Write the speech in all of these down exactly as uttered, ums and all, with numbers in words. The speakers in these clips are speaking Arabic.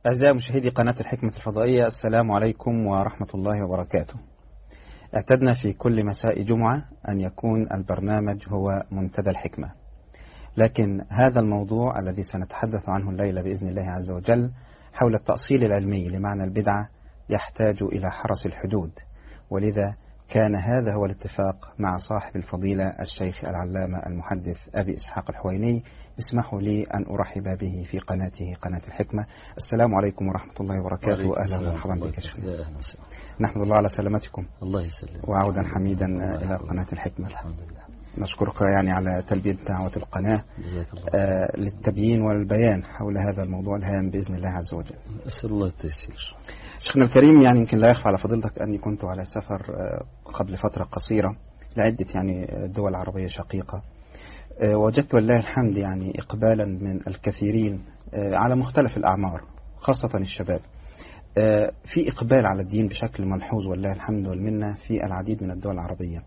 أعزائي مشاهدي قناة الحكمة الفضائية، السلام عليكم ورحمة الله وبركاته. اعتدنا في كل مساء جمعة أن يكون البرنامج هو منتدى الحكمة، لكن هذا الموضوع الذي سنتحدث عنه الليلة بإذن الله عز وجل حول التأصيل العلمي لمعنى البدعة يحتاج إلى حرس الحدود، ولذا كان هذا هو الاتفاق مع صاحب الفضيلة الشيخ العلامة المحدث أبي إسحاق الحويني. اسمحوا لي أن أرحب به في قناته قناة الحكمة. السلام عليكم ورحمة الله وبركاته. أهلا ومرحبا بك شيخنا. نحمد الله على سلامتكم. الله يسلم. وعودا حميدا إلى قناة الحكمة. الحمد لله. نشكرك يعني على تلبية دعوة القناة آه للتبيين والبيان حول هذا الموضوع الهام بإذن الله عز وجل. أسأل الله التيسير. شيخنا الكريم، يعني يمكن لا يخفى على فضيلتك أني كنت على سفر آه قبل فترة قصيرة لعدة يعني دول عربية شقيقة. آه وجدت والله الحمد يعني إقبالا من الكثيرين آه على مختلف الأعمار، خاصة الشباب، آه في إقبال على الدين بشكل ملحوظ والله الحمد والمنة في العديد من الدول العربية.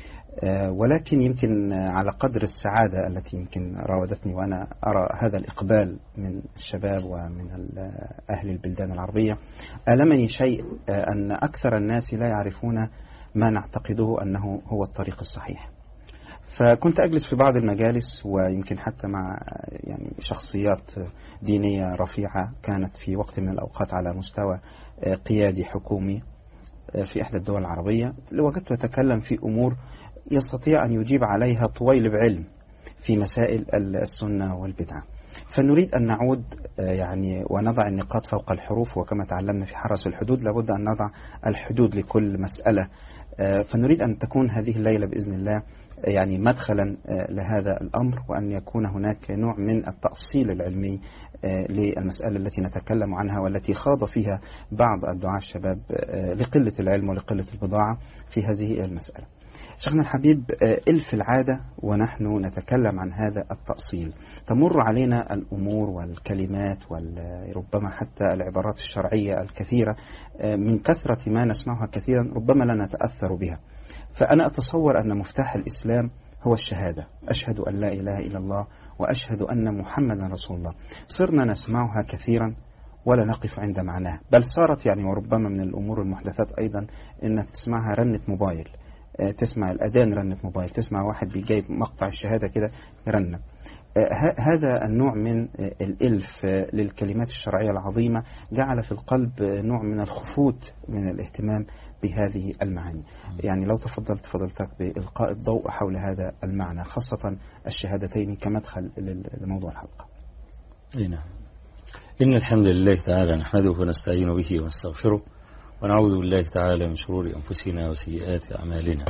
ولكن يمكن على قدر السعادة التي يمكن راودتني وأنا أرى هذا الإقبال من الشباب ومن أهل البلدان العربية، ألمني شيء أن أكثر الناس لا يعرفون ما نعتقده أنه هو الطريق الصحيح. فكنت أجلس في بعض المجالس ويمكن حتى مع يعني شخصيات دينية رفيعة كانت في وقت من الأوقات على مستوى قيادي حكومي في إحدى الدول العربية، وجدت يتكلم في أمور يستطيع أن يجيب عليها طويل بعلم في مسائل السنة والبدعة. فنريد أن نعود يعني ونضع النقاط فوق الحروف، وكما تعلمنا في حرس الحدود لابد أن نضع الحدود لكل مسألة. فنريد أن تكون هذه الليلة بإذن الله يعني مدخلا لهذا الأمر، وأن يكون هناك نوع من التأصيل العلمي للمسألة التي نتكلم عنها والتي خاض فيها بعض الدعاة الشباب لقلة العلم ولقلة البضاعة في هذه المسألة. شيخنا الحبيب، إلف العادة ونحن نتكلم عن هذا التأصيل تمر علينا الأمور والكلمات وربما حتى العبارات الشرعية الكثيرة من كثرة ما نسمعها كثيرا ربما لا نتأثر بها. فأنا أتصور أن مفتاح الإسلام هو الشهادة، أشهد أن لا إله إلا الله وأشهد أن محمدا رسول الله. صرنا نسمعها كثيرا ولا نقف عند معناها، بل صارت يعني وربما من الأمور المحدثات أيضا أنك تسمعها رنة موبايل، تسمع الأذان رنة موبايل، تسمع واحد بيجايب مقطع الشهادة كده رنة. هذا النوع من الإلف للكلمات الشرعية العظيمة جعل في القلب نوع من الخفوت من الاهتمام بهذه المعاني. يعني لو تفضلت فضلتك بإلقاء الضوء حول هذا المعنى، خاصة الشهادتين كمدخل لموضوع الحلقة. نعم. إن الحمد لله تعالى نحمده ونستعين به ونستغفره، ونعوذ بالله تعالى من شرور أنفسنا وسيئات أعمالنا.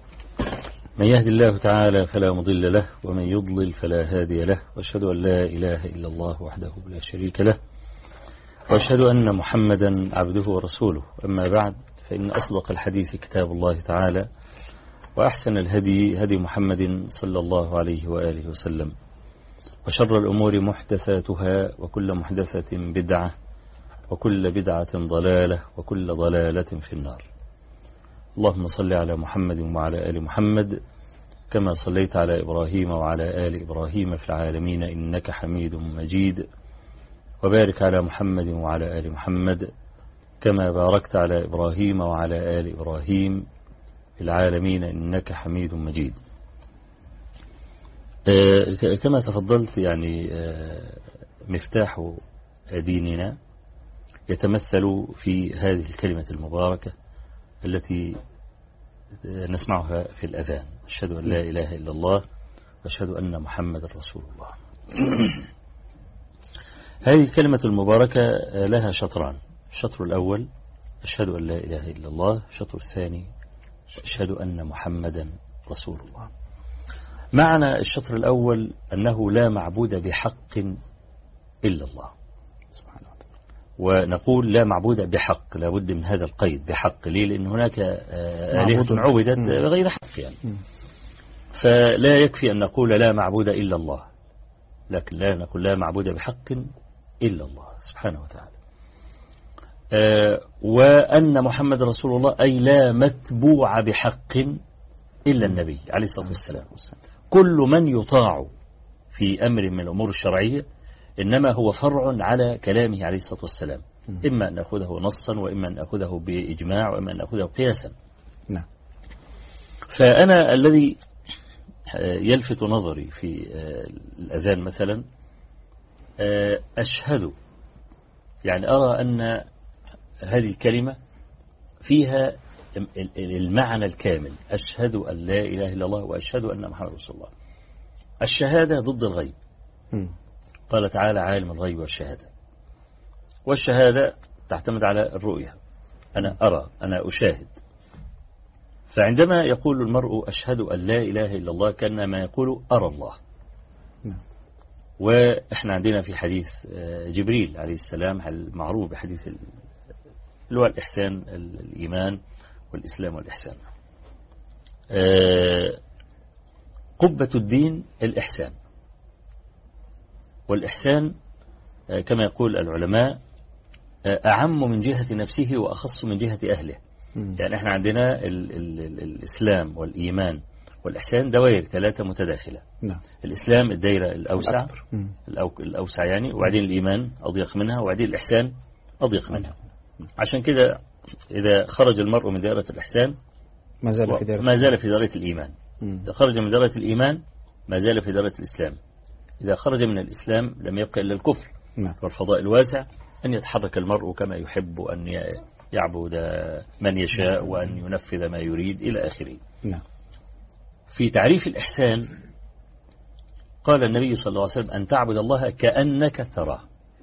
من يهد الله تعالى فلا مضل له، ومن يضلل فلا هادي له، وأشهد أن لا إله إلا الله وحده لا شريك له، وأشهد أن محمدا عبده ورسوله. أما بعد، فإن أصدق الحديث كتاب الله تعالى، وأحسن الهدي هدي محمد صلى الله عليه وآله وسلم، وشر الأمور محدثاتها، وكل محدثة بدعة، وكل بدعة ضلالة، وكل ضلالة في النار. اللهم صل على محمد وعلى آل محمد كما صليت على إبراهيم وعلى آل إبراهيم في العالمين إنك حميد مجيد، وبارك على محمد وعلى آل محمد كما باركت على إبراهيم وعلى آل إبراهيم في العالمين إنك حميد مجيد. كما تفضلت، يعني مفتاح ديننا يتمثل في هذه الكلمة المباركة التي نسمعها في الأذان: أشهد أن لا إله إلا الله وأشهد أن محمد رسول الله. هذه الكلمة المباركة لها شطران: الشطر الأول أشهد أن لا إله إلا الله، الشطر الثاني أشهد أن محمدا رسول الله. معنى الشطر الأول أنه لا معبود بحق إلا الله، ونقول لا معبود بحق، لا بد من هذا القيد بحق. ليه؟ لأن هناك آلهة عبدت بغير حق يعني. فلا يكفي أن نقول لا معبود إلا الله، لكن لا نقول لا معبود بحق إلا الله سبحانه وتعالى. آه وأن محمد رسول الله، أي لا متبوع بحق إلا النبي عليه الصلاة والسلام. كل من يطاع في أمر من الأمور الشرعية إنما هو فرع على كلامه عليه الصلاة والسلام، إما أن نأخذه نصا وإما أن نأخذه بإجماع وإما أن نأخذه قياسا. نعم. فأنا الذي يلفت نظري في الأذان مثلا أشهد، يعني أرى أن هذه الكلمة فيها المعنى الكامل، أشهد أن لا إله إلا الله وأشهد أن محمد رسول الله. الشهادة ضد الغيب، قال تعالى عالم الغيب والشهادة، والشهادة تعتمد على الرؤية، أنا أرى، أنا أشاهد. فعندما يقول المرء أشهد أن لا إله إلا الله كأنما يقول أرى الله. وإحنا عندنا في حديث جبريل عليه السلام المعروف بحديث اللي هو الإحسان، الإيمان والإسلام والإحسان. قبة الدين الإحسان، والإحسان كما يقول العلماء أعم من جهة نفسه وأخص من جهة أهله. يعني احنا عندنا ال ال ال الإسلام والإيمان والإحسان دوائر ثلاثة متداخلة. نعم. الإسلام الدائرة الأوسع الأوسع يعني، وبعدين الإيمان أضيق منها، وبعدين الإحسان أضيق منها. عشان كده إذا خرج المرء من دائرة الإحسان ما زال في دائرة ما زال في دائرة الإيمان. إذا خرج من دائرة الإيمان ما زال في دائرة الإسلام. إذا خرج من الإسلام لم يبقى إلا الكفر. نعم. والفضاء الواسع أن يتحرك المرء كما يحب، أن يعبد من يشاء وأن ينفذ ما يريد إلى آخره. نعم. في تعريف الإحسان قال النبي صلى الله عليه وسلم أن تعبد الله كأنك تراه.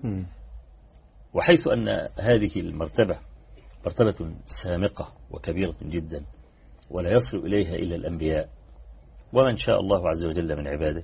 وحيث أن هذه المرتبة مرتبة سامقة وكبيرة جدا ولا يصل إليها إلا الأنبياء ومن شاء الله عز وجل من عباده،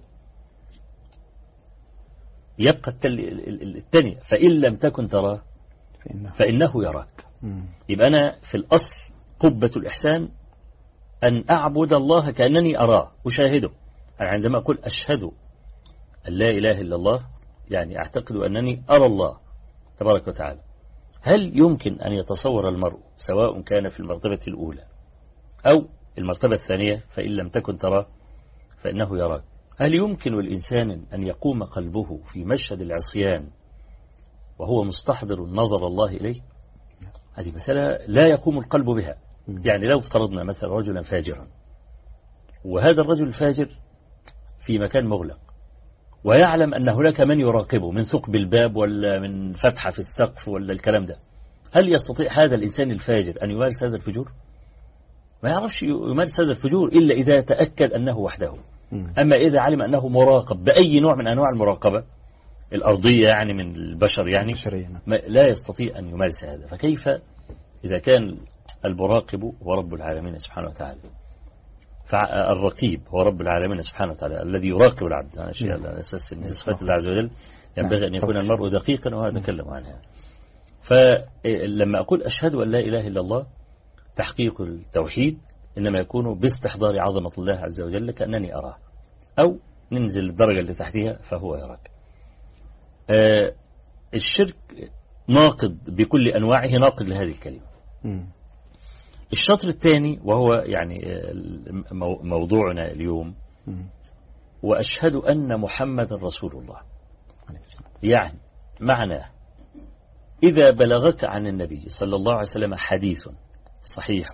يبقى الثانية فإن لم تكن تراه فإنه يراك. يبقى أنا في الأصل قبة الإحسان أن أعبد الله كأنني أراه أشاهده. أنا عندما أقول أشهد أن لا إله إلا الله يعني أعتقد أنني أرى الله تبارك وتعالى. هل يمكن أن يتصور المرء سواء كان في المرتبة الأولى أو المرتبة الثانية فإن لم تكن تراه فإنه يراك، هل يمكن الإنسان أن يقوم قلبه في مشهد العصيان وهو مستحضر نظر الله إليه؟ هذه مسألة لا يقوم القلب بها. يعني لو افترضنا مثلا رجلا فاجرا، وهذا الرجل الفاجر في مكان مغلق ويعلم أن هناك من يراقبه من ثقب الباب ولا من فتحة في السقف ولا الكلام ده، هل يستطيع هذا الإنسان الفاجر أن يمارس هذا الفجور؟ ما يعرفش يمارس هذا الفجور إلا إذا تأكد أنه وحده. أما إذا علم أنه مراقب بأي نوع من أنواع المراقبة الأرضية يعني من البشر يعني لا يستطيع أن يمارس هذا. فكيف إذا كان المراقب هو رب العالمين سبحانه وتعالى، فالرقيب هو رب العالمين سبحانه وتعالى الذي يراقب العبد. هذا شيء على أساس أن صفات الله عز وجل ينبغي أن يكون المرء دقيقا وهذا تكلم عنها. فلما أقول أشهد أن لا إله إلا الله تحقيق التوحيد إنما يكون باستحضار عظمة الله عز وجل كأنني أراه، أو ننزل الدرجة اللي تحتها فهو يراك. آه الشرك ناقض بكل أنواعه، ناقض لهذه الكلمة. م. الشطر الثاني وهو يعني موضوعنا اليوم، م. وأشهد أن محمد رسول الله. يعني معناه إذا بلغك عن النبي صلى الله عليه وسلم حديث صحيح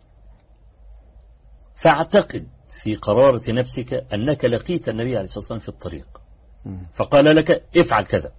فاعتقد في قرارة نفسك أنك لقيت النبي عليه الصلاة والسلام في الطريق فقال لك افعل كذا.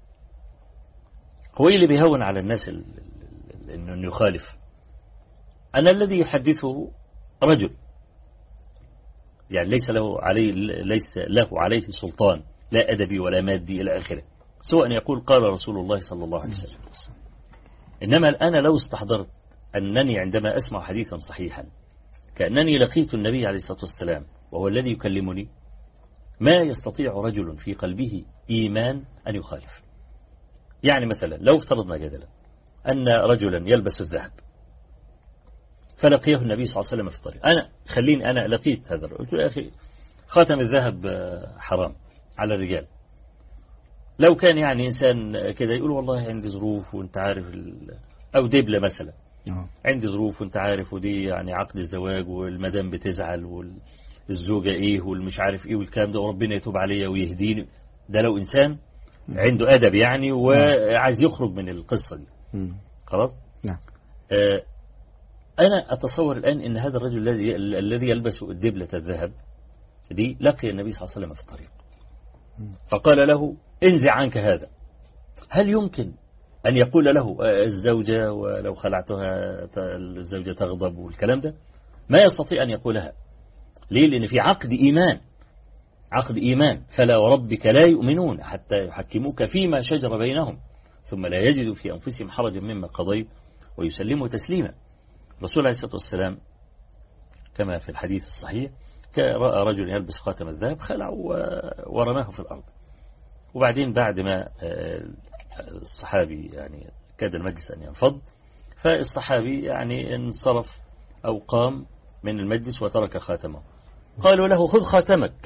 هو اللي بيهون على الناس أنه يخالف أن الذي يحدثه رجل يعني ليس له عليه ليس له عليه سلطان لا أدبي ولا مادي إلى آخره، سوى أن يقول قال رسول الله صلى الله عليه وسلم. إنما أنا لو استحضرت أنني عندما أسمع حديثا صحيحا كأنني لقيت النبي عليه الصلاة والسلام وهو الذي يكلمني، ما يستطيع رجل في قلبه إيمان أن يخالف. يعني مثلا لو افترضنا جدلا أن رجلا يلبس الذهب فلقيه النبي صلى الله عليه وسلم في الطريق، أنا خليني أنا لقيت هذا الرجل، قلت له يا أخي خاتم الذهب حرام على الرجال. لو كان يعني إنسان كده يقول والله عندي ظروف وانت عارف ال... أو دبلة مثلا أوه. عندي ظروف وانت عارف ودي يعني عقد الزواج والمدام بتزعل والزوجة إيه والمش عارف إيه والكلام ده وربنا يتوب عليا ويهديني. ده لو إنسان عنده أدب يعني وعايز يخرج من القصة دي. خلاص. نعم. آه أنا أتصور الآن أن هذا الرجل الذي الذي يلبس الدبلة الذهب دي لقي النبي صلى الله عليه وسلم في الطريق فقال له انزع عنك هذا. هل يمكن أن يقول له الزوجة ولو خلعتها الزوجة تغضب والكلام ده؟ ما يستطيع أن يقولها. ليه؟ لأن في عقد إيمان، عقد إيمان. فلا وربك لا يؤمنون حتى يحكموك فيما شجر بينهم ثم لا يجدوا في أنفسهم حرجا مما قضيت ويسلموا تسليما. الرسول عليه الصلاة والسلام كما في الحديث الصحيح رأى رجل يلبس خاتم الذهب خلعه ورماه في الأرض. وبعدين بعد ما الصحابي يعني كاد المجلس أن ينفض فالصحابي يعني انصرف أو قام من المجلس وترك خاتمه. قالوا له خذ خاتمك.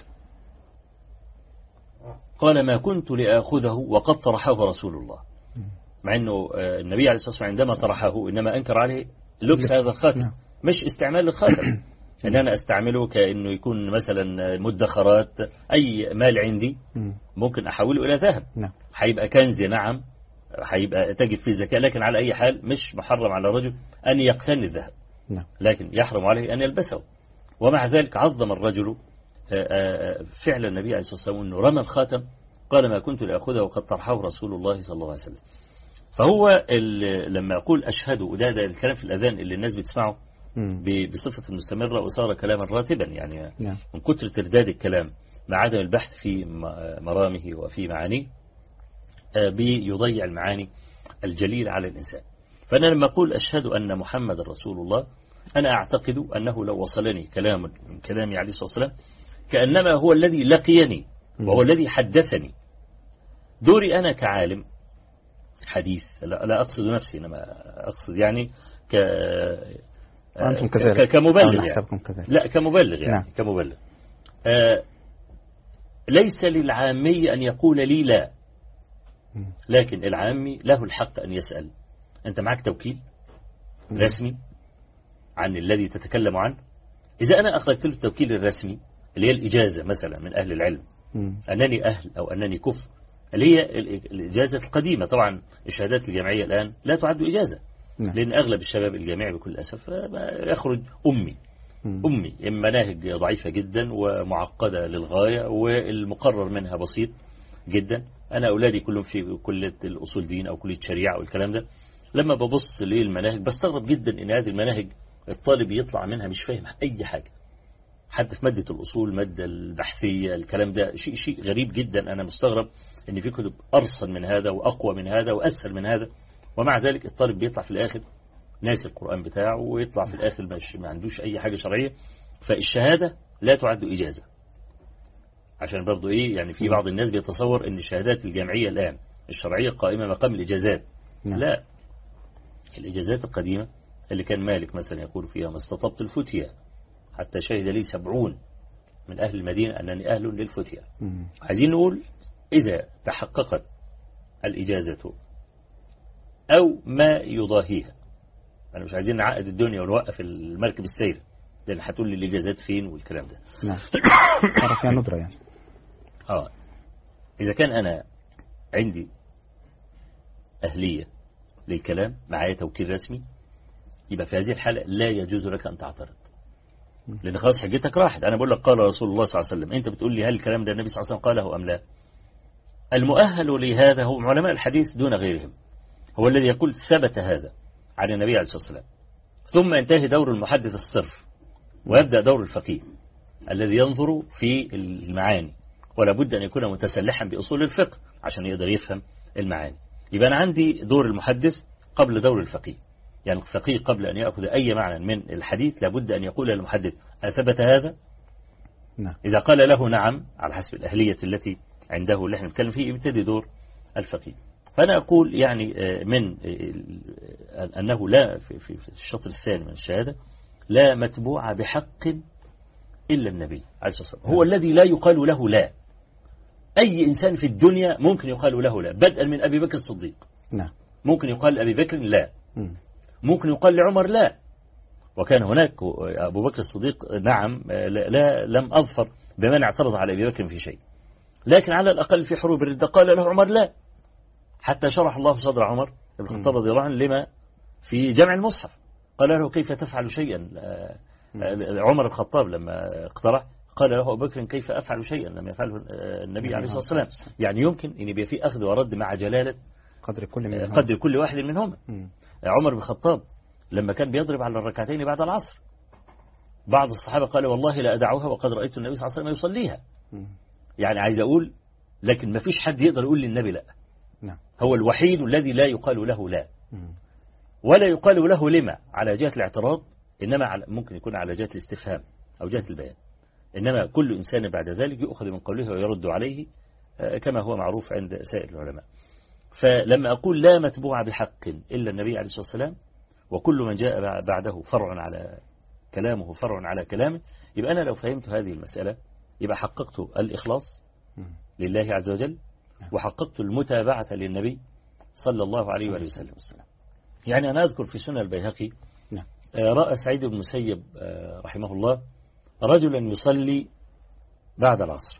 قال ما كنت لآخذه وقد طرحه رسول الله. مع أنه النبي عليه الصلاة والسلام عندما طرحه إنما أنكر عليه لبس هذا الخاتم مش استعمال الخاتم. أن أنا أستعمله كأنه يكون مثلا مدخرات أي مال عندي ممكن أحوله إلى ذهب. هيبقى كنزي نعم، هيبقى تجد فيه زكاة، لكن على أي حال مش محرم على الرجل أن يقتني الذهب، لكن يحرم عليه أن يلبسه. ومع ذلك عظم الرجل فعل النبي عليه الصلاة والسلام أنه رمى الخاتم قال ما كنت لأخذه وقد طرحه رسول الله صلى الله عليه وسلم. فهو لما يقول أشهد، وده ده الكلام في الأذان اللي الناس بتسمعه بصفة مستمرة وصار كلاما راتبا يعني من كتر ترداد الكلام مع عدم البحث في مرامه وفي معانيه بيضيع المعاني الجليلة على الإنسان. فأنا لما أقول أشهد أن محمد رسول الله أنا أعتقد أنه لو وصلني كلام من كلامي عليه الصلاة والسلام كأنما هو الذي لقيني وهو الذي حدثني. دوري أنا كعالم حديث، لا أقصد نفسي إنما أقصد يعني ك أنتم كذلك كمبلغ يعني. كذلك. لا كمبلغ يعني نعم. كمبلغ آه ليس للعامي أن يقول لي لا، لكن العامي له الحق أن يسأل أنت معك توكيل رسمي عن الذي تتكلم عنه؟ إذا أنا أخرجت له التوكيل الرسمي اللي هي الإجازة مثلا من أهل العلم أنني أهل أو أنني كفء، اللي هي الإجازة القديمة. طبعا الشهادات الجامعية الآن لا تعد إجازة لأن أغلب الشباب الجامعي بكل أسف يخرج أمي أمي مناهج ضعيفة جدا ومعقدة للغاية والمقرر منها بسيط جدا. أنا أولادي كلهم في كلية الأصول دين أو كلية شريعة والكلام ده، لما ببص للمناهج بستغرب جدا إن هذه المناهج الطالب يطلع منها مش فاهم أي حاجة، حتى في مادة الأصول مادة البحثية الكلام ده شيء شيء غريب جدا. أنا مستغرب إن في كتب أرصن من هذا وأقوى من هذا وأسهل من هذا، ومع ذلك الطالب بيطلع في الآخر ناسي القرآن بتاعه ويطلع في الآخر مش ما عندوش أي حاجة شرعية. فالشهادة لا تعد إجازة، عشان برضو إيه يعني في بعض الناس بيتصور إن الشهادات الجامعية الآن الشرعية قائمة مقام الإجازات. نعم. لا، الإجازات القديمة اللي كان مالك مثلا يقول فيها ما استطبت الفتية حتى شهد لي سبعون من أهل المدينة أنني أهل للفتية. عايزين نقول إذا تحققت الإجازة أو ما يضاهيها، أنا مش عايزين نعقد الدنيا ونوقف المركب السير لأن هتقول لي الإجازات فين والكلام ده. نعم. صار فيها ندرة يعني. آه إذا كان أنا عندي أهلية للكلام معايا توكيل رسمي يبقى في هذه الحالة لا يجوز لك أن تعترض، لأن خلاص حجتك راحت. أنا بقول لك قال رسول الله صلى الله عليه وسلم، أنت بتقول لي هل الكلام ده النبي صلى الله عليه وسلم قاله أم لا؟ المؤهل لهذا هو علماء الحديث دون غيرهم، هو الذي يقول ثبت هذا عن النبي عليه الصلاة والسلام. ثم ينتهي دور المحدث الصرف ويبدأ دور الفقيه الذي ينظر في المعاني، ولا بد أن يكون متسلحا بأصول الفقه عشان يقدر يفهم المعاني. يبقى أنا عندي دور المحدث قبل دور الفقيه، يعني الفقيه قبل أن يأخذ أي معنى من الحديث لابد أن يقول للمحدث أثبت هذا؟ نعم. إذا قال له نعم على حسب الأهلية التي عنده اللي احنا بنتكلم فيه يبتدي دور الفقيه. فأنا أقول يعني من أنه لا في الشطر الثاني من الشهادة لا متبوع بحق إلا النبي عليه الصلاة والسلام، هو الذي لا يقال له لا. أي إنسان في الدنيا ممكن يقال له لا، بدءا من أبي بكر الصديق. نعم. ممكن يقال لأبي بكر لا، ممكن يقال لعمر لا، وكان هناك أبو بكر الصديق نعم لا, لا لم أظفر بمن اعترض على أبي بكر في شيء. لكن على الأقل في حروب الردة قال له عمر لا، حتى شرح الله صدر عمر بن الخطاب رضي الله عنه لما في جمع المصحف. قال له كيف تفعل شيئا؟ عمر الخطاب لما اقترح قال له أبو بكر كيف أفعل شيئا لم يفعله النبي عليه الصلاة والسلام. يعني يمكن أن يبقى في أخذ ورد مع جلالة قدر كل منهم. قدر كل واحد منهم. عمر بن الخطاب لما كان بيضرب على الركعتين بعد العصر، بعض الصحابة قالوا والله لا أدعوها وقد رأيت النبي صلى الله عليه وسلم يصليها. يعني عايز أقول لكن ما فيش حد يقدر يقول للنبي لا. نعم. هو الوحيد الذي لا يقال له لا، ولا يقال له لما على جهة الاعتراض، إنما على ممكن يكون على جهة الاستفهام أو جهة البيان. إنما كل إنسان بعد ذلك يؤخذ من قوله ويرد عليه كما هو معروف عند سائر العلماء. فلما أقول لا متبوع بحق إلا النبي عليه الصلاة والسلام وكل من جاء بعده فرع على كلامه فرع على كلامه، يبقى أنا لو فهمت هذه المسألة يبقى حققت الإخلاص لله عز وجل وحققت المتابعة للنبي صلى الله عليه وآله وسلم. يعني أنا أذكر في سنن البيهقي رأى سعيد بن المسيب رحمه الله رجلا يصلي بعد العصر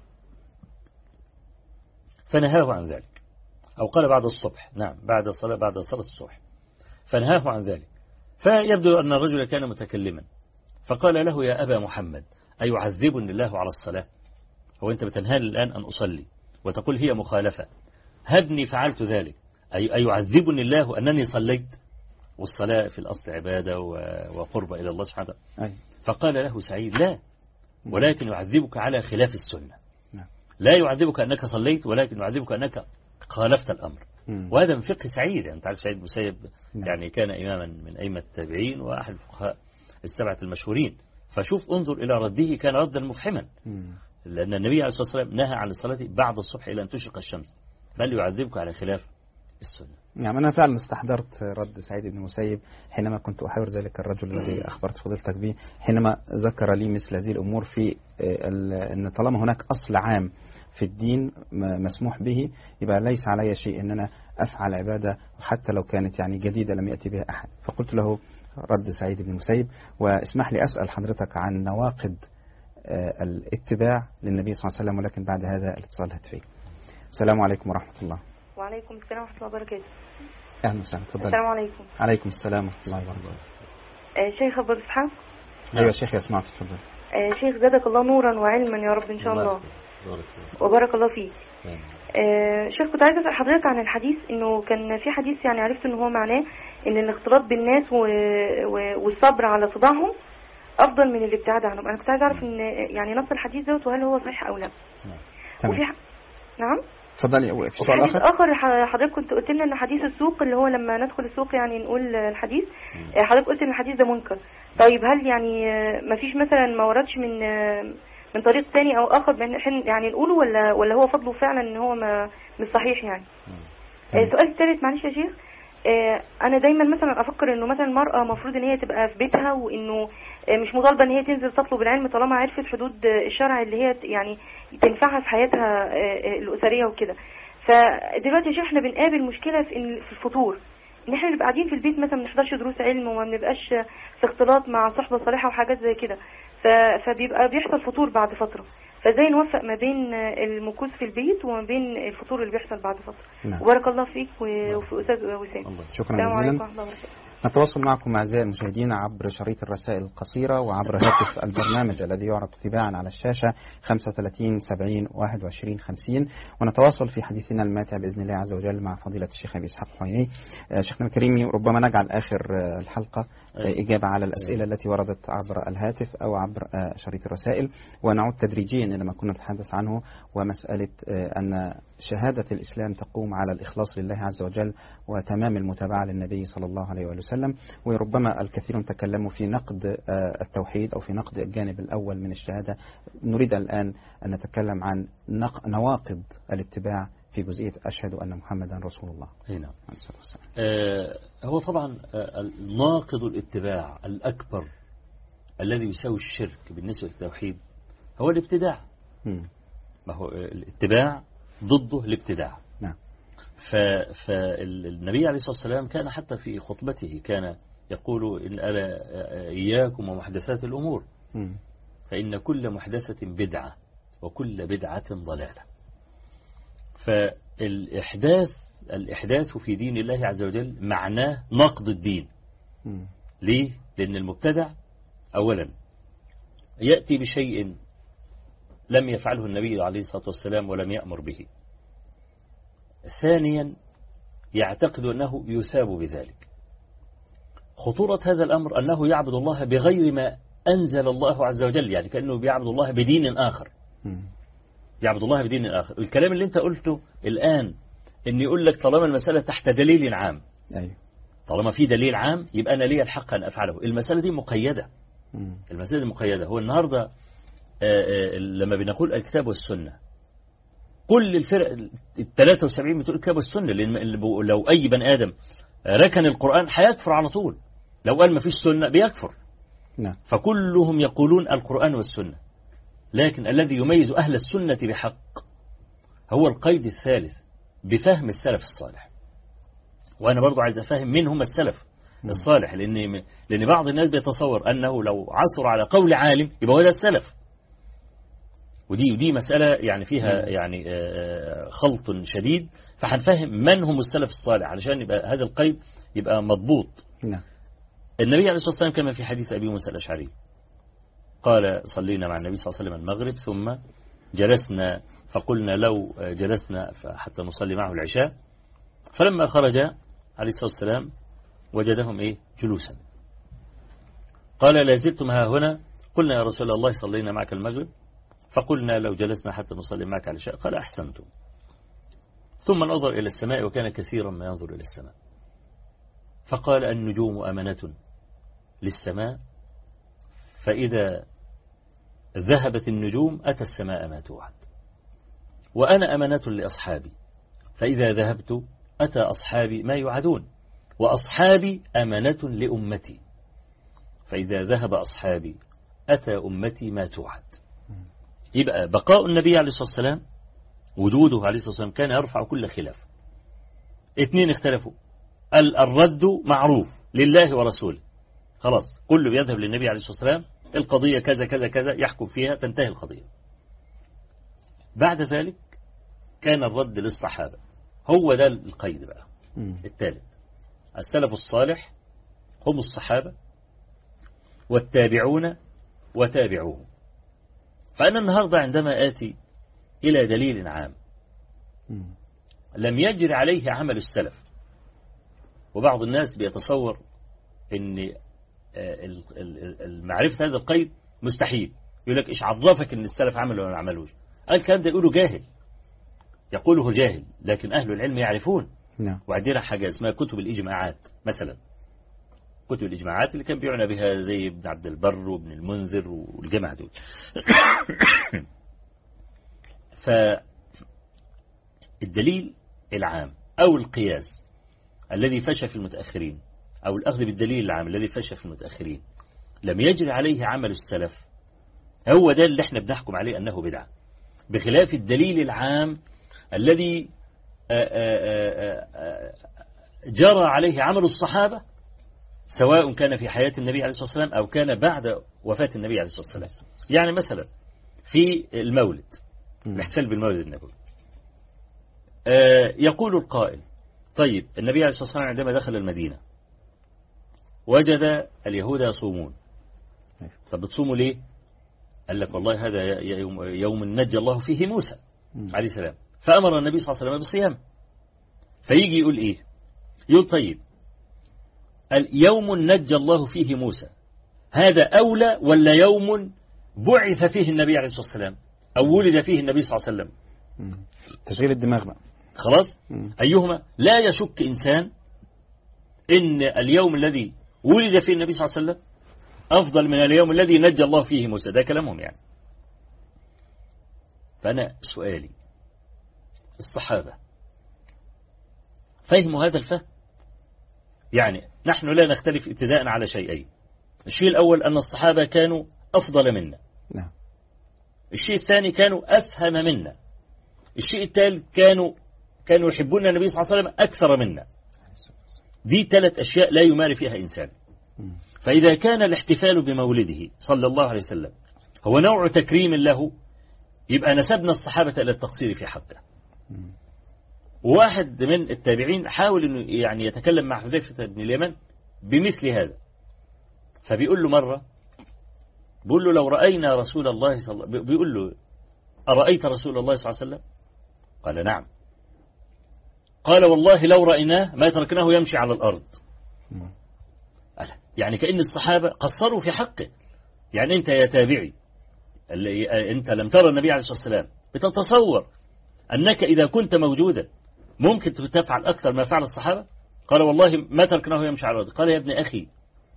فنهاه عن ذلك، أو قال بعد الصبح، نعم بعد الصلاة بعد صلاة الصبح، فنهاه عن ذلك. فيبدو أن الرجل كان متكلما فقال له يا أبا محمد أيعذبني الله على الصلاة؟ هو أنت بتنهاني الآن أن أصلي وتقول هي مخالفة، هبني فعلت ذلك، أي أيعذبني الله أنني صليت؟ والصلاة في الأصل عبادة وقربة إلى الله سبحانه وتعالى. فقال له سعيد لا، ولكن يعذبك على خلاف السنة. لا يعذبك أنك صليت، ولكن يعذبك أنك خالفت الأمر. وهذا من فقه سعيد. يعني تعرف سعيد المسيب يعني كان إماما من أئمة التابعين وأحد الفقهاء السبعة المشهورين. فشوف انظر إلى رده كان ردا مفحما، لأن النبي عليه الصلاة والسلام نهى عن الصلاة بعد الصبح إلى أن تشرق الشمس، بل يعذبك على خلاف السنة. يعني أنا فعلا استحضرت رد سعيد بن المسيب حينما كنت أحاور ذلك الرجل الذي أخبرت فضيلتك به، حينما ذكر لي مثل هذه الأمور في أن طالما هناك أصل عام في الدين مسموح به يبقى ليس علي شيء أن أنا أفعل عبادة حتى لو كانت يعني جديدة لم يأتي بها أحد. فقلت له رد سعيد بن المسيب. واسمح لي أسأل حضرتك عن نواقض الاتباع للنبي صلى الله عليه وسلم، ولكن بعد هذا الاتصال الهاتفي. السلام عليكم ورحمة الله. وعليكم السلام ورحمة الله وبركاته. أهلا وسهلا، تفضل. السلام عليكم. عليكم السلام ورحمة الله وبركاته. آه شيخ أبو إسحاق. أيوة شيخ يسمعك، تفضل. آه شيخ زادك الله نورا وعلما يا رب إن شاء الله، وبارك الله فيك. آه شيخ كنت عايزة أسأل حضرتك عن الحديث، إنه كان في حديث يعني عرفت إنه هو معناه إن الاختلاط بالناس و... و... والصبر على صداعهم أفضل من الابتعاد عنهم. أنا كنت عايزة أعرف إن يعني نص الحديث دوت وهل هو صحيح أو لا. تمام. وفي ح... نعم. تفضلي. في حديث آخر حضرتك كنت قلت لنا إن حديث السوق اللي هو لما ندخل السوق يعني نقول الحديث، حضرتك قلت إن الحديث ده منكر. طيب هل يعني ما فيش مثلا ما وردش من من طريق ثاني أو آخر يعني نقوله، ولا ولا هو فضله فعلا إن هو ما مش صحيح يعني؟ السؤال الثالث معلش يا شيخ، أنا دايما مثلا أفكر إنه مثلا المرأة مفروض إن هي تبقى في بيتها، وإنه مش مطالبة إن هي تنزل تطلب العلم طالما عرفت حدود الشرع اللي هي يعني تنفعها في حياتها الأسرية وكده. فدلوقتي يا شيخ احنا بنقابل مشكلة في في الفطور، إن احنا نبقى قاعدين في البيت مثلا ما بنحضرش دروس علم وما بنبقاش في اختلاط مع صحبة صالحة وحاجات زي كده، فبيبقى بيحصل فطور بعد فترة. فازاي نوفق ما بين المكوث في البيت وما بين الفطور اللي بيحصل بعد فترة؟ نعم. وبارك الله فيك وفي أستاذ وسام. شكرا جزيلا. نتواصل معكم أعزائي المشاهدين عبر شريط الرسائل القصيرة وعبر هاتف البرنامج الذي يعرض تباعا على الشاشة خمسة وثلاثين سبعين واحد وعشرين خمسين، ونتواصل في حديثنا الماتع بإذن الله عز وجل مع فضيلة الشيخ أبي إسحاق حويني. شيخنا الكريم ربما نجعل آخر الحلقة إجابة على الأسئلة التي وردت عبر الهاتف أو عبر شريط الرسائل، ونعود تدريجيا إلى ما كنا نتحدث عنه، ومسألة أن شهادة الإسلام تقوم على الإخلاص لله عز وجل وتمام المتابعة للنبي صلى الله عليه وسلم. وربما الكثيرون تكلموا في نقد التوحيد أو في نقد الجانب الأول من الشهادة. نريد الآن أن نتكلم عن نواقض الاتباع في جزئية أشهد أن محمدا رسول الله. نعم. آه هو طبعا ناقض الاتباع الأكبر الذي يساوي الشرك بالنسبة للتوحيد هو الابتداع. م. ما هو الاتباع ضده الابتداع. نعم. فالنبي عليه الصلاة والسلام كان حتى في خطبته كان يقول إن ألا إياكم ومحدثات الأمور م. فإن كل محدثة بدعة وكل بدعة ضلالة. فالإحداث الإحداث في دين الله عز وجل معناه نقض الدين. مم. ليه؟ لأن المبتدع أولا يأتي بشيء لم يفعله النبي عليه الصلاة والسلام ولم يأمر به. ثانيا يعتقد أنه يثاب بذلك. خطورة هذا الأمر أنه يعبد الله بغير ما أنزل الله عز وجل، يعني كأنه بيعبد الله بدين آخر. مم. يعبد الله بدين آخر. الكلام اللي انت قلته الآن ان يقول لك طالما المسألة تحت دليل عام، أيوه. طالما في دليل عام يبقى أنا لي الحق أن أفعله. المسألة دي مقيدة. مم. المسألة دي مقيدة. هو النهاردة آآ آآ لما بنقول الكتاب والسنة، كل الفرق ال ثلاثة وسبعين بتقول الكتاب والسنة، لأن لو أي بني آدم ركن القرآن هيكفر على طول. لو قال ما فيش سنة بيكفر. نعم. فكلهم يقولون القرآن والسنة، لكن الذي يميز أهل السنة بحق هو القيد الثالث بفهم السلف الصالح. وأنا برضو عايز أفهم مين هم السلف الصالح، لأن لأن بعض الناس بيتصور أنه لو عثر على قول عالم يبقى هو ده السلف، ودي ودي مسألة يعني فيها يعني خلط شديد. فهنفهم من هم السلف الصالح علشان يبقى هذا القيد يبقى مضبوط. نعم. النبي عليه الصلاة والسلام كما في حديث أبي موسى الأشعري قال صلينا مع النبي صلى الله عليه وسلم المغرب ثم جلسنا فقلنا لو جلسنا حتى نصلي معه العشاء، فلما خرج عليه الصلاة والسلام وجدهم إيه جلوسا. قال لا زلتم ها هنا؟ قلنا يا رسول الله صلينا معك المغرب فقلنا لو جلسنا حتى نصلي معك العشاء. قال أحسنتم. ثم نظر إلى السماء وكان كثيرا ما ينظر إلى السماء، فقال النجوم أمنة للسماء، فإذا ذهبت النجوم أتى السماء ما توعد، وأنا أمنة لأصحابي، فإذا ذهبت أتى أصحابي ما يوعدون، وأصحابي أمنة لأمتي، فإذا ذهب أصحابي أتى أمتي ما توعد. يبقى بقاء النبي عليه الصلاة والسلام، وجوده عليه الصلاة والسلام كان يرفع كل خلاف. اثنين اختلفوا، الرد معروف لله ورسوله، خلاص كله بيذهب للنبي عليه الصلاة والسلام، القضية كذا كذا كذا يحكم فيها تنتهي القضية. بعد ذلك كان الرد للصحابة. هو ده القيد بقى الثالث. السلف الصالح هم الصحابة والتابعون وتابعوهم. فأنا النهاردة عندما آتي إلى دليل عام لم يجري عليه عمل السلف، وبعض الناس بيتصور أن المعرفة هذا القيد مستحيل، يقول لك إيش عرفك أن السلف عملوا ولا ما عملوش؟ الكلام ده يقوله جاهل، يقوله جاهل، لكن أهل العلم يعرفون. نعم. وعندنا حاجة اسمها كتب الإجماعات مثلا، كتب الإجماعات اللي كان بيعنى بها زي ابن عبد البر وابن المنذر والجماعة دول. فالدليل العام أو القياس الذي فشى في المتأخرين، أو الأخذ بالدليل العام الذي فشى في المتأخرين، لم يجري عليه عمل السلف، هو ده اللي احنا بنحكم عليه أنه بدعة، بخلاف الدليل العام الذي جرى عليه عمل الصحابة سواء كان في حياة النبي عليه الصلاة والسلام أو كان بعد وفاة النبي عليه الصلاة والسلام. يعني مثلا في المولد، الاحتفال بالمولد النبوي، يقول القائل طيب النبي عليه الصلاة والسلام عندما دخل المدينة وجد اليهود يصومون، طب بتصوموا ليه؟ قال لك والله هذا يوم, يوم نجى الله فيه موسى عليه السلام، فأمر النبي صلى الله عليه وسلم بالصيام. فيجي يقول إيه؟ يقول طيب اليوم نجى الله فيه موسى هذا أولى ولا يوم بعث فيه النبي عليه الصلاة والسلام أو ولد فيه النبي صلى الله عليه وسلم؟ تشغيل الدماغ بقى. خلاص. أيهما؟ لا يشك إنسان إن اليوم الذي ولد فيه النبي صلى الله عليه وسلم أفضل من اليوم الذي نجى الله فيه موسى، ده كلامهم يعني. فأنا سؤالي الصحابة فهموا هذا الفهم؟ يعني نحن لا نختلف ابتداء على شيئين. الشيء الأول أن الصحابة كانوا أفضل منا. نعم. الشيء الثاني كانوا أفهم منا. الشيء الثالث كانوا كانوا يحبون النبي صلى الله عليه وسلم أكثر منا. دي ثلاث أشياء لا يماري فيها إنسان. فإذا كان الاحتفال بمولده صلى الله عليه وسلم هو نوع تكريم له، يبقى نسبنا الصحابة إلى التقصير في حقه. وواحد من التابعين حاول انه يعني يتكلم مع حذيفة بن اليمان بمثل هذا، فبيقول له مرة، بيقول له لو رأينا رسول الله صلى الله بيقول له أرأيت رسول الله صلى الله عليه وسلم؟ قال نعم. قال والله لو رأيناه ما تركناه يمشي على الأرض. يعني كأن الصحابة قصروا في حقه. يعني أنت يا تابعي اللي أنت لم ترى النبي عليه الصلاة والسلام بتتصور أنك إذا كنت موجودا ممكن تفعل أكثر ما فعل الصحابة؟ قال والله ما تركناه يمشي على الأرض. قال يا ابن أخي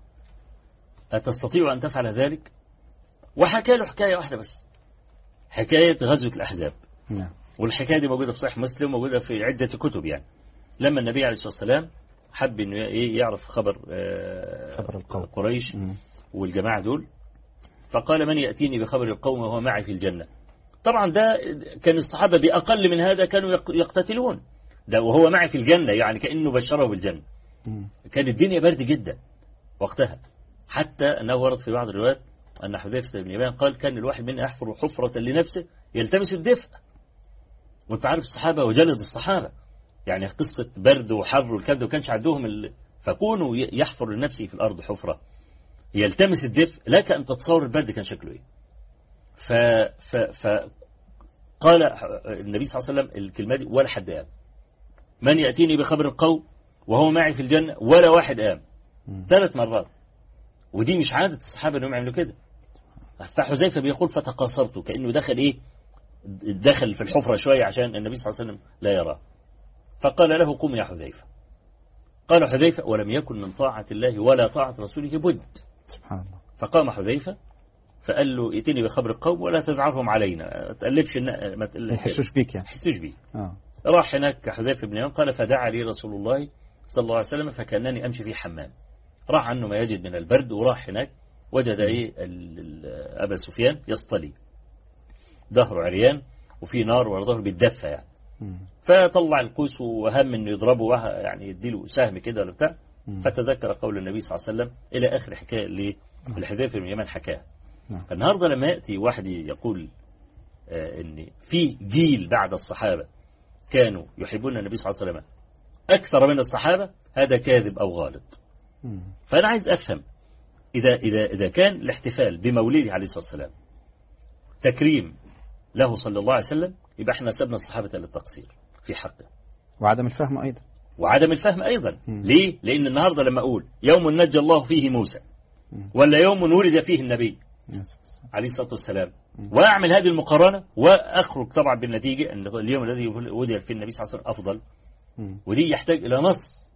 أتستطيع أن تفعل ذلك؟ وحكى له حكاية واحدة بس، حكاية غزوة الأحزاب. نعم. والحكاية دي موجودة في صحيح مسلم، موجودة في عدة كتب. يعني لما النبي عليه الصلاة والسلام حب إنه يعرف خبر خبر القوم قريش م. والجماعة دول، فقال من يأتيني بخبر القوم وهو معي في الجنة. طبعا ده كان الصحابة بأقل من هذا كانوا يقتتلون، ده وهو معي في الجنة، يعني كأنه بشره بالجنة. م. كان الدنيا برد جدا وقتها، حتى أنه ورد في بعض الروايات أن حذيفة بن اليمان قال كان الواحد منا يحفر حفرة لنفسه يلتمس الدفء. وانت عارف الصحابة وجلد الصحابة، يعني قصة برد وحر والكلام ده ما كانش عندهم ال... فكونوا يحفر لنفسه في الأرض حفرة يلتمس الدفء، لك أن تتصور البرد كان شكله إيه. ف... ف... ف... قال النبي صلى الله عليه وسلم الكلمة دي ولا حد قام. من يأتيني بخبر القوم وهو معي في الجنة، ولا واحد قام. ثلاث مرات. ودي مش عادة الصحابة أنهم يعملوا كده. فحذيفة بيقول فتقاصرت، كأنه دخل إيه، دخل في الحفرة شوية عشان النبي صلى الله عليه وسلم لا يراه. فقال له قم يا حذيفة. قال حذيفة ولم يكن من طاعة الله ولا طاعة رسوله بد. سبحان الله. فقام حذيفة فقال له ائتني بخبر القوم ولا تزعرهم علينا، ما تقلبش، ما يحسوش بيك يعني. يحسوش بيه. آه. راح هناك حذيفة بن اليمان قال فدعا لي رسول الله صلى الله عليه وسلم فكأنني أمشي في حمام. راح عنه ما يجد من البرد، وراح هناك وجد ايه أبا سفيان يصطلي ظهره عريان وفي نار وظهره بيتدفى يعني. فطلع القوس وهم انه يضربه، يعني يديله سهم كده ولا بتاع. فتذكر قول النبي صلى الله عليه وسلم الى اخر حكايه اللي الحذيفه بن اليمان حكاها. فالنهارده لما ياتي واحد يقول آه ان في جيل بعد الصحابه كانوا يحبون النبي صلى الله عليه وسلم اكثر من الصحابه، هذا كاذب او غالط. فانا عايز افهم إذا إذا إذا كان الاحتفال بمولده عليه الصلاة والسلام تكريم له صلى الله عليه وسلم، يبقى احنا سبنا الصحابة للتقصير في حقه. وعدم الفهم أيضا. وعدم الفهم أيضا. م. ليه؟ لأن النهاردة لما أقول يوم نجى الله فيه موسى، م. ولا يوم ولد فيه النبي عليه الصلاة والسلام، م. وأعمل هذه المقارنة وأخرج طبعا بالنتيجة أن اليوم الذي ولد فيه النبي صلى الله عليه وسلم أفضل. م. ودي يحتاج إلى نص،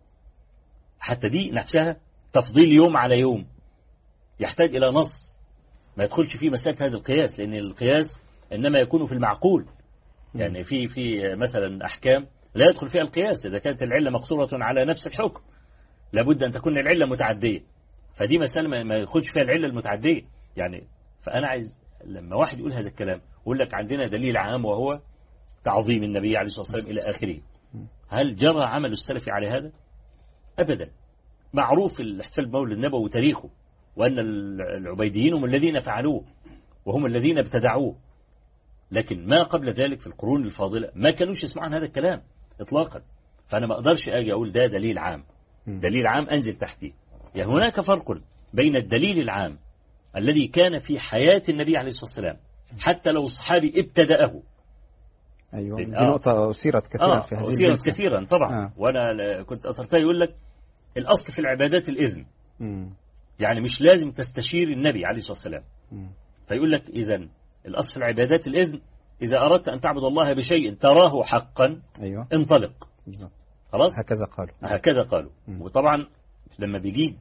حتى دي نفسها تفضيل يوم على يوم يحتاج إلى نص، ما يدخلش فيه مسألة هذا القياس، لأن القياس إنما يكون في المعقول. يعني في في مثلا أحكام لا يدخل فيها القياس إذا كانت العلة مقصورة على نفس الحكم، لابد أن تكون العلة متعدية. فدي مسألة ما يدخلش فيها العلة المتعدية يعني. فأنا عايز لما واحد يقول هذا الكلام يقول لك عندنا دليل عام وهو تعظيم النبي عليه الصلاة والسلام إلى آخره، هل جرى عمل السلف على هذا؟ أبدا. معروف الاحتفال بمولد النبوي وتاريخه، وأن العبيديين هم الذين فعلوه وهم الذين ابتدعوه، لكن ما قبل ذلك في القرون الفاضلة ما كانوش يسمعون هذا الكلام إطلاقا. فأنا ما أقدرش أجي أقول ده دليل عام، دليل عام أنزل تحتيه. يعني هناك فرق بين الدليل العام الذي كان في حياة النبي عليه الصلاة والسلام حتى لو الصحابي ابتدأه. أيوة دي آه. نقطة أثيرت كثيرا آه. في هذه أثيرت الجلسة كثيرا طبعا. آه. وأنا كنت أثرتها يقول لك الأصل في العبادات الإذن. م. يعني مش لازم تستشير النبي عليه الصلاة والسلام. م. فيقول لك إذن الأصل في العبادات الإذن، إذا أردت أن تعبد الله بشيء تراه حقا أيوة. انطلق. بالضبط. خلاص. هكذا قالوا. هكذا قالوا. م. وطبعا لما بيجيب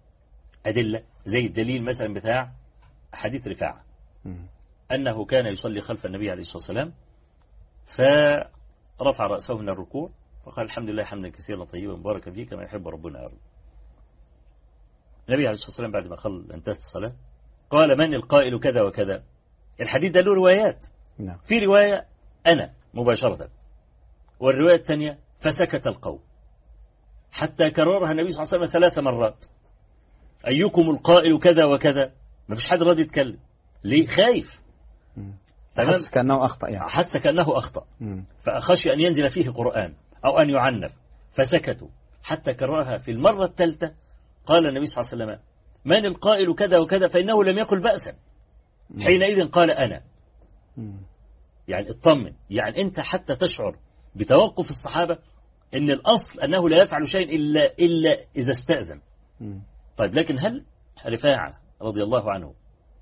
أدلة زي الدليل مثلا بتاع حديث رفاعة م. أنه كان يصلي خلف النبي عليه الصلاة والسلام فرفع رأسه من الركوع فقال الحمد لله حمدا كثيرا طيبا مباركا فيه كما يحب ربنا أرض. النبي عليه الصلاة والسلام بعد ما خل انتهت الصلاة قال من القائل كذا وكذا. الحديث ده له روايات. نعم. في رواية أنا مباشرة، والرواية الثانية فسكت القوم، حتى كررها النبي صلى الله عليه وسلم ثلاث مرات. أيكم القائل كذا وكذا، ما فيش حد راضي يتكلم. ليه؟ خايف. حس كأنه أخطأ يعني. حس كأنه أخطأ. فخشي أن ينزل فيه قرآن أو أن يعنف، فسكتوا حتى كررها في المرة الثالثة. قال النبي صلى الله عليه وسلم: من القائل كذا وكذا؟ فإنه لم يقل بأسا. حينئذ قال: أنا. يعني اطمن، يعني أنت حتى تشعر بتوقف الصحابة إن الأصل أنه لا يفعل شيء إلا, إلا إذا استأذن. طيب، لكن هل رفاعة رضي الله عنه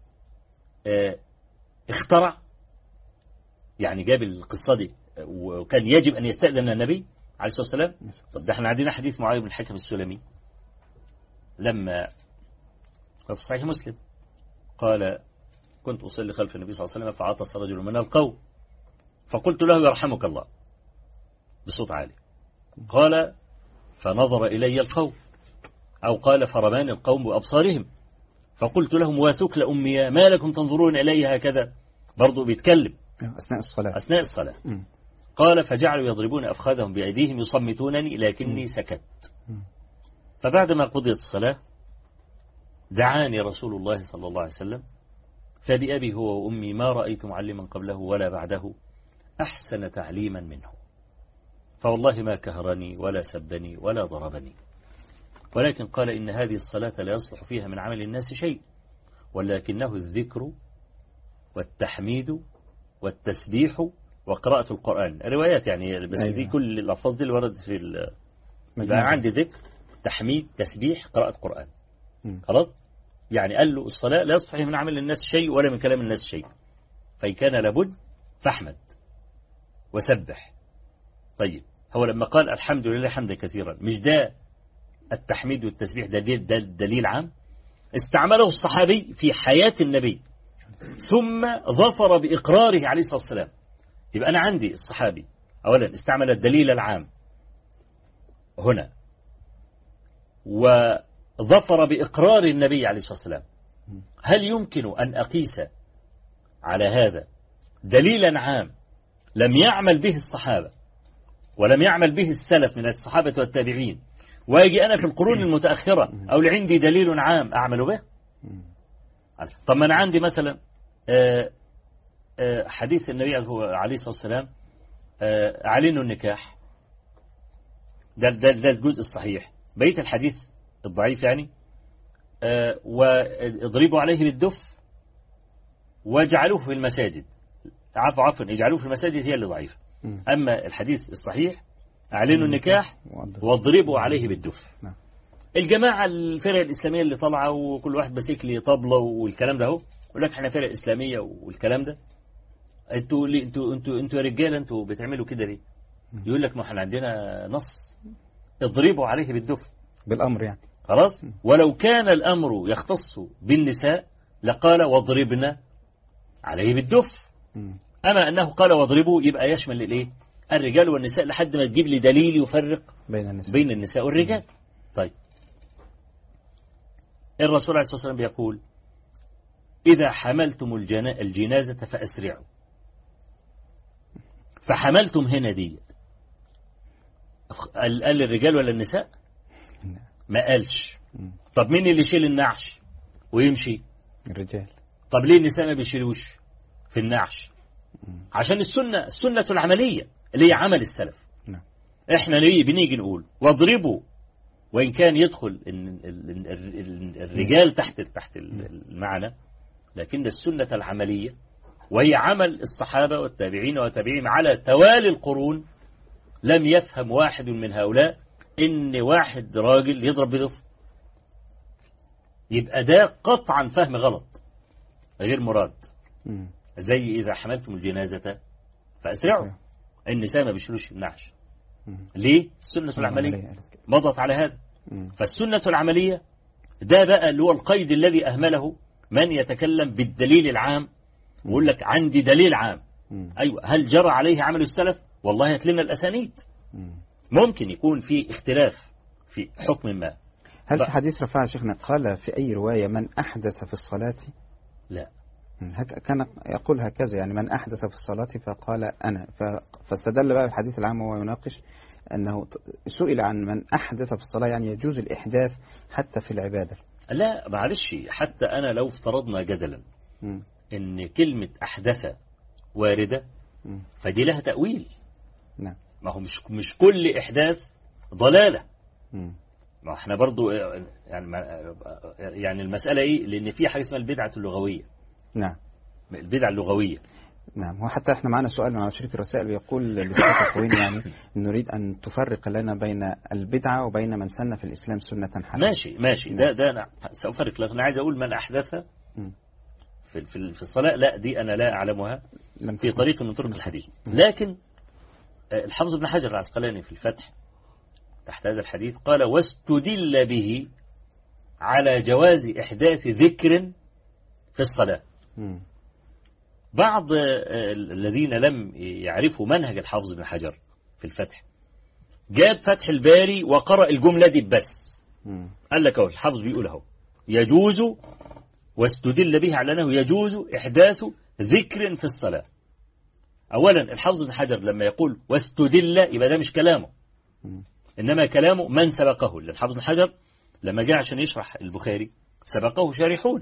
اه اخترع؟ يعني جاب القصة دي وكان يجب أن يستأذن النبي عليه الصلاة والسلام؟ طب ده احنا عندنا حديث معاوية بن الحكم السلمي لما في صحيح مسلم قال: كنت أصلي خلف النبي صلى الله عليه وسلم فعطس رجل من القوم فقلت له: يرحمك الله، بصوت عالي. قال: فنظر إلي القوم، أو قال: فرمان القوم بأبصارهم، فقلت لهم: وثكل أمي ما لكم تنظرون إلي هكذا؟ برضو بيتكلم أثناء الصلاة أثناء الصلاة. م. قال: فجعلوا يضربون أفخاذهم بأيديهم يصمتونني لكني سكت. فبعدما قضيت الصلاة دعاني رسول الله صلى الله عليه وسلم، فبأبي هو وأمي ما رأيت معلما قبله ولا بعده أحسن تعليما منه، فوالله ما كهرني ولا سبني ولا ضربني، ولكن قال: إن هذه الصلاة لا يصلح فيها من عمل الناس شيء، ولكنه الذكر والتحميد والتسبيح وقراءة القرآن. روايات يعني، بس أيوة. دي كل الألفاظ دي اللي وردت في ال... يبقى عندي ذكر، تحميد، تسبيح، قراءة قرآن. م. خلاص، يعني قال له الصلاة لا يصلح من عمل الناس شيء ولا من كلام الناس شيء، فإن كان لابد فاحمد وسبح. طيب، هو لما قال الحمد لله حمدا كثيرا، مش ده التحميد والتسبيح ده دليل, ده دليل عام استعمله الصحابي في حياة النبي ثم ظفر بإقراره عليه الصلاة والسلام. يبقى أنا عندي الصحابي أولا استعمل الدليل العام هنا، وظفر بإقرار النبي عليه الصلاة والسلام. هل يمكن أن أقيس على هذا دليلا عام لم يعمل به الصحابة ولم يعمل به السلف من الصحابة والتابعين، ويجي أنا في القرون المتأخرة أو عندي دليل عام أعمل به؟ طب ما أنا عندي مثلا حديث النبي عليه الصلاة والسلام أعلنوا النكاح، ده, ده, ده الجزء الصحيح. بقية الحديث الضعيف يعني واضربوا عليه بالدف واجعلوه في المساجد، عفوا عفوا اجعلوه في المساجد هي اللي ضعيفة. أما الحديث الصحيح أعلنوا النكاح واضربوا عليه بالدف. الجماعة الفرق الإسلامية اللي طالعة وكل واحد ماسك لي طبلة والكلام ده اهو، يقول لك احنا فرق إسلامية والكلام ده، انتوا انتوا انتوا انتوا يا رجاله انتوا بتعملوا كده ليه؟ يقول لك ما احنا عندنا نص اضربوا عليه بالدف بالأمر يعني. خلاص، ولو كان الأمر يختص بالنساء لقال واضربنا عليه بالدف، أما أنه قال واضربوا يبقى يشمل الايه؟ الرجال والنساء، لحد ما تجيب لي دليل يفرق بين النساء, بين النساء والرجال. طيب، الرسول عليه الصلاة والسلام بيقول: إذا حملتم الجنازة فأسرعوا. فحملتم هنا دي قال الرجال ولا النساء؟ ما قالش. طب مين اللي يشيل النعش ويمشي؟ الرجال. طب ليه النساء ما بيشيلوش في النعش؟ عشان السنة السنة العملية اللي هي عمل السلف. احنا ليه بنيجي نقول واضربوا، وإن كان يدخل الرجال تحت تحت المعنى، لكن السنة العملية وهي عمل الصحابة والتابعين والتابعين على توالي القرون، لم يفهم واحد من هؤلاء إن واحد راجل يضرب بدف. يبقى ده قطعا فهم غلط غير مراد. زي إذا حملتم الجنازة فأسرعوا، النساء ما بيشيلوش النعش. ليه؟ السنة العملية مضت على هذا. فالسنة العملية ده بقى اللي هو القيد الذي أهمله من يتكلم بالدليل العام ويقول لك عندي دليل عام. أيوة، هل جرى عليه عمل السلف؟ والله هات لنا الأسانيد. ممكن يكون في اختلاف في حكم ما. هل في حديث رفاعة شيخنا قال في أي رواية من أحدث في الصلاة؟ لا، كان يقول هكذا يعني من أحدث في الصلاة فقال أنا، فاستدل بقى الحديث العام وهو يناقش أنه سئل عن من أحدث في الصلاة، يعني يجوز الإحداث حتى في العبادة. لا معلش، حتى أنا لو افترضنا جدلا م. إن كلمة أحدث واردة م. فدي لها تأويل. نعم. ما هو مش مش كل إحداث ضلالة. م. ما احنا برضو يعني يعني المسألة إيه؟ لأن في حاجة اسمها البدعة اللغوية. نعم. البدعة اللغوية. نعم. وحتى احنا معنا سؤال من شريط الرسائل بيقول للأستاذ الطويل يعني نريد أن تفرق لنا بين البدعة وبين من سن في الإسلام سنة حسنة. ماشي ماشي. ده ده أنا سأفرق لك. أنا عايز أقول من أحدث في في في الصلاة، لا دي أنا لا أعلمها في طريق من طرق الحديث. لكن الحافظ ابن حجر العسقلاني في الفتح تحت هذا الحديث قال: واستدل به على جواز إحداث ذكر في الصلاة. م. بعض الذين لم يعرفوا منهج الحافظ ابن حجر في الفتح جاب فتح الباري وقرأ الجملة دي بس. م. قال لك اهو الحافظ بيقول اهو يجوز، واستدل به على أنه يجوز إحداث ذكر في الصلاة. أولا الحافظ ابن حجر لما يقول واستدل يبقى ده مش كلامه، إنما كلامه من سبقه. الحافظ ابن حجر لما جاء عشان يشرح البخاري سبقه شارحون،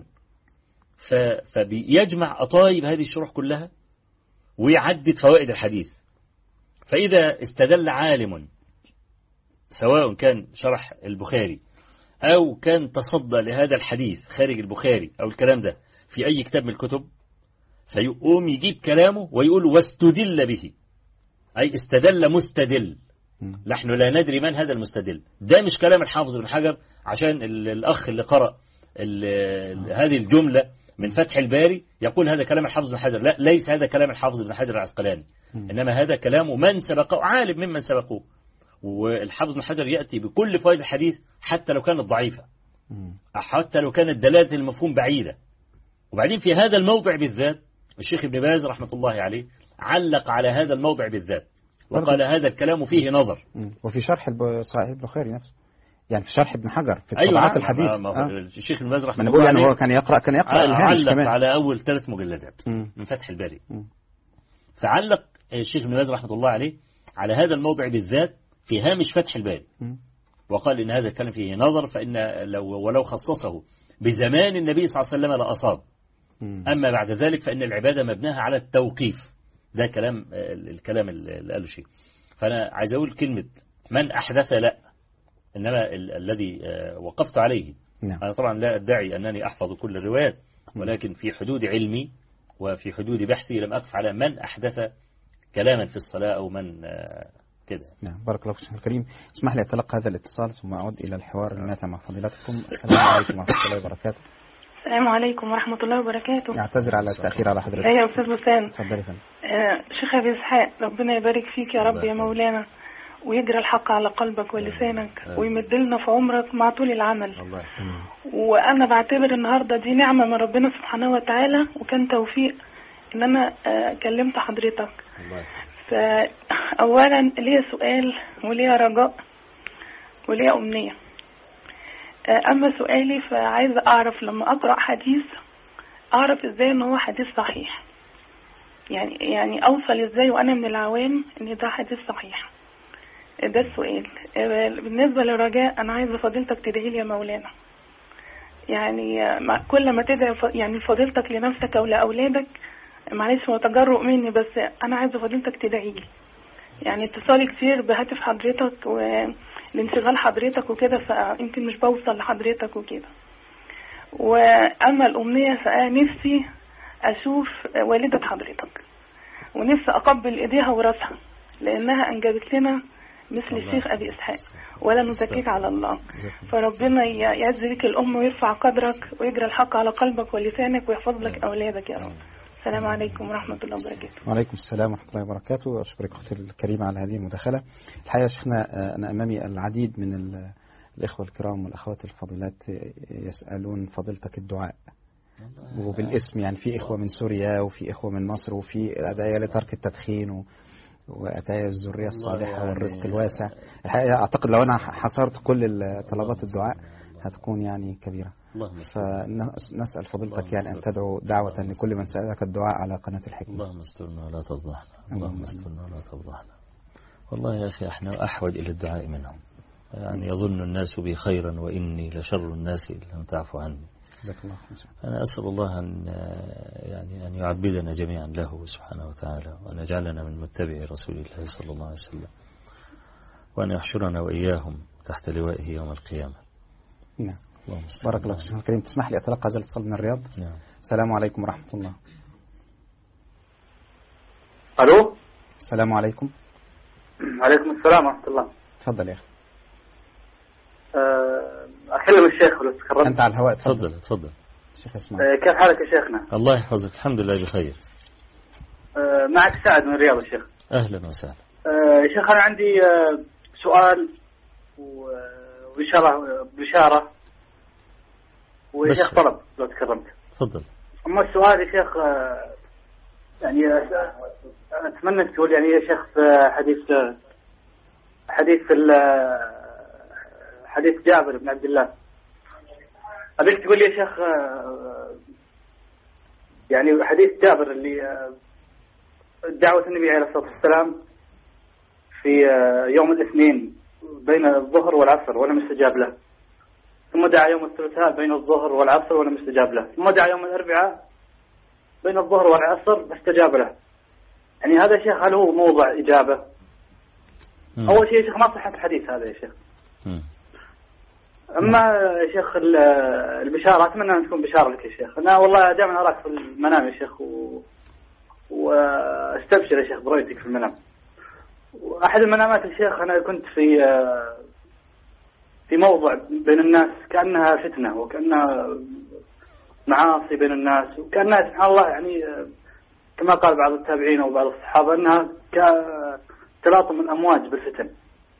فبيجمع أطايب هذه الشروح كلها ويعدد فوائد الحديث. فإذا استدل عالم سواء كان شرح البخاري أو كان تصدى لهذا الحديث خارج البخاري أو الكلام ده في أي كتاب من الكتب، فيقوم يجيب كلامه ويقول واستدل به، أي استدل مستدل. نحن لا ندري من هذا المستدل. ده مش كلام الحافظ ابن حجر عشان الأخ اللي قرأ هذه الجملة من فتح الباري يقول هذا كلام الحافظ ابن حجر. لا، ليس هذا كلام الحافظ ابن حجر العسقلاني، إنما هذا كلام من سبقه، عالم ممن سبقوه. والحافظ ابن حجر يأتي بكل فوائد الحديث حتى لو كانت ضعيفة، حتى لو كانت دلالة المفهوم بعيدة. وبعدين في هذا الموضع بالذات الشيخ ابن باز رحمة الله عليه علق على هذا الموضع بالذات وقال هذا الكلام فيه نظر. وفي شرح صحيح البخاري نفسه، يعني في شرح ابن حجر في طبعات أيوة الحديث. ما آه. الشيخ ابن باز رحمه الله عليه يعني هو كان يقرأ كان يقرأ الهامش كمان علق على أول ثلاث مجلدات م. من فتح الباري. م. فعلق الشيخ ابن باز رحمه الله عليه على هذا الموضع بالذات في هامش فتح الباري، م. وقال إن هذا الكلام فيه نظر، فإن لو ولو خصصه بزمان النبي صلى الله عليه وسلم لأصاب. م. أما بعد ذلك فإن العبادة مبناها على التوقيف. ده كلام الكلام اللي قاله شيء. فأنا عايز أقول كلمة من أحدث لا، إنما ال الذي وقفت عليه نعم. أنا طبعا لا أدعي أنني أحفظ كل الروايات، ولكن في حدود علمي وفي حدود بحثي لم أقف على من أحدث كلاما في الصلاة أو من كده. نعم. بارك الله فيك الكريم. اسمح لي أتلقى هذا الاتصال ثم أعود إلى الحوار الماتع مع فضيلتكم. السلام عليكم ورحمة الله وبركاته. السلام عليكم ورحمة الله وبركاته. أعتذر على التأخير على حضرتك. أيها أستاذ بسام. تفضلي فندم. آه شيخ أبي إسحاق، ربنا يبارك فيك يا رب يا مولانا، ويجرى الحق على قلبك ولسانك، ويمد لنا في عمرك مع طول العمل. الله. وأنا بعتبر النهاردة دي نعمة من ربنا سبحانه وتعالى، وكان توفيق إن أنا آه كلمت حضرتك. الله. فأولا ليا سؤال وليا رجاء وليا أمنية. أما سؤالي فعايزة أعرف لما أقرأ حديث أعرف إزاي إن هو حديث صحيح، يعني يعني أوصل إزاي وأنا من العوام إن ده حديث صحيح. ده السؤال. بالنسبة للرجاء أنا عايزة فضيلتك تدعي لي يا مولانا، يعني كل ما تدعي يعني فضيلتك لنفسك أو لأولادك، معلش هو تجرؤ مني بس أنا عايزة فضيلتك تدعي لي، يعني اتصالي كتير بهاتف حضرتك والانشغال حضرتك وكده، فيمكن مش بوصل لحضرتك وكده. وأما الأمنية فنفسي أشوف والدة حضرتك، ونفسي أقبل إيديها وراسها، لأنها أنجبت لنا مثل الشيخ أبي إسحاق، ولا نزكيك على الله. فربنا يعز بك الأم ويرفع قدرك ويجرى الحق على قلبك ولسانك ويحفظ لك أولادك يا رب. السلام عليكم ورحمة الله وبركاته. وعليكم السلام ورحمة الله وبركاته. أشكرك أختي الكريمة على هذه المداخلة. الحقيقة يا شيخنا أنا أمامي العديد من الإخوة الكرام والأخوات الفضيلات يسألون فضيلتك الدعاء وبالاسم، يعني في إخوة من سوريا وفي إخوة من مصر وفي أدعية لترك التدخين و وأتايا الذرية الصالحة والرزق الواسع. الحقيقة أعتقد لو أنا حصرت كل طلبات الدعاء هتكون يعني كبيرة، فنسأل فضيلتك يعني أن تدعو دعوة لكل من سألك الدعاء على قناة الحكمة. اللهم استرنا ولا تفضحنا، اللهم استرنا ولا تفضحنا. والله يا أخي احنا أحوج إلى الدعاء منهم، يعني يظن الناس بي خيرا وإني لشر الناس إن لم تعفو عني. أنا أسأل الله أن يعني أن يعبدنا جميعا له سبحانه وتعالى، وأن يجعلنا من متبعي رسول الله صلى الله عليه وسلم. وأن يحشرنا وإياهم تحت لوائه يوم القيامة. نعم. بارك الله فيك الكريم. تسمح لي أتلقى هذا الاتصال من الرياض؟ نعم. السلام عليكم ورحمة الله. ألو. السلام عليكم. عليكم السلام ورحمة الله. تفضل يا أخي. أكلم الشيخ ولو تكرمت. أنت على الهواء. تفضل تفضل. شيخ اسمع. كيف حالك يا شيخنا؟ الله يحفظك. الحمد لله بخير. معك سعد من الرياض يا شيخ. أهلا وسهلا. يا شيخ أنا عندي سؤال وبشارة بشارة ويا شيخ طلب لو تكرمت. تفضل. أما السؤال يا شيخ يعني أتمنى تقول يعني يا شيخ في حديث حديث حديث جابر بن عبد الله أبيك تقول لي يا شيخ يعني حديث جابر اللي دعوة النبي عليه الصلاة والسلام في يوم الاثنين بين الظهر والعصر ولم يستجاب له، ثم دعا يوم الثلاثاء بين الظهر والعصر ولم يستجاب له، ثم دعا يوم الأربعاء بين الظهر والعصر فاستجاب له. يعني هذا يا شيخ هل هو موضع إجابة؟ مم. أول شيء يا شيخ ما صحة الحديث هذا يا شيخ. مم. أما يا شيخ البشارة أتمنى أن تكون بشارة لك يا شيخ. أنا والله دائما أراك في المنام يا شيخ و... واستبشر يا شيخ برؤيتك في المنام. وأحد المنامات يا شيخ أنا كنت في في موضع بين الناس كأنها فتنة وكأنها معاصي بين الناس وكأنها سبحان الله يعني كما قال بعض التابعين وبعض الصحابة أنها كتلاطم الأمواج بالفتن.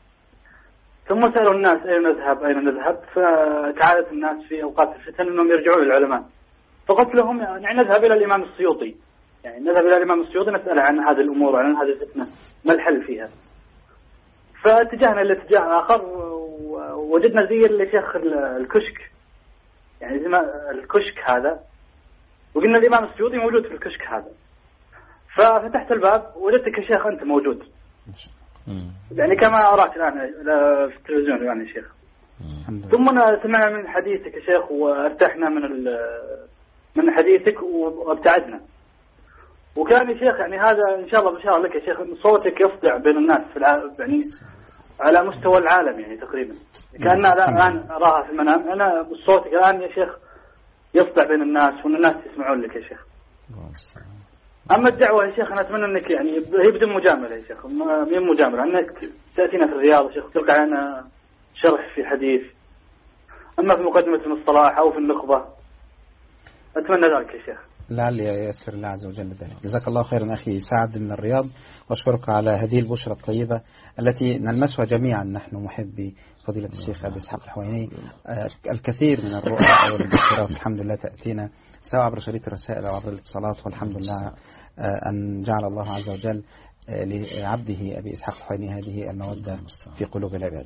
ثم سألوا الناس أين نذهب أين نذهب، فتعالت الناس في أوقات الفتن أنهم يرجعون للعلماء، فقلت لهم يعني نذهب إلى الإمام السيوطي، يعني نذهب إلى الإمام السيوطي نسأل عن هذه الأمور وعن هذه الفتنة ما الحل فيها. فاتجهنا إلى اتجاه آخر ووجدنا زي اللي شيخ الكشك، يعني زي ما الكشك هذا، وقلنا الإمام السيوطي موجود في الكشك هذا. ففتحت الباب وجدتك يا شيخ أنت موجود، يعني كما أراك الآن في التلفزيون يعني يا شيخ. ثم سمعنا من حديثك يا شيخ وارتحنا من من حديثك وابتعدنا. وكان يا شيخ يعني هذا إن شاء الله بشارة لك يا شيخ صوتك يصدع بين الناس في العالم، يعني على مستوى العالم يعني تقريبا كأن الآن أراها في المنام. أنا صوتك الآن يا شيخ يصدع بين الناس وأن الناس يسمعون لك يا شيخ. أما الدعوة يا شيخ أنا أتمنى أنك يعني هي بدون مجاملة يا شيخ، مين مجاملة، أنك تأتينا في الرياض يا شيخ تلقى لنا شرح في حديث، أما في مقدمة المصطلح أو في النخبة أتمنى ذلك يا شيخ. لعل ييسر الله عز وجل ذلك. جزاك الله خيرا أخي سعد من الرياض، وأشكرك على هذه البشرى الطيبة التي نلمسها جميعا نحن محبي فضيلة الشيخ أبي إسحاق الحويني. الكثير من الرؤى والبشرات الحمد لله تأتينا سواء عبر شريط الرسائل أو عبر الاتصالات، والحمد لله أن جعل الله عز وجل لعبده أبي إسحاق الحويني هذه المودة في قلوب العباد.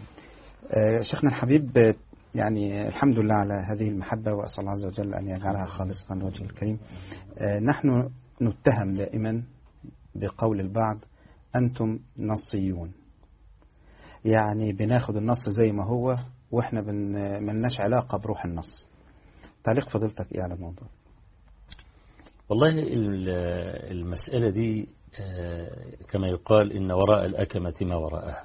شيخنا الحبيب، يعني الحمد لله على هذه المحبة، وأسأل الله عز وجل أن يجعلها خالصة لوجهه الكريم. نحن نتهم دائما بقول البعض أنتم نصيون، يعني بناخد النص زي ما هو وإحنا ملناش علاقة بروح النص. تعليق فضيلتك إيه على الموضوع؟ والله المسألة دي كما يقال إن وراء الأكمة ما وراءها.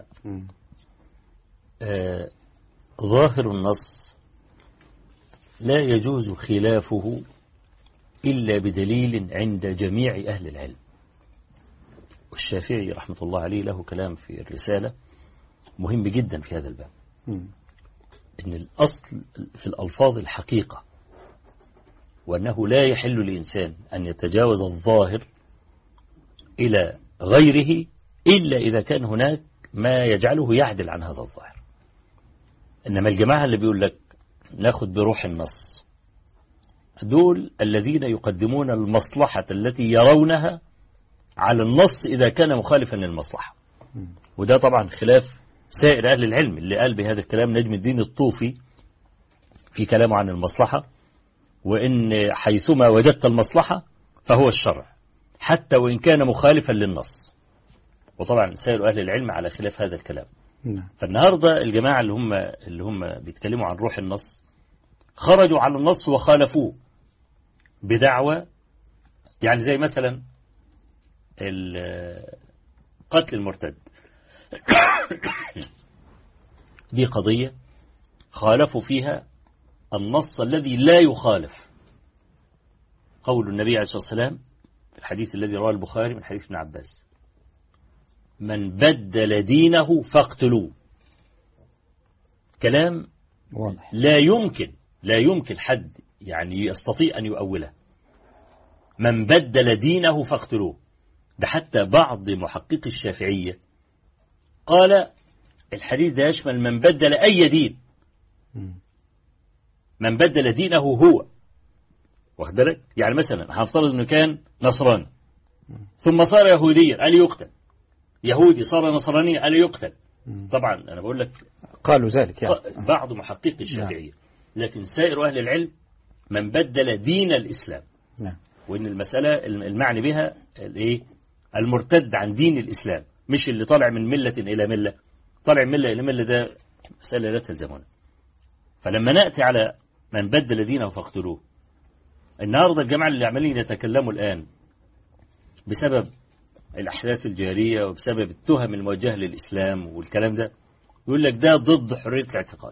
ظاهر النص لا يجوز خلافه إلا بدليل عند جميع أهل العلم. والشافعي رحمة الله عليه له كلام في الرسالة مهم جدا في هذا الباب، إن الأصل في الألفاظ الحقيقة، وأنه لا يحل لإنسان أن يتجاوز الظاهر إلى غيره إلا إذا كان هناك ما يجعله يعدل عن هذا الظاهر. إنما الجماعة اللي بيقول لك ناخد بروح النص دول الذين يقدمون المصلحة التي يرونها على النص إذا كان مخالفا للمصلحة. وده طبعا خلاف سائر أهل العلم اللي قال بهذا الكلام نجم الدين الطوفي في كلامه عن المصلحة، وإن حيثما وجدت المصلحة فهو الشرع حتى وإن كان مخالفا للنص. وطبعا سائر أهل العلم على خلاف هذا الكلام. فالنهاردة الجماعة اللي هم اللي هم بيتكلموا عن روح النص خرجوا على النص وخالفوه بدعوة، يعني زي مثلا قتل المرتد. دي قضية خالفوا فيها النص الذي لا يخالف، قول النبي عليه الصلاة والسلام في الحديث الذي رواه البخاري من حديث ابن عباس: من بدل دينه فاقتلوه. كلام واضح، لا يمكن لا يمكن حد يعني يستطيع أن يؤوله. من بدل دينه فاقتلوه. ده حتى بعض محققي الشافعية قال الحديث ده يشمل من بدل أي دين، من بدل دينه هو، واخد بالك؟ يعني مثلا هنفترض انه كان نصراني ثم صار يهوديا، قال يقتل. يهودي صار نصرانيا، قال يقتل. طبعا انا بقول لك قالوا ذلك يعني بعض محققي الشافعية، لكن سائر اهل العلم من بدل دين الاسلام. نعم. وان المسألة المعني بها الايه؟ المرتد عن دين الاسلام، مش اللي طالع من ملة الى ملة. طالع من ملة الى ملة ده مسألة لا تلزمنا. فلما نأتي على من بدل دينه فاقتلوه، النهارده الجماعة اللي عمالين يتكلموا الآن بسبب الأحداث الجارية وبسبب التهم الموجهة للإسلام والكلام ده، يقول لك ده ضد حرية الاعتقاد.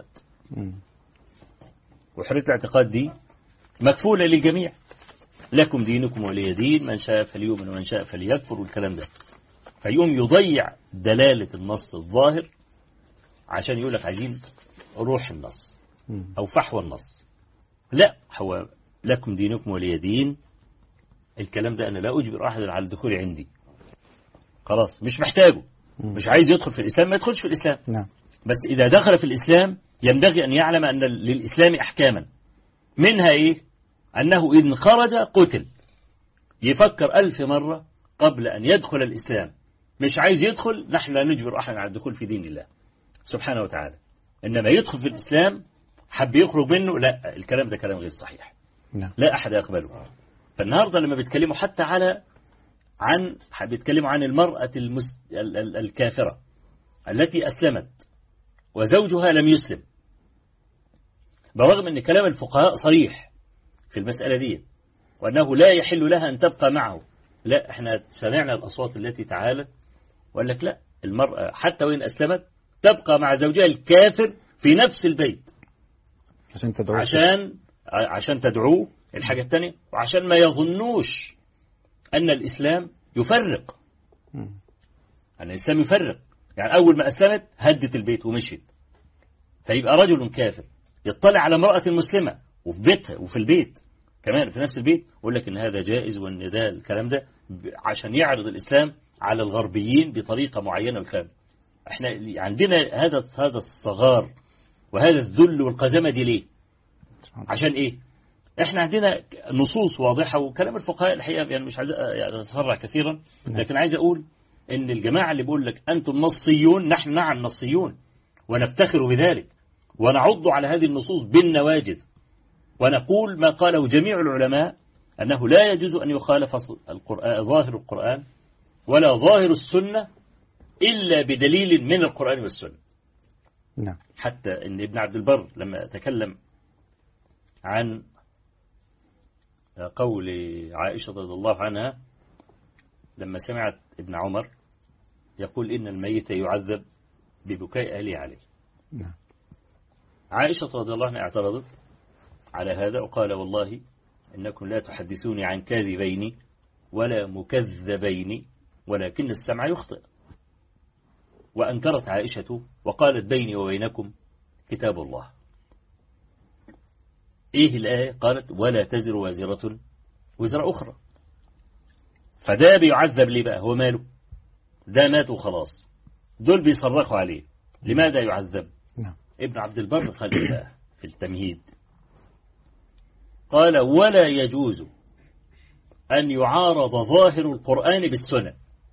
وحرية الاعتقاد دي مكفولة للجميع، لكم دينكم ولي دين، من شاء فليؤمن ومن شاء فليكفر والكلام ده. فيقوم يضيع دلالة النص الظاهر عشان يقول لك عايزين روح النص أو فحوى النص. لا، هو لكم دينكم ولي دين، الكلام ده أنا لا أجبر أحد على الدخول عندي، خلاص مش محتاجه. مش عايز يدخل في الإسلام ما يدخلش في الإسلام. نعم. بس إذا دخل في الإسلام ينبغي أن يعلم أن للإسلام أحكاما، منها إيه؟ أنه إن خرج قتل. يفكر ألف مرة قبل أن يدخل الإسلام. مش عايز يدخل، نحن لا نجبر أحد على الدخول في دين الله سبحانه وتعالى. إنما يدخل في الإسلام حب يخرج منه، لا، الكلام ده كلام غير صحيح. نعم. لا أحد يقبله. فالنهاردة لما بيتكلموا حتى على عن بيتكلموا عن المرأة المس... ال... ال... الكافرة التي أسلمت وزوجها لم يسلم، برغم أن كلام الفقهاء صريح في المسألة دي، وأنه لا يحل لها أن تبقى معه. لا، احنا سمعنا الأصوات التي تعالت وقال لك لا، المرأة حتى وإن أسلمت تبقى مع زوجها الكافر في نفس البيت عشان تدعوه، عشان عشان تدعوه. الحاجة الثانية، وعشان ما يظنوش أن الإسلام يفرق. أن الإسلام يفرق، يعني أول ما أسلمت هدت البيت ومشيت، فيبقى رجل كافر يطلع على امرأة مسلمة وفي بيتها وفي البيت كمان في نفس البيت، يقول لك إن هذا جائز وإن ده الكلام ده عشان يعرض الإسلام على الغربيين بطريقة معينة. والكلام احنا عندنا هذا هذا الصغار وهذا الذل والقزمة دي ليه؟ عشان إيه؟ احنا عندنا نصوص واضحة وكلام الفقهاء الحقيقة يعني مش عايز يعني اتفرع كثيرا، لكن عايز أقول إن الجماعة اللي بيقول لك أنتم نصيون، نحن نعم نصيون ونفتخر بذلك ونعض على هذه النصوص بالنواجذ، ونقول ما قاله جميع العلماء أنه لا يجوز أن يخالف القرآن ظاهر القرآن ولا ظاهر السنة إلا بدليل من القرآن والسنة. نعم. حتى إن ابن عبد البر لما تكلم عن قول عائشة رضي الله عنها لما سمعت ابن عمر يقول إن الميت يعذب ببكاء أهله عليه. نعم. عائشة رضي الله عنها اعترضت على هذا وقال والله إنكم لا تحدثوني عن كاذبين ولا مكذبين ولكن السمع يخطئ. وأنكرت عائشة وقالت بيني وبينكم كتاب الله. إيه الآية؟ قالت ولا تزر وازرة وزر أخرى. فده بيعذب ليه بقى؟ هو ماله؟ ده مات وخلاص، دول بيصرخوا عليه، لماذا يعذب؟ نعم. ابن عبد البر قال بقى في التمهيد قال ولا يجوز أن يعارض ظاهر القرآن بالسنة.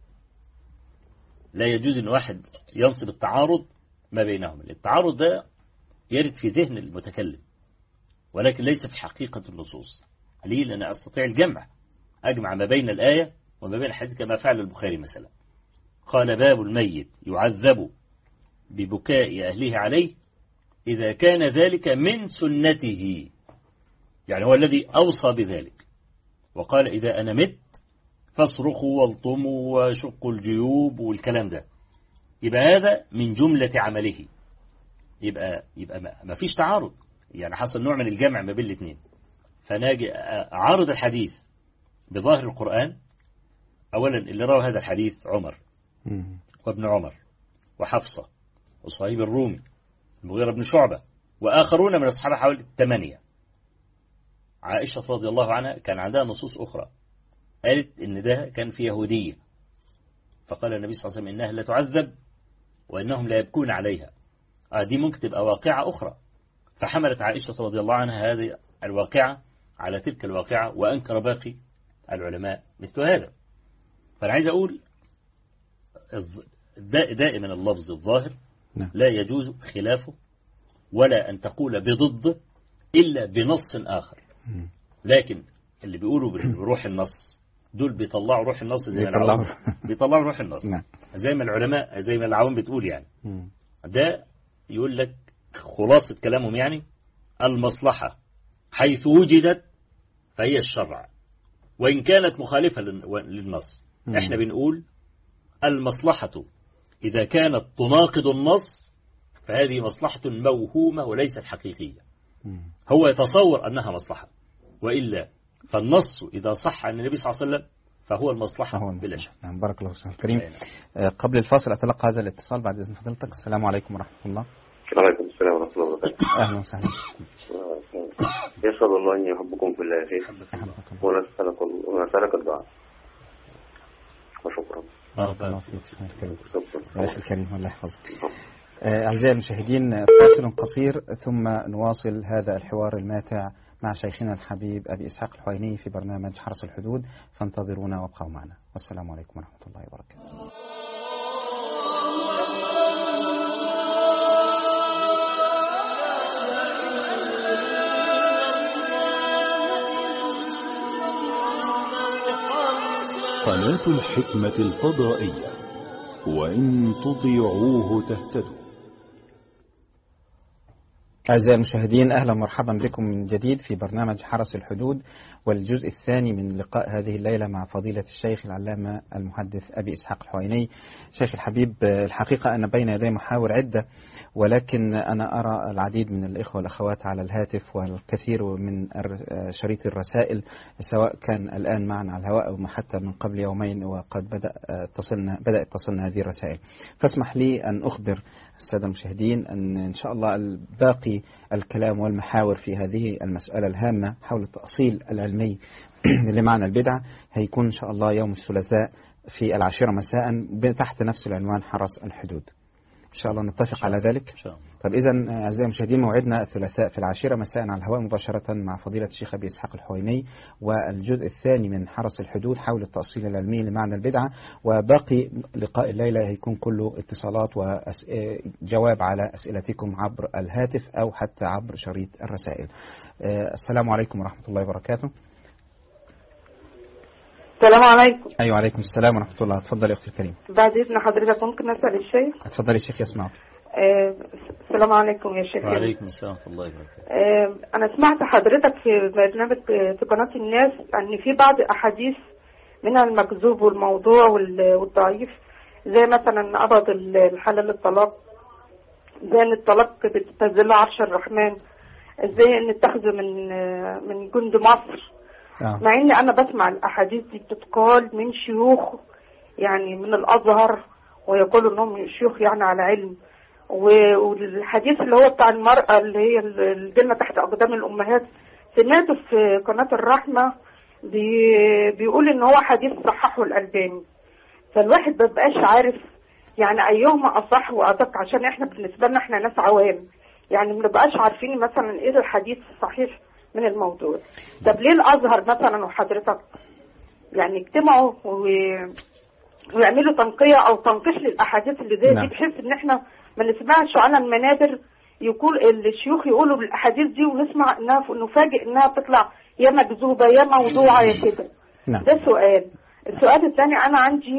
لا يجوز أن واحد ينصب التعارض ما بينهم. التعارض ده يرد في ذهن المتكلم ولكن ليس في حقيقة النصوص. ليه؟ لأن أستطيع الجمع، أجمع ما بين الآية وما بين الحديث كما فعل البخاري مثلا. قال باب الميت يعذب ببكاء أهله عليه إذا كان ذلك من سنته، يعني هو الذي أوصى بذلك. وقال إذا أنا مت فاصرخوا والطموا وشقوا الجيوب والكلام ده. يبقى هذا من جملة عمله، يبقى يبقى ما فيش تعارض، يعني حصل نوع من الجمع ما بين الاثنين. فناجي أعارض الحديث بظاهر القرآن. أولا اللي روى هذا الحديث عمر وابن عمر وحفصة وصهيب الرومي المغيرة بن شعبة وآخرون من الصحابة حوالي ثمانية. عائشة رضي الله عنها كان عندها نصوص أخرى قالت إن ده كان في يهودية، فقال النبي صلى الله عليه وسلم إنها لا تعذب وإنهم لا يبكون عليها. آه دي ممكن تبقى واقعة أخرى، فحملت عائشة رضي الله عنها هذه الواقعة على تلك الواقعة، وأنكر باقي العلماء مثل هذا. فأنا عايز أقول دائما اللفظ الظاهر لا يجوز خلافه، ولا أن تقول بضد إلا بنص آخر. لكن اللي بيقولوا بروح النص دول بيطلعوا روح النص زي ما العوام بيطلعوا روح النص زي ما العلماء زي ما العوام بتقول. يعني ده يقول لك خلاصة كلامهم، يعني المصلحة حيث وجدت فهي الشرع وإن كانت مخالفة للنص. احنا بنقول المصلحة إذا كانت تناقض النص فهذه مصلحة موهومة وليست حقيقية. هو يتصور أنها مصلحة، وإلا فالنص إذا صح عن النبي صلى الله عليه وسلم فهو المصلحة بلا شك. نعم بارك الله فيك كريم. قبل الفاصل أتلقى هذا الاتصال بعد إذن فضيلتك. السلام عليكم ورحمة الله. وعليكم السلام ورحمة الله وبركاته. أهلا وسهلا. يسأل الله أن يحبكم في الله يا شيخ، ونسألك الدعاء وشكرا. بارك الله فيك يا أخي الكريم، الله يحفظك. أعزائي المشاهدين فاصل قصير ثم نواصل هذا الحوار الماتع مع شيخنا الحبيب أبي إسحاق الحويني في برنامج حرس الحدود، فانتظرونا وابقوا معنا، والسلام عليكم ورحمة الله وبركاته. قناة الحكمة الفضائية، وإن تطيعوه تهتدوا. أعزائي المشاهدين أهلا مرحبا بكم من جديد في برنامج حرس الحدود، والجزء الثاني من لقاء هذه الليلة مع فضيلة الشيخ العلامة المحدث أبي إسحاق الحويني. شيخ الحبيب، الحقيقة أن بين يدي محاور عدة، ولكن أنا أرى العديد من الإخوة والأخوات على الهاتف والكثير من شريط الرسائل، سواء كان الآن معنا على الهواء أو حتى من قبل يومين، وقد بدأ تصلنا بدأت تصلنا هذه الرسائل. فاسمح لي أن أخبر السادة المشاهدين أن إن شاء الله الباقي الكلام والمحاور في هذه المسألة الهامة حول التأصيل العلمي لمعنى البدعة هيكون إن شاء الله يوم الثلاثاء في العاشرة مساء تحت نفس العنوان حرس الحدود. إن شاء الله نتفق على ذلك. طب إذن أعزائي المشاهدين موعدنا الثلاثاء في العاشرة مساء على الهواء مباشرة مع فضيلة الشيخ أبي إسحاق الحويني، والجزء الثاني من حرس الحدود حول التأصيل العلمي لمعنى البدعة، وباقي لقاء الليلة هيكون كله اتصالات وجواب على أسئلتكم عبر الهاتف أو حتى عبر شريط الرسائل. السلام عليكم ورحمة الله وبركاته. السلام عليكم. أيوة عليكم السلام ورحمة الله. تفضل يا أختي الكريم. بعد إذن حضرتك ممكن أسأل الشيخ؟ تفضل الشيخ يسمعك. آه السلام عليكم يا شيخ. وعليكم السلام ورحمة الله وبركاته. آه أنا سمعت حضرتك في برنامج في قناة الناس أن في بعض أحاديث منها المكذوب والموضوع والضعيف، زي مثلا قبض الحلال الطلاق، زي أن الطلاق بتنزل عرش الرحمن، زي أن اتخذوا من من جند مصر. آه. مع ان انا بسمع الاحاديث دي بتتقال من شيوخ يعني من الازهر، ويقولوا انهم شيوخ يعني على علم، والحديث اللي هو بتاع المرأة اللي هي الجنة تحت اقدام الامهات سمعته في قناة الرحمة بي بيقول ان هو حديث صححه الألباني. فالواحد مبقاش عارف يعني ايهما اصح وادق، عشان احنا بالنسبة لنا احنا ناس عوام يعني منبقاش عارفين مثلا ايه الحديث الصحيح من الموضوع. طب ليه الازهر مثلا وحضرتك يعني يجتمعوا و... ويعملوا تنقية او تنقيح للاحاديث اللي زي دي، بحيث ان احنا ما نسمعش على المنابر يقول الشيوخ يقولوا بالاحاديث دي ونسمع انها نفاجئ انها تطلع يا مكذوبه يا موضوعه يا كده. ده سؤال. السؤال الثاني، انا عندي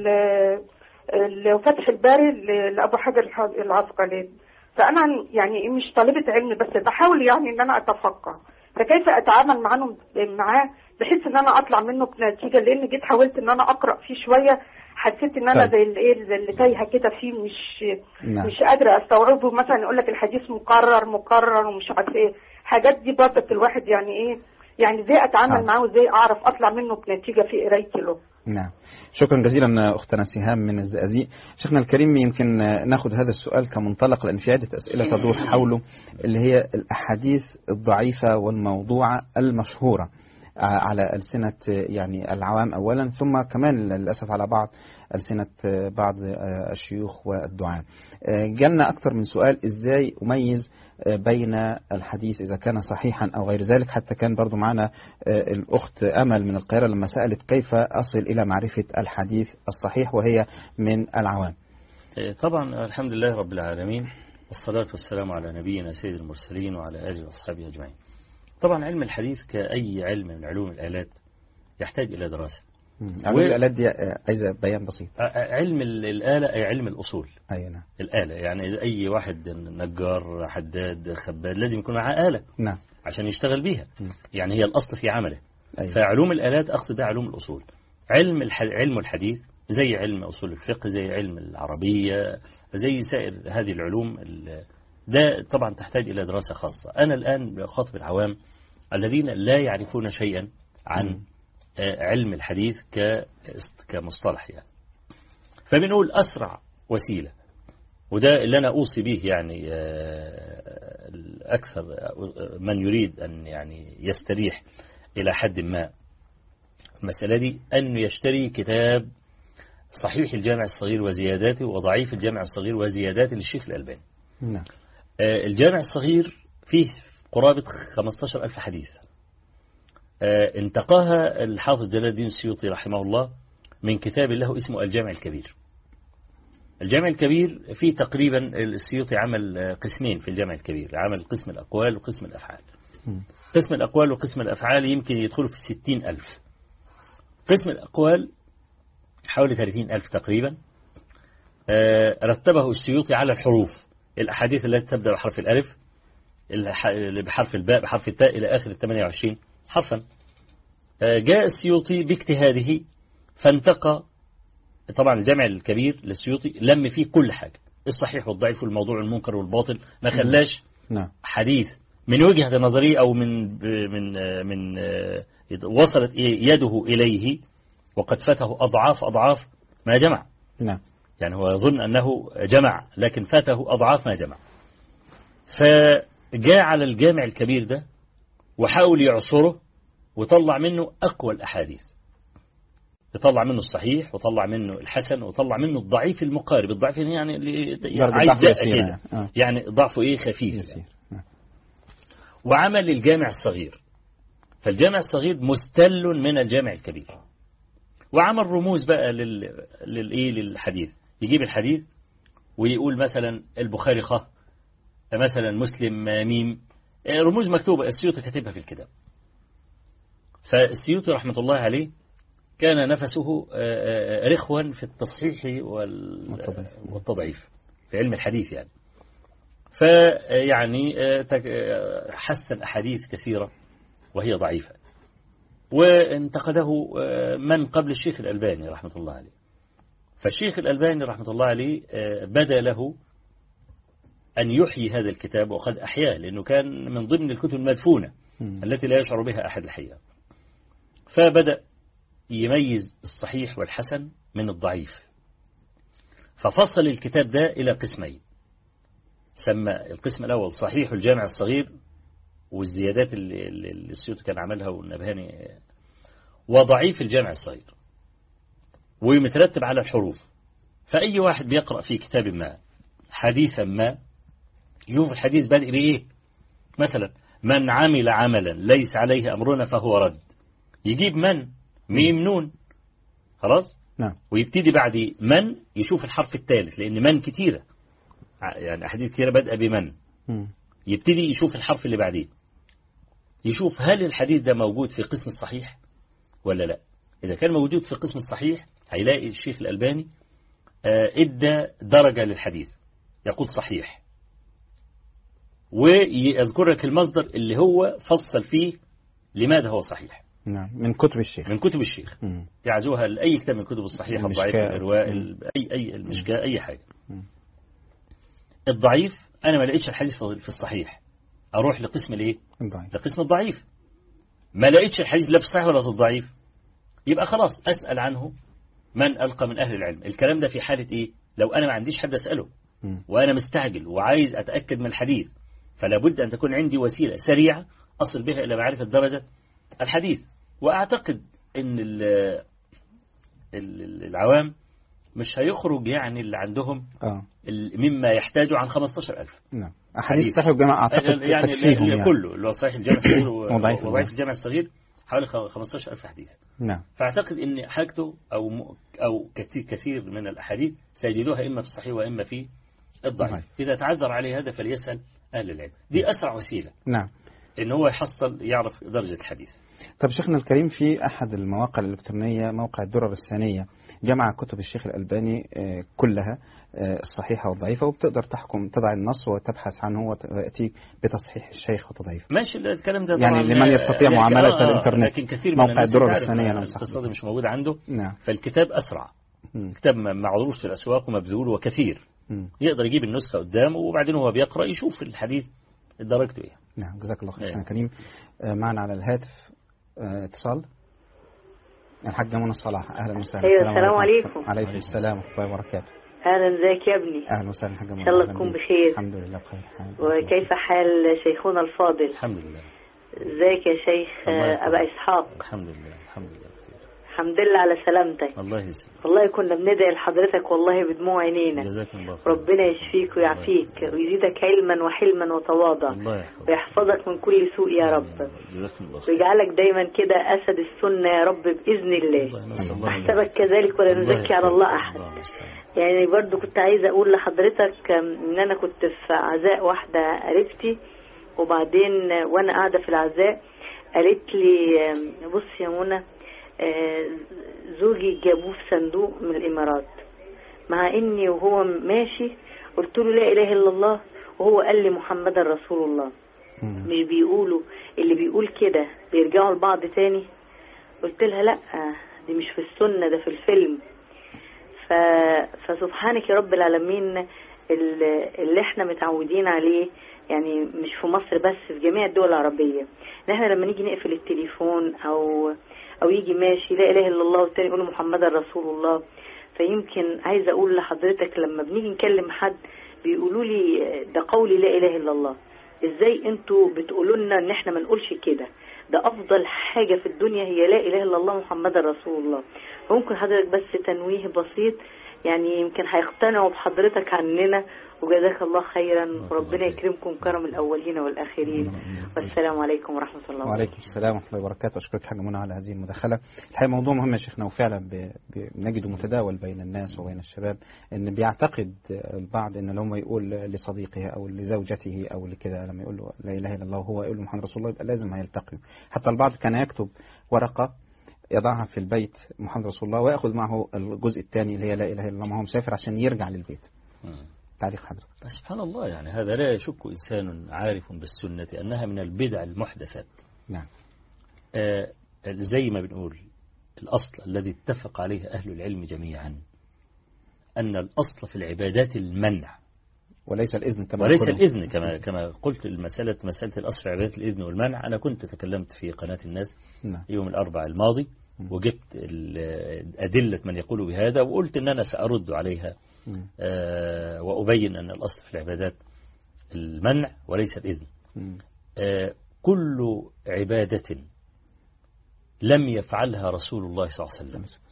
فتح الباري لابو حجر العسقلاني، فانا يعني مش طالبه علم بس بحاول يعني ان انا اتفقه، فكيف اتعامل معاه معاه بحيث ان انا اطلع منه بنتيجه، لان جيت حاولت ان انا اقرا فيه شويه حسيت ان انا طيب. زي الايه زي اللي تايهه كده فيه، مش نعم. مش قادره استوعبه. مثلا يقول لك الحديث مكرر مكرر ومش عارف ايه، حاجات دي برضه الواحد يعني ايه، يعني ازاي اتعامل حاضر. معاه وازاي اعرف اطلع منه بنتيجه في قرايتي له. نعم، شكرا جزيلا أختنا سهام من الزقازيق. شيخنا الكريم، يمكن ناخذ هذا السؤال كمنطلق لأن في عدة أسئلة تدور حوله، اللي هي الأحاديث الضعيفة والموضوعة المشهورة على ألسنة يعني العوام أولا، ثم كمان للأسف على بعض ألسنة بعض الشيوخ والدعاة. جالنا أكثر من سؤال، إزاي أميز بين الحديث إذا كان صحيحا أو غير ذلك. حتى كان برضو معنا الأخت أمل من القاهرة لما سألت كيف أصل إلى معرفة الحديث الصحيح وهي من العوام. طبعا الحمد لله رب العالمين، والصلاة والسلام على نبينا سيد المرسلين وعلى آله وأصحابه أجمعين. طبعا علم الحديث كأي علم من علوم الآلات يحتاج إلى دراسة. علم و... الآلات دي عايزة بيان بسيط. علم الآلة أي علم الأصول. أي نعم. الآلة يعني أي واحد نجار حداد خباد لازم يكون معاه آلة. نعم. عشان يشتغل بيها. م. يعني هي الأصل في عمله. أيوة. فعلوم الآلات أقصد بها علوم الأصول. علم الح... علم الحديث زي علم أصول الفقه، زي علم العربية، زي سائر هذه العلوم ال... ده طبعا تحتاج إلى دراسة خاصة. أنا الآن بخاطب العوام الذين لا يعرفون شيئا عن م. علم الحديث كمصطلح يعني. فبنقول أسرع وسيلة، وده اللي أنا أوصي به يعني أكثر من يريد أن يعني يستريح إلى حد ما المسألة دي، أن يشتري كتاب صحيح الجامع الصغير وزياداته وضعيف الجامع الصغير وزياداته للشيخ الألباني. نعم. الجامع الصغير فيه قرابة خمسة عشر ألف حديث، انتقاها الحافظ جلال الدين السيوطي رحمه الله من كتاب له اسمه الجامع الكبير. الجامع الكبير فيه تقريبا السيوطي عمل قسمين في الجامع الكبير، عمل قسم الأقوال وقسم الأفعال. م. قسم الأقوال وقسم الأفعال يمكن يدخلوا في الستين ألف. قسم الأقوال حوالي ثلاثين ألف تقريبا. رتبه السيوطي على الحروف، الأحاديث التي تبدأ بحرف الألف، بحرف الباء، بحرف التاء، إلى آخر الثمانية وعشرين حرفا. جاء السيوطي باجتهاده فانتقى طبعا الجامع الكبير للسيوطي، لم فيه كل حاجة، الصحيح والضعيف والموضوع والمنكر والباطل، ما خلاش حديث من وجهة نظري أو من من من وصلت يده إليه وقد فاته أضعاف أضعاف ما جمع. نعم. يعني هو يظن أنه جمع لكن فاته أضعاف ما جمع. فجاء على الجامع الكبير ده وحاول يعصره وطلع منه أقوى الأحاديث، يطلع منه الصحيح وطلع منه الحسن وطلع منه الضعيف المقارب. الضعيف يعني اللي عايز كده آه. يعني ضعفه إيه خفيف يعني. آه. وعمل الجامع الصغير، فالجامع الصغير مستل من الجامع الكبير، وعمل رموز بقى لل للإيه للحديث، يجيب الحديث ويقول مثلا البخاري خ، مثلا مسلم ميم، رموز مكتوبة السيوطي كاتبها في الكتاب. فالسيوطي رحمة الله عليه كان نفسه رخوا في التصحيح والتضعيف في علم الحديث يعني. فيعني حسن أحاديث كثيرة وهي ضعيفة، وانتقده من قبل الشيخ الألباني رحمة الله عليه. فالشيخ الألباني رحمة الله عليه بدا له أن يحيي هذا الكتاب، وقد أحياه لأنه كان من ضمن الكتب المدفونة التي لا يشعر بها أحد الحقيقة. فبدأ يميز الصحيح والحسن من الضعيف، ففصل الكتاب ده إلى قسمين، سمى القسم الأول صحيح الجامع الصغير والزيادات اللي, اللي السيوطي كان عملها والنبهاني، وضعيف الجامع الصغير، ومترتب على الحروف. فأي واحد بيقرأ في كتاب ما حديثا ما يشوف الحديث بادئ بإيه، مثلا من عمل عملا ليس عليه أمرنا فهو رد، يجيب من ميم نون خلاص نعم. ويبتدي بعد من يشوف الحرف الثالث، لأن من كتيرة يعني أحاديث كتيرة بدأ بمن م. يبتدي يشوف الحرف اللي بعديه، يشوف هل الحديث ده موجود في قسم الصحيح ولا لا. إذا كان موجود في قسم الصحيح هيلاقي الشيخ الألباني ادى درجة للحديث يقول صحيح، ويذكر لك المصدر اللي هو فصل فيه لماذا هو صحيح. نعم من كتب الشيخ من كتب الشيخ مم. يعزوها لأي كتاب من كتب الصحيحة الضعيف الإرواء أي أي المشكاة أي حاجة. مم. الضعيف أنا ما لقيتش الحديث في الصحيح أروح لقسم الإيه؟ الضعيف. لقسم الضعيف. ما لقيتش الحديث لا في الصحيح ولا في الضعيف يبقى خلاص أسأل عنه من ألقى من أهل العلم. الكلام ده في حالة إيه؟ لو أنا ما عنديش حد أسأله مم. وأنا مستعجل وعايز أتأكد من الحديث فلا بد أن تكون عندي وسيلة سريعة أصل بها إلى معرفة درجة الحديث. وأعتقد أن العوام مش هيخرج يعني اللي عندهم آه. مما يحتاج عن خمسة عشر ألف. نعم أحاديث صحيح الجامع أعتقد يعني تكفيهم يعني يعني. كله اللي هو صحيح الجامع الصغير وضعيف الجامع الصغير حوالي خمسة عشر ألف حديث. نعم. فأعتقد أن حاجته أو م... أو كثير كثير من الأحاديث سيجدوها إما في الصحيح وإما في الضعيف. نعم. إذا تعذر عليه هذا فليسأل أهل العلم. دي أسرع وسيلة. نعم. إن هو يحصل يعرف درجة الحديث. طب شيخنا الكريم في أحد المواقع الإلكترونية موقع الدرر الثانية جمع كتب الشيخ الألباني كلها الصحيحة والضعيفة وبتقدر تحكم تضع النص وتبحث عنه وتأتي بتصحيح الشيخ وتضعيفه. ماشي الكلام ده يعني لمن يستطيع معاملة آه الإنترنت. لكن كثير من موقع الدرر الثانية القصة دي مش موجود عنده. نعم. فالكتاب أسرع. م. كتاب معروض في الأسواق ومبذول وكثير. م. يقدر يجيب النسخة قدامه وبعدين هو بيقرأ يشوف الحديث درجته إيه. نعم جزاك الله خير. كريم معنا على الهاتف اتصال الحاجة منى صلاح. أهلا وسهلا. أيوة السلام عليكم. عليكم السلام ورحمة الله وبركاته. أهلا ازيك يا ابني. أهلا وسهلا حاجة منى. إن شاء الله تكون بخير. الحمد لله بخير. وكيف حال شيخنا الفاضل؟ الحمد لله. ازيك يا شيخ أبا إسحاق؟ الحمد لله الحمد لله بخير. الحمد لله على سلامتك. الله يسلمك. والله كنا بندعي لحضرتك والله بدموع عينينا. جزاكم الله خير. ربنا يشفيك ويعافيك ويزيدك علما وحلما وتواضع. الله يحفظك. ويحفظك من كل سوء يا رب. جزاكم الله خير. ويجعلك دايما كده أسد السنة يا رب بإذن الله. أحسبك كذلك ولا نزكي على الله أحد. يعني برضو كنت عايزة أقول لحضرتك إن أنا كنت في عزاء واحدة قريبتي وبعدين وأنا قاعدة في العزاء قالت لي بص يا منى زوجي جابوه في صندوق من الإمارات مع إني وهو ماشي قلت له لا إله إلا الله وهو قال لي محمد رسول الله. مش بيقولوا اللي بيقول كده بيرجعوا لبعض تاني؟ قلت لها لا دي مش في السنة ده في الفيلم. ف... فسبحانك يا رب العالمين اللي احنا متعودين عليه يعني مش في مصر بس في جميع الدول العربية ان احنا لما نيجي نقفل التليفون او او يجي ماشي لا اله الا الله والتاني يقول محمد رسول الله. فيمكن عايزة اقول لحضرتك لما بنيجي نكلم حد بيقولوا لي ده قولي لا اله الا الله ازاي انتوا بتقولوا لنا ان احنا ما نقولش كده؟ ده افضل حاجة في الدنيا هي لا اله الا الله محمد رسول الله. ممكن حضرتك بس تنويه بسيط يعني يمكن هيقتنعوا بحضرتك عننا وجزاك الله خيرا وربنا يكرمكم كرم الأولين والآخرين والسلام عليكم ورحمة الله وبركاته. وعليكم السلام ورحمة الله وبركاته. أشكرك حاجة منى على هذه المداخلة. الحقيقة موضوع مهم يا شيخنا وفعلا بنجده متداول بين الناس وبين الشباب إن بيعتقد البعض إن لما يقول لصديقه أو لزوجته أو لكذا لما يقول له لا إله إلا الله وهو يقول محمد رسول الله يبقى لازم هيلتقي. حتى البعض كان يكتب ورقة يضعها في البيت محمد رسول الله ويأخذ معه الجزء الثاني اللي هي لا إله إلا الله ما هو مسافر عشان يرجع للبيت. تعليق حضرتك. سبحان الله يعني هذا لا يشك إنسان عارف بالسنة أنها من البدع المحدثات. نعم. آه زي ما بنقول الأصل الذي اتفق عليه أهل العلم جميعا أن الأصل في العبادات المنع وليس الإذن كما وليس الإذن كما كما قلت المسألة مسألة الأصل في عبادات الإذن والمنع. أنا كنت تكلمت في قناة الناس نعم. يوم الأربعاء الماضي وجبت أدلة من يقول بهذا وقلت أن أنا سأرد عليها آه وأبين أن الأصل في العبادات المنع وليس الإذن. آه كل عبادة لم يفعلها رسول الله صلى الله عليه وسلم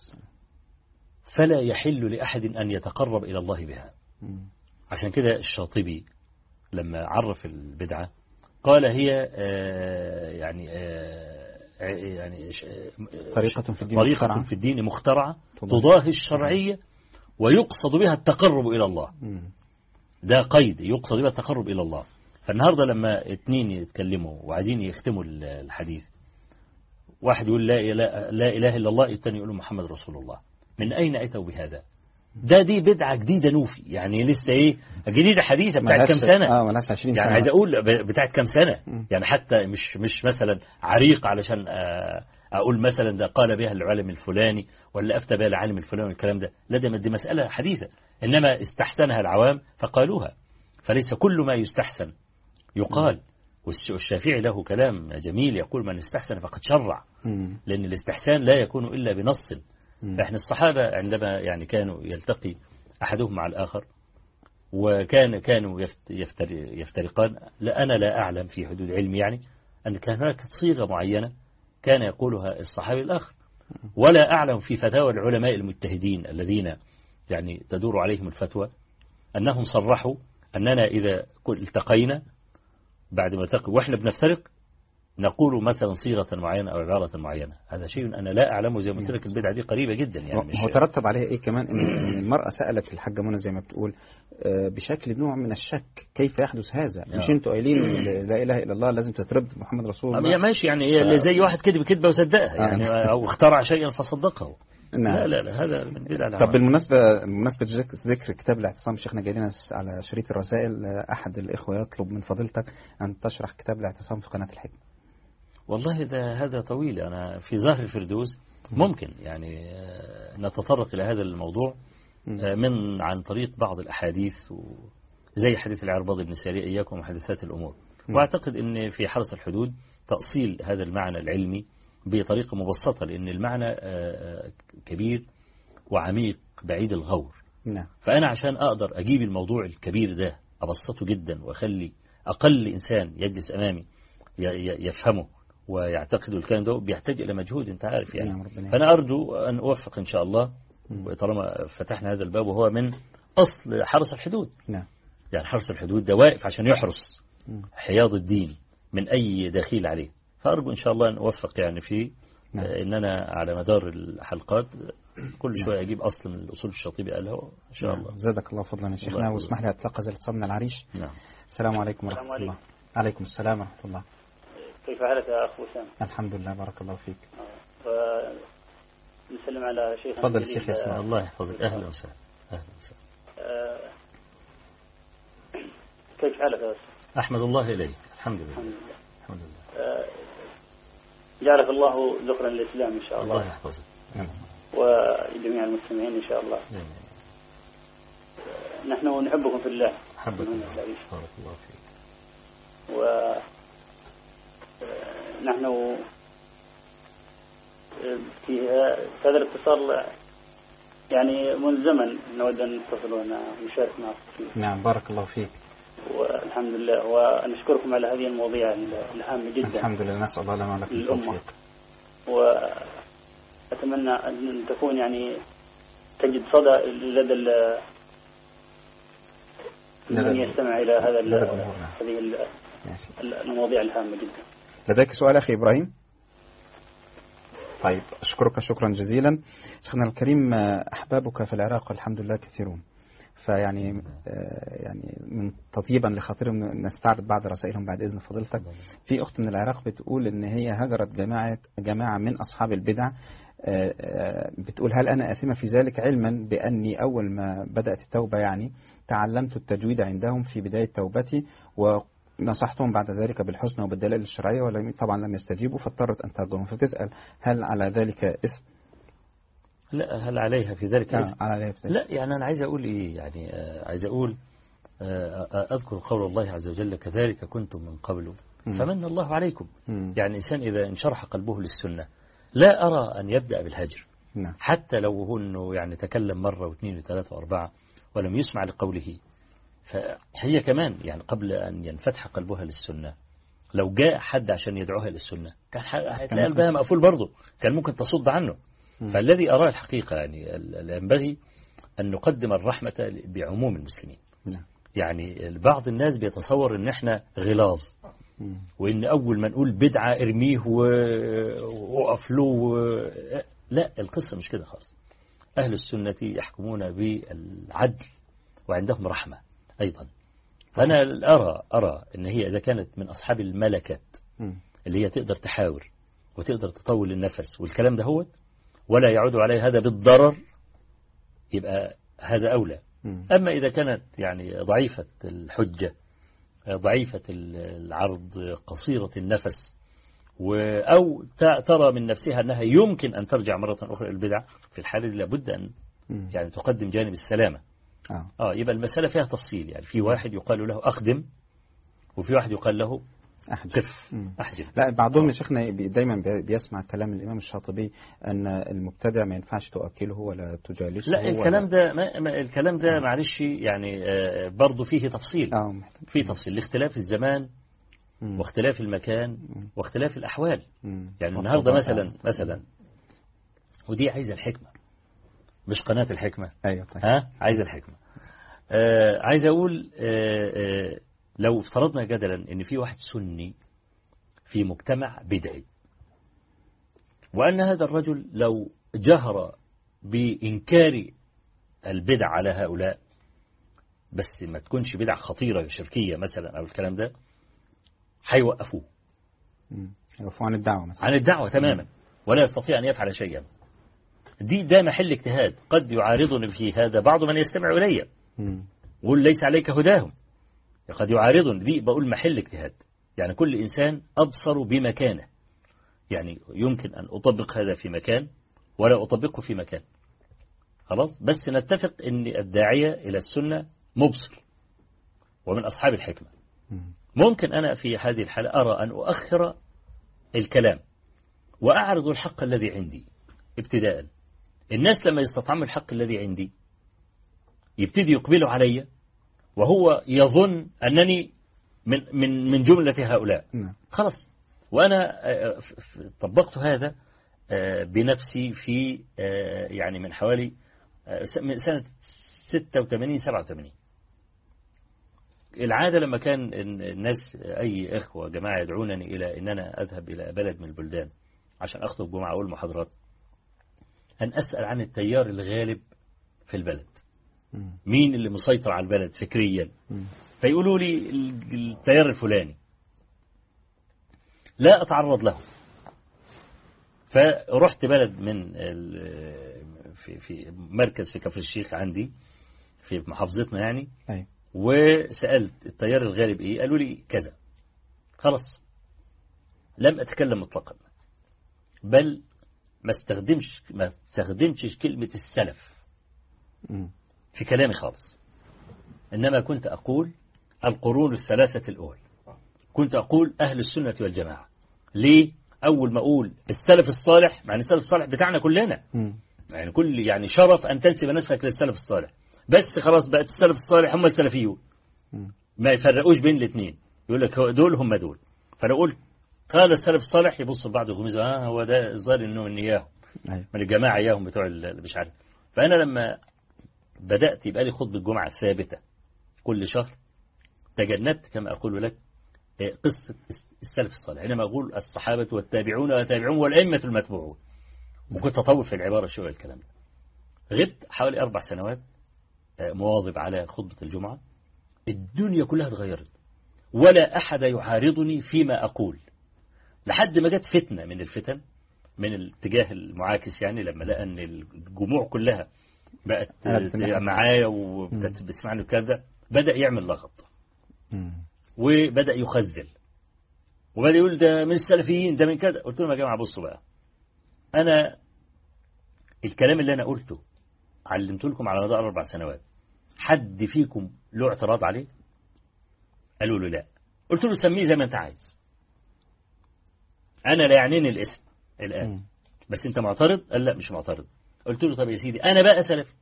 فلا يحل لأحد أن يتقرب إلى الله بها. عشان كده الشاطبي لما عرف البدعة قال هي آه يعني آه يعني طريقة في الدين طريقة مخترعة, في الدين مخترعة تضاهي الشرعية ويقصد بها التقرب إلى الله. ده قيد يقصد بها التقرب إلى الله. فالنهاردة لما اتنين يتكلموا وعايزين يختموا الحديث واحد يقول لا إله, لا إله إلا الله الثاني يقول محمد رسول الله من أين أتوا بهذا؟ ده دي بدعة جديدة نوفي يعني لسه ايه جديدة حديثة بتاعت كم سنة اه ملهاش عشرين يعني سنة عايز اقول بتاعت كم سنة م. يعني حتى مش مش مثلا عريق علشان أقول مثلا ده قال بها العالم الفلاني ولا أفتى بها العالم الفلاني والكلام ده، لا ده دي مسألة حديثة، إنما استحسنها العوام فقالوها. فليس كل ما يستحسن يقال. والشافعي له كلام جميل يقول من استحسن فقد شرع، لأن الاستحسان لا يكون إلا بنص. فإحنا الصحابة عندما يعني كانوا يلتقي أحدهم مع الآخر وكان كانوا يفترقان، لا أنا لا أعلم في حدود علمي يعني أن كان هناك صيغة معينة كان يقولها الصحابي الآخر، ولا أعلم في فتاوى العلماء المجتهدين الذين يعني تدور عليهم الفتوى أنهم صرحوا أننا إذا التقينا بعد ما التقي وإحنا بنفترق نقول مثلا صيغة معينة أو عبارة معينة. هذا شيء أنا لا أعلمه، زي ما قلت لك البدعة دي قريبة جدا يعني. مش هو ترتب عليها إيه كمان إن المرأة سألت الحاجة منى زي ما بتقول بشكل نوع من الشك كيف يحدث هذا؟ مش أنتوا قايلين لا إله إلا الله لازم تترد محمد رسول الله؟ ماشي يعني آه. زي واحد كذب كذبة وصدقها يعني آه. أو اخترع شيئا فصدقه. نعم. لا لا لا هذا من بدعة. طب بالمناسبة بمناسبة ذكر كتاب الاعتصام شيخنا جايين على شريط الرسائل، أحد الإخوة يطلب من فضيلتك أن تشرح كتاب الاعتصام في قناة الحكمة. والله ده هذا طويل، أنا في ظاهر الفردوس ممكن يعني نتطرق إلى هذا الموضوع من عن طريق بعض الأحاديث زي حديث العرباض بن سارية إياكم وحدثات الأمور. وأعتقد أن في حرس الحدود تأصيل هذا المعنى العلمي بطريقة مبسطة، لأن المعنى كبير وعميق بعيد الغور. فأنا عشان أقدر أجيب الموضوع الكبير ده أبسطه جدا وأخلي أقل إنسان يجلس أمامي يفهمه ويعتقد الكلام ده بيحتاج إلى مجهود أنت عارف يعني. فأنا أرجو أن أوفق إن شاء الله طالما فتحنا هذا الباب، وهو من أصل حرس الحدود. نعم. يعني حرس الحدود ده واقف عشان يحرس حياض الدين من أي دخيل عليه. فأرجو إن شاء الله أن أوفق يعني فيه. نعم. إننا على مدار الحلقات كل شوية أجيب أصل من الأصول الشاطبي قالها إن شاء الله. زادك الله فضلا يا شيخنا، واسمح لي أتلقى زي اتصال من العريش. نعم. السلام عليكم ورحمة الله. عليكم السلام ورحمة الله. كيف حالك يا أخ وسام؟ الحمد لله بارك الله فيك. نسلم على شيخنا. تفضل الشيخ ياسمين. الله يحفظك. أهلا وسهلا. أهلا وسهلا. أه كيف حالك يا أستاذ؟ أحمد الله إليك. الحمد لله. الحمد لله. الحمد لله. أه جعلك الله ذكرا للإسلام إن شاء الله. الله يحفظك. وجميع المستمعين إن شاء الله. أه نحن نحبكم في الله. حبكم الله. بارك الله فيك. ونحن في هذا الاتصال يعني منذ زمن نود أن نتصل ونشارك معكم فيه. نعم بارك الله فيك. والحمد لله، ونشكركم على هذه المواضيع الهامة جدا. الحمد لله، نسأل الله لنا ولكم التوفيق. وأتمنى أن تكون يعني تجد صدى لدى من يستمع إلى هذا هذه المواضيع الهامة جدا. لديك سؤال أخي إبراهيم؟ طيب أشكرك شكرا جزيلا. شيخنا الكريم، أحبابك في العراق الحمد لله كثيرون، فيعني يعني من تطيبا لخاطرهم نستعرض بعض رسائلهم بعد إذن فضيلتك. في أخت من العراق بتقول إن هي هجرت جماعة جماعة من أصحاب البدع، بتقول هل أنا آثمة في ذلك، علما بأني أول ما بدأت التوبة يعني تعلمت التجويد عندهم في بداية توبتي، ونصحتهم بعد ذلك بالحسنى وبالدلائل الشرعية، ولم طبعا لم يستجيبوا فاضطرت أن تهجرهم. فتسأل هل على ذلك إثم؟ لا، هل عليها في ذلك إثم؟ على عليها في ذلك. لا يعني أنا عايز أقول إيه يعني آه عايز أقول آه أذكر قول الله عز وجل كذلك كنتم من قبل فمن الله عليكم. م. يعني إنسان إذا انشرح قلبه للسنة لا أرى أن يبدأ بالهجر. نعم. حتى لو هو أنه يعني تكلم مرة واثنين وثلاثة وأربعة ولم يسمع لقوله، فهي كمان يعني قبل أن ينفتح قلبها للسنة لو جاء حد عشان يدعوها للسنة كان هتلاقي قلبها مقفول برضه، كان ممكن تصد عنه. م. فالذي أراه الحقيقة يعني ينبغي أن نقدم الرحمة بعموم المسلمين. نعم. يعني بعض الناس بيتصور أن احنا غلاظ، وإن أول ما نقول بدعة ارميه ووقف له و... لا، القصة مش كده خالص. أهل السنة يحكمون بالعدل وعندهم رحمة أيضا. فأنا أرى أرى أن هي إذا كانت من أصحاب الملكات اللي هي تقدر تحاور وتقدر تطول النفس والكلام ده هو ولا يعود عليه هذا بالضرر، يبقى هذا أولى. أما إذا كانت يعني ضعيفة الحجة ضعيفة العرض قصيرة النفس أو ترى من نفسها أنها يمكن أن ترجع مرة أخرى إلى البدع، في الحالة دي لابد أن يعني تقدم جانب السلامة. آه. آه يبقى المسألة فيها تفصيل، يعني في واحد يقال له أقدم وفي واحد يقال له قف أحجم. لا بعضهم يا شيخنا دايما بيسمع كلام الإمام الشاطبي أن المبتدع ما ينفعش تؤكله ولا تجالسه. لا الكلام ده ما ما الكلام ده معلش يعني آه برضه فيه تفصيل. آه. فيه تفصيل لاختلاف الزمان مم. واختلاف المكان مم. واختلاف الأحوال. مم. يعني النهاردة مثلا مثلا ودي عايزة الحكمة، مش قناة الحكمة. أيوة طيب. ها عايزة الحكمة. آه عايز أقول آه آه لو افترضنا جدلا ان في واحد سني في مجتمع بدعي، وأن هذا الرجل لو جهر بإنكار البدع على هؤلاء، بس ما تكونش بدع خطيرة شركية مثلا أو الكلام ده، هيوقفوه يوقفوا عن الدعوة مثلا، عن الدعوة تماما، ولا يستطيع أن يفعل شيئا. دي ده محل اجتهاد. قد يعارضني في هذا بعض من يستمع إلي يقول ليس عليك هداهم، قد يعارضني. دي بقول محل اجتهاد، يعني كل إنسان أبصر بمكانه، يعني يمكن أن أطبق هذا في مكان ولا أطبقه في مكان، خلاص. بس نتفق أن الداعية إلى السنة مبصر ومن أصحاب الحكمة. ممكن أنا في هذه الحالة أرى أن أؤخر الكلام وأعرض الحق الذي عندي ابتداء. الناس لما يستطعموا الحق الذي عندي يبتدي يقبلوا علي وهو يظن أنني من من من جملة هؤلاء، خلاص. وأنا طبقت هذا بنفسي في يعني من حوالي من سنة ستة وثمانين سبعة وثمانين. العادة لما كان الناس أي إخوة جماعة يدعونني إلى أن أنا أذهب إلى بلد من البلدان عشان أخطب جمعة أول محاضرات، أن أسأل عن التيار الغالب في البلد، مين اللي مسيطر على البلد فكريا، فيقولوا لي التيار الفلاني، لا أتعرض له. فرحت بلد من في في مركز في كفر الشيخ عندي في محافظتنا يعني، أي. وسألت التيار الغالب إيه، قالوا لي كذا، خلاص. لم أتكلم مطلقا، بل ما استخدمش ما استخدمتش كلمة السلف في كلامي خالص، إنما كنت أقول القرون الثلاثة الأول، كنت أقول أهل السنة والجماعة. ليه؟ أول ما أقول السلف الصالح، مع أن السلف الصالح بتاعنا كلنا، يعني كل يعني شرف أن تنسب نفسك للسلف الصالح، بس خلاص بقت السلف الصالح هم السلفيون، ما يفرقوش بين الاثنين، يقول لك دول هم دول. فأنا قلت قال السلف الصالح، يبص بعض يغمزوا ها هو ده الظاهر إنه من إياهم من الجماعة إياهم بتوع مش عارف. فأنا لما بدأت يبقى لي خطبة الجمعة الثابتة كل شهر، تجنبت كما أقول لك قصة السلف الصالح، إنما أقول الصحابة والتابعون والتابعون والأئمة المتبوعون، وكنت أطول في العبارة شوية الكلام ده. غبت حوالي أربع سنوات مواظب على خطبة الجمعة، الدنيا كلها اتغيرت ولا أحد يعارضني فيما أقول، لحد ما جت فتنة من الفتن من الاتجاه المعاكس، يعني لما لقى أن الجموع كلها بقت معايا وبقت بتسمعني الكلام ده، بدأ يعمل لغط وبدأ يخزل وبدأ يقول ده من السلفيين ده من كذا. قلت لهم يا جماعة بصوا بقى، أنا الكلام اللي أنا قلته علمت لكم على مدار أربع سنوات، حد فيكم له اعتراض عليه؟ قالوا له لا. قلت له سميه زي ما أنت عايز، أنا لا يعنيني الاسم الآن، بس أنت معترض؟ قال لا مش معترض. قلت له طب يا سيدي أنا بقى سلف،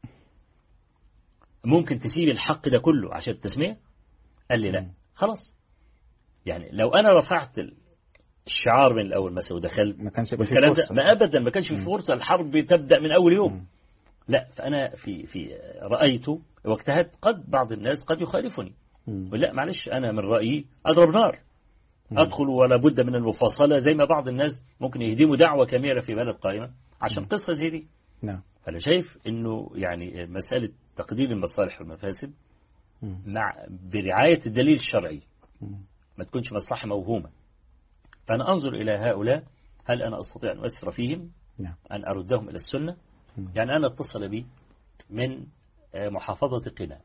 ممكن تسيب الحق ده كله عشان التسمية؟ قال لي لا. خلاص، يعني لو أنا رفعت الشعار من الأول مثلا ودخلت ما كانش في فرصة، ما أبدا ما كانش في فرصة، الحرب تبدأ من أول يوم. م. لا، فأنا في في رأيته واجتهدت، قد بعض الناس قد يخالفني، ولا معلش أنا من رأيي أضرب نار، م. أدخل ولا بد من المفاصلة، زي ما بعض الناس ممكن يهدموا دعوة كاملة في بلد قائمة عشان م. قصة زي دي. نعم. فأنا شايف إنه يعني مسألة تقدير المصالح والمفاسد مع برعاية الدليل الشرعي، ما تكونش مصلحة موهومة. فأنا أنظر إلى هؤلاء، هل أنا أستطيع أن أؤثر فيهم؟ نعم. أن أردهم إلى السنة؟ يعني أنا اتصل بي من محافظة قنا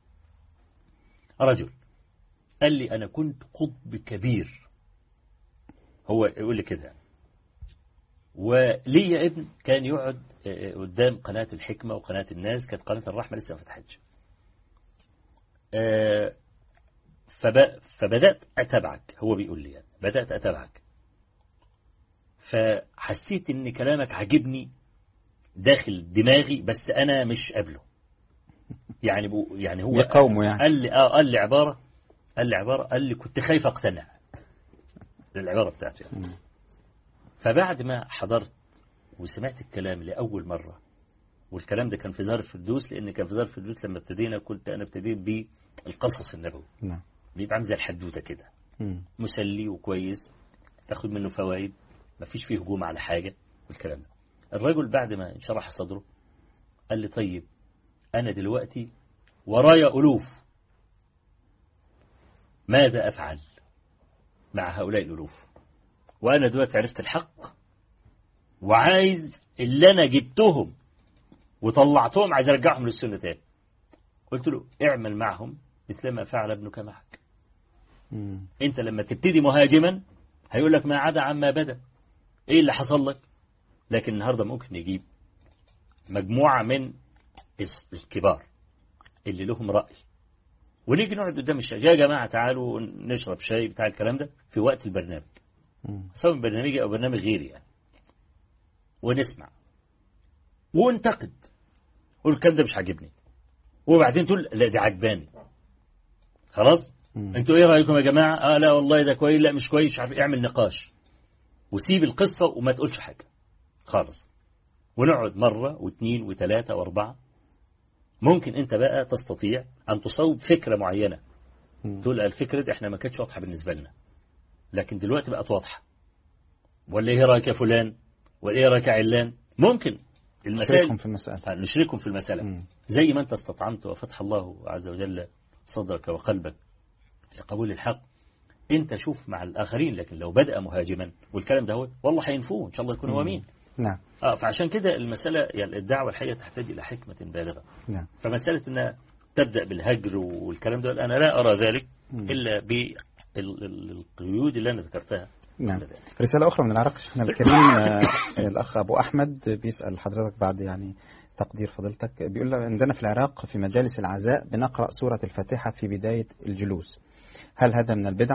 رجل قال لي أنا كنت قطب كبير هو يقول لي كده. ولي ابن كان يقعد قدام قناة الحكمة وقناة الناس، كانت قناة الرحمة لسه ما فتحتش. فبدأت أتابعك، هو بيقول لي يعني بدأت أتابعك، فحسيت إن كلامك عجبني داخل دماغي، بس أنا مش قابله. يعني بو يعني هو يقومه يعني. قال لي آه قال لي عبارة قال لي عبارة قال لي كنت خايف أقتنع للعبارة بتاعته يعني. فبعد ما حضرت وسمعت الكلام لأول مرة، والكلام ده كان في دار الفردوس، لأن كان في دار الفردوس لما ابتدينا كنت أنا ابتديت بالقصص النبوي. نعم. بيبقى عامل زي الحدوتة كده، مسلي وكويس، تاخد منه فوائد، ما فيش فيه هجوم على حاجة والكلام ده. الرجل بعد ما انشرح صدره قال لي طيب أنا دلوقتي ورايا ألوف، ماذا أفعل مع هؤلاء الألوف؟ وأنا دلوقتي عرفت الحق وعايز اللي أنا جبتهم وطلعتهم عايز أرجعهم للسنة تاني. قلت له اعمل معهم مثل ما فعل ابنك معك. مم. انت لما تبتدي مهاجما هيقول لك ما عدا عما بدأ، ايه اللي حصل لك؟ لكن النهاردة ممكن نجيب مجموعة من الكبار اللي لهم رأي ونيجي نقعد قدام الشاي، يا جماعة تعالوا نشرب شاي بتاع الكلام ده في وقت البرنامج، سواء برنامجي أو برنامج غيري يعني، ونسمع وننتقد، قول الكلام ده مش عاجبني، وبعدين تقول لا ده عجباني. خلاص مم. انتوا ايه رأيكم يا جماعة؟ اه لا والله ده كويس، لا مش كويس، مش عارف. اعمل نقاش وسيب القصة وما تقولش حاجة خالص، ونقعد مرة واثنين وثلاثة واربعة. ممكن انت بقى تستطيع ان تصوب فكرة معينة، مم. تقول الفكرة دي احنا ما كانتش واضحة بالنسبة لنا لكن دلوقتي بقت واضحة، ولا ايه رأيك يا فلان، ولا ايه رأيك يا علان. ممكن نشركهم في المسألة، نشركهم في المسألة مم. زي ما انت استطعمت وفتح الله عز وجل صدرك وقلبك لقبول الحق، انت شوف مع الآخرين. لكن لو بدأ مهاجما والكلام ده هو والله هينفوه إن شاء الله يكون هو مين. نعم. آه فعشان كده المسألة يعني الدعوة الحقيقة تحتاج إلى حكمة بالغة. نعم. فمسألة أنها تبدأ بالهجر والكلام ده أنا لا أرى ذلك مم. إلا بالقيود اللي أنا ذكرتها. نعم. رسالة أخرى من العراق شيخنا الكريم. الأخ أبو أحمد بيسأل حضرتك بعد يعني تقدير فضيلتك، بيقول عندنا في العراق في مجالس العزاء بنقرأ سورة الفاتحة في بداية الجلوس، هل هذا من البدع؟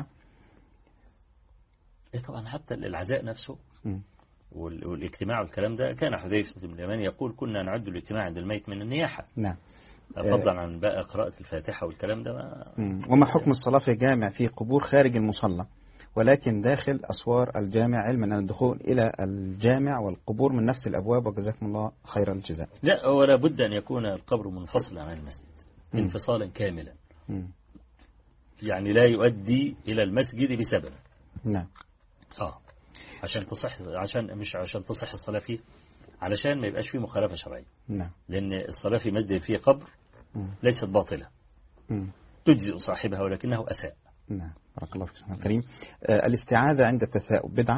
إيه طبعا حتى العزاء نفسه م. والاجتماع والكلام ده كان حذيفة بن اليمان يقول كنا نعد الاجتماع عند الميت من النياحة. نعم. فضلا عن بقى قراءة الفاتحة والكلام ده ما وما حكم الصلاة في جامع في قبور خارج المصلى ولكن داخل أسوار الجامع، علما أن الدخول إلى الجامع والقبور من نفس الأبواب، وجزاكم الله خير الجزاء. لا ولا بد أن يكون القبر منفصلا عن المسجد م. انفصالا كاملا م. يعني لا يؤدي إلى المسجد بسبب. نعم. آه عشان تصح عشان مش عشان تصح الصلاة فيه، علشان ما يبقاش فيه مخالفة شرعية. نعم. لأن الصلاة في مسجد فيه قبر م. ليست باطلة م. تجزئ صاحبها ولكنه أساء. نعم. بارك الله فيك شيخنا الكريم. آه الاستعاذة عند التثاؤب بدعة؟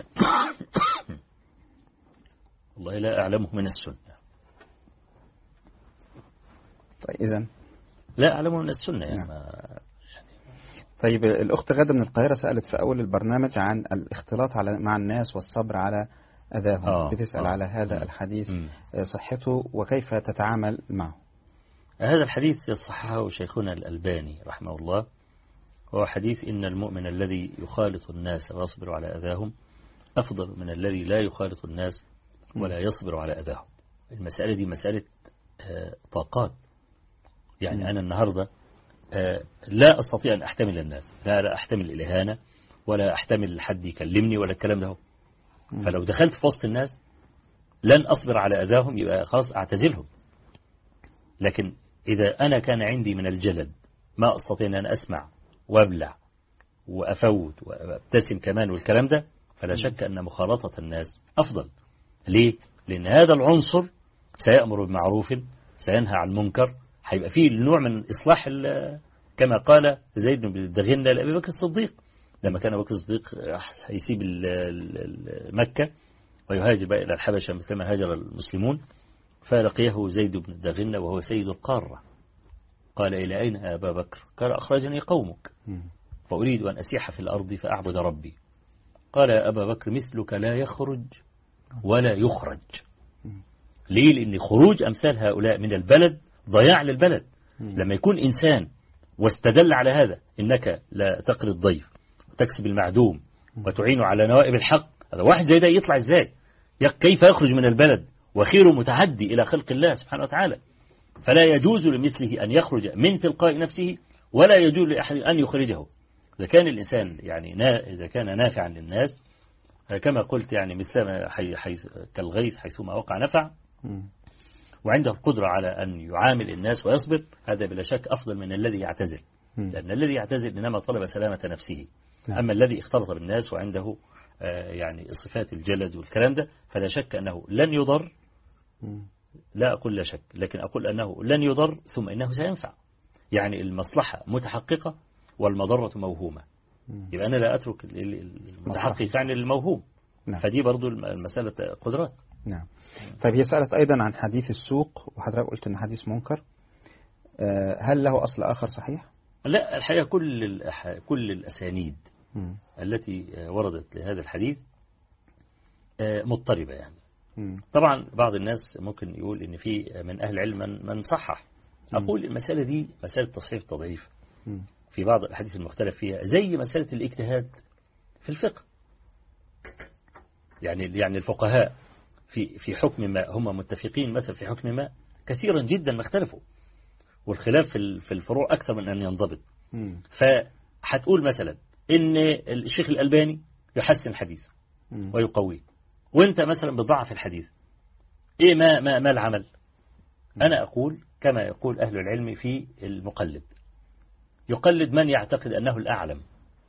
والله لا أعلمه من السنة. طيب إذن لا أعلمه من السنة يعني. نعم. طيب الأخت غادة من القاهرة سألت في أول البرنامج عن الاختلاط على مع الناس والصبر على أذاهم. آه. بتسأل آه. على هذا م. الحديث م. صحته وكيف تتعامل معه. هذا الحديث صححه شيخنا الألباني رحمه الله، هو حديث إن المؤمن الذي يخالط الناس ويصبر على أذاهم أفضل من الذي لا يخالط الناس ولا يصبر على أذاهم. المسألة دي مسألة آه طاقات يعني. م. أنا النهاردة آه لا أستطيع أن أحتمل الناس، لا, لا أحتمل الإهانة ولا أحتمل حد يكلمني ولا الكلام ده. فلو دخلت في وسط الناس لن أصبر على أذاهم، يبقى خلاص أعتزلهم. لكن إذا أنا كان عندي من الجلد ما أستطيع أن أسمع وأبلع وأفوت وأبتسم كمان والكلام ده، فلا شك أن مخالطة الناس أفضل. ليه؟ لأن هذا العنصر سيأمر بالمعروف سينهى عن المنكر، هيبقى فيه نوع من إصلاح كما قال زيد بن الدغنة لأبي بكر الصديق لما كان أبو بكر الصديق هيسيب مكة ويهاجر بقى إلى الحبشة مثلما هاجر المسلمون، فلقيه زيد بن الدغنة وهو سيد القارة قال إلى أين يا أبا بكر؟ قال أخرجني قومك فأريد أن أسيح في الأرض فأعبد ربي. قال يا أبا بكر مثلك لا يخرج ولا يخرج. ليه؟ لأن خروج أمثال هؤلاء من البلد ضياع للبلد. لما يكون إنسان واستدل على هذا إنك لا تقري الضيف وتكسب المعدوم وتعين على نوائب الحق، هذا واحد زي ده يطلع إزاي؟ كيف يخرج من البلد وخيره متعدي إلى خلق الله سبحانه وتعالى؟ فلا يجوز لمثله أن يخرج من تلقاء نفسه ولا يجوز لأحد أن يخرجه. إذا كان الإنسان يعني إذا كان نافعا للناس كما قلت يعني مثل حي حيث كالغيث حيثما وقع نفع، وعنده القدرة على أن يعامل الناس ويصبر، هذا بلا شك أفضل من الذي يعتزل، لأن الذي يعتزل إنما طلب سلامة نفسه. أما الذي اختلط بالناس وعنده يعني صفات الجلد والكلام ده فلا شك أنه لن يضر. لا أقول لا شك، لكن أقول أنه لن يضر ثم إنه سينفع. يعني المصلحة متحققة والمضرة موهومة. يبقى أنا لا أترك المتحقق يعني الموهوم. نعم. فدي برضو المسألة قدرات. نعم. طيب هي سألت أيضا عن حديث السوق، وحضرتك قلت أن حديث منكر، هل له أصل آخر صحيح؟ لا، الحقيقة كل كل الأسانيد م. التي وردت لهذا الحديث مضطربة يعني. م. طبعا بعض الناس ممكن يقول إن في من أهل العلم من, من صحح. م. أقول المسألة دي مسألة تصحيح تضعيف في بعض الأحاديث المختلف فيها، زي مسألة الاجتهاد في الفقه. يعني يعني الفقهاء في في حكم ما هم متفقين مثلا في حكم ما كثيرا جدا ما اختلفوا، والخلاف في في الفروع أكثر من أن ينضبط. فهتقول مثلا إن الشيخ الألباني يحسن الحديث ويقويه، وأنت مثلا بتضعف الحديث، إيه ما ما ما العمل؟ أنا أقول كما يقول أهل العلم في المقلد، يقلد من يعتقد أنه الأعلم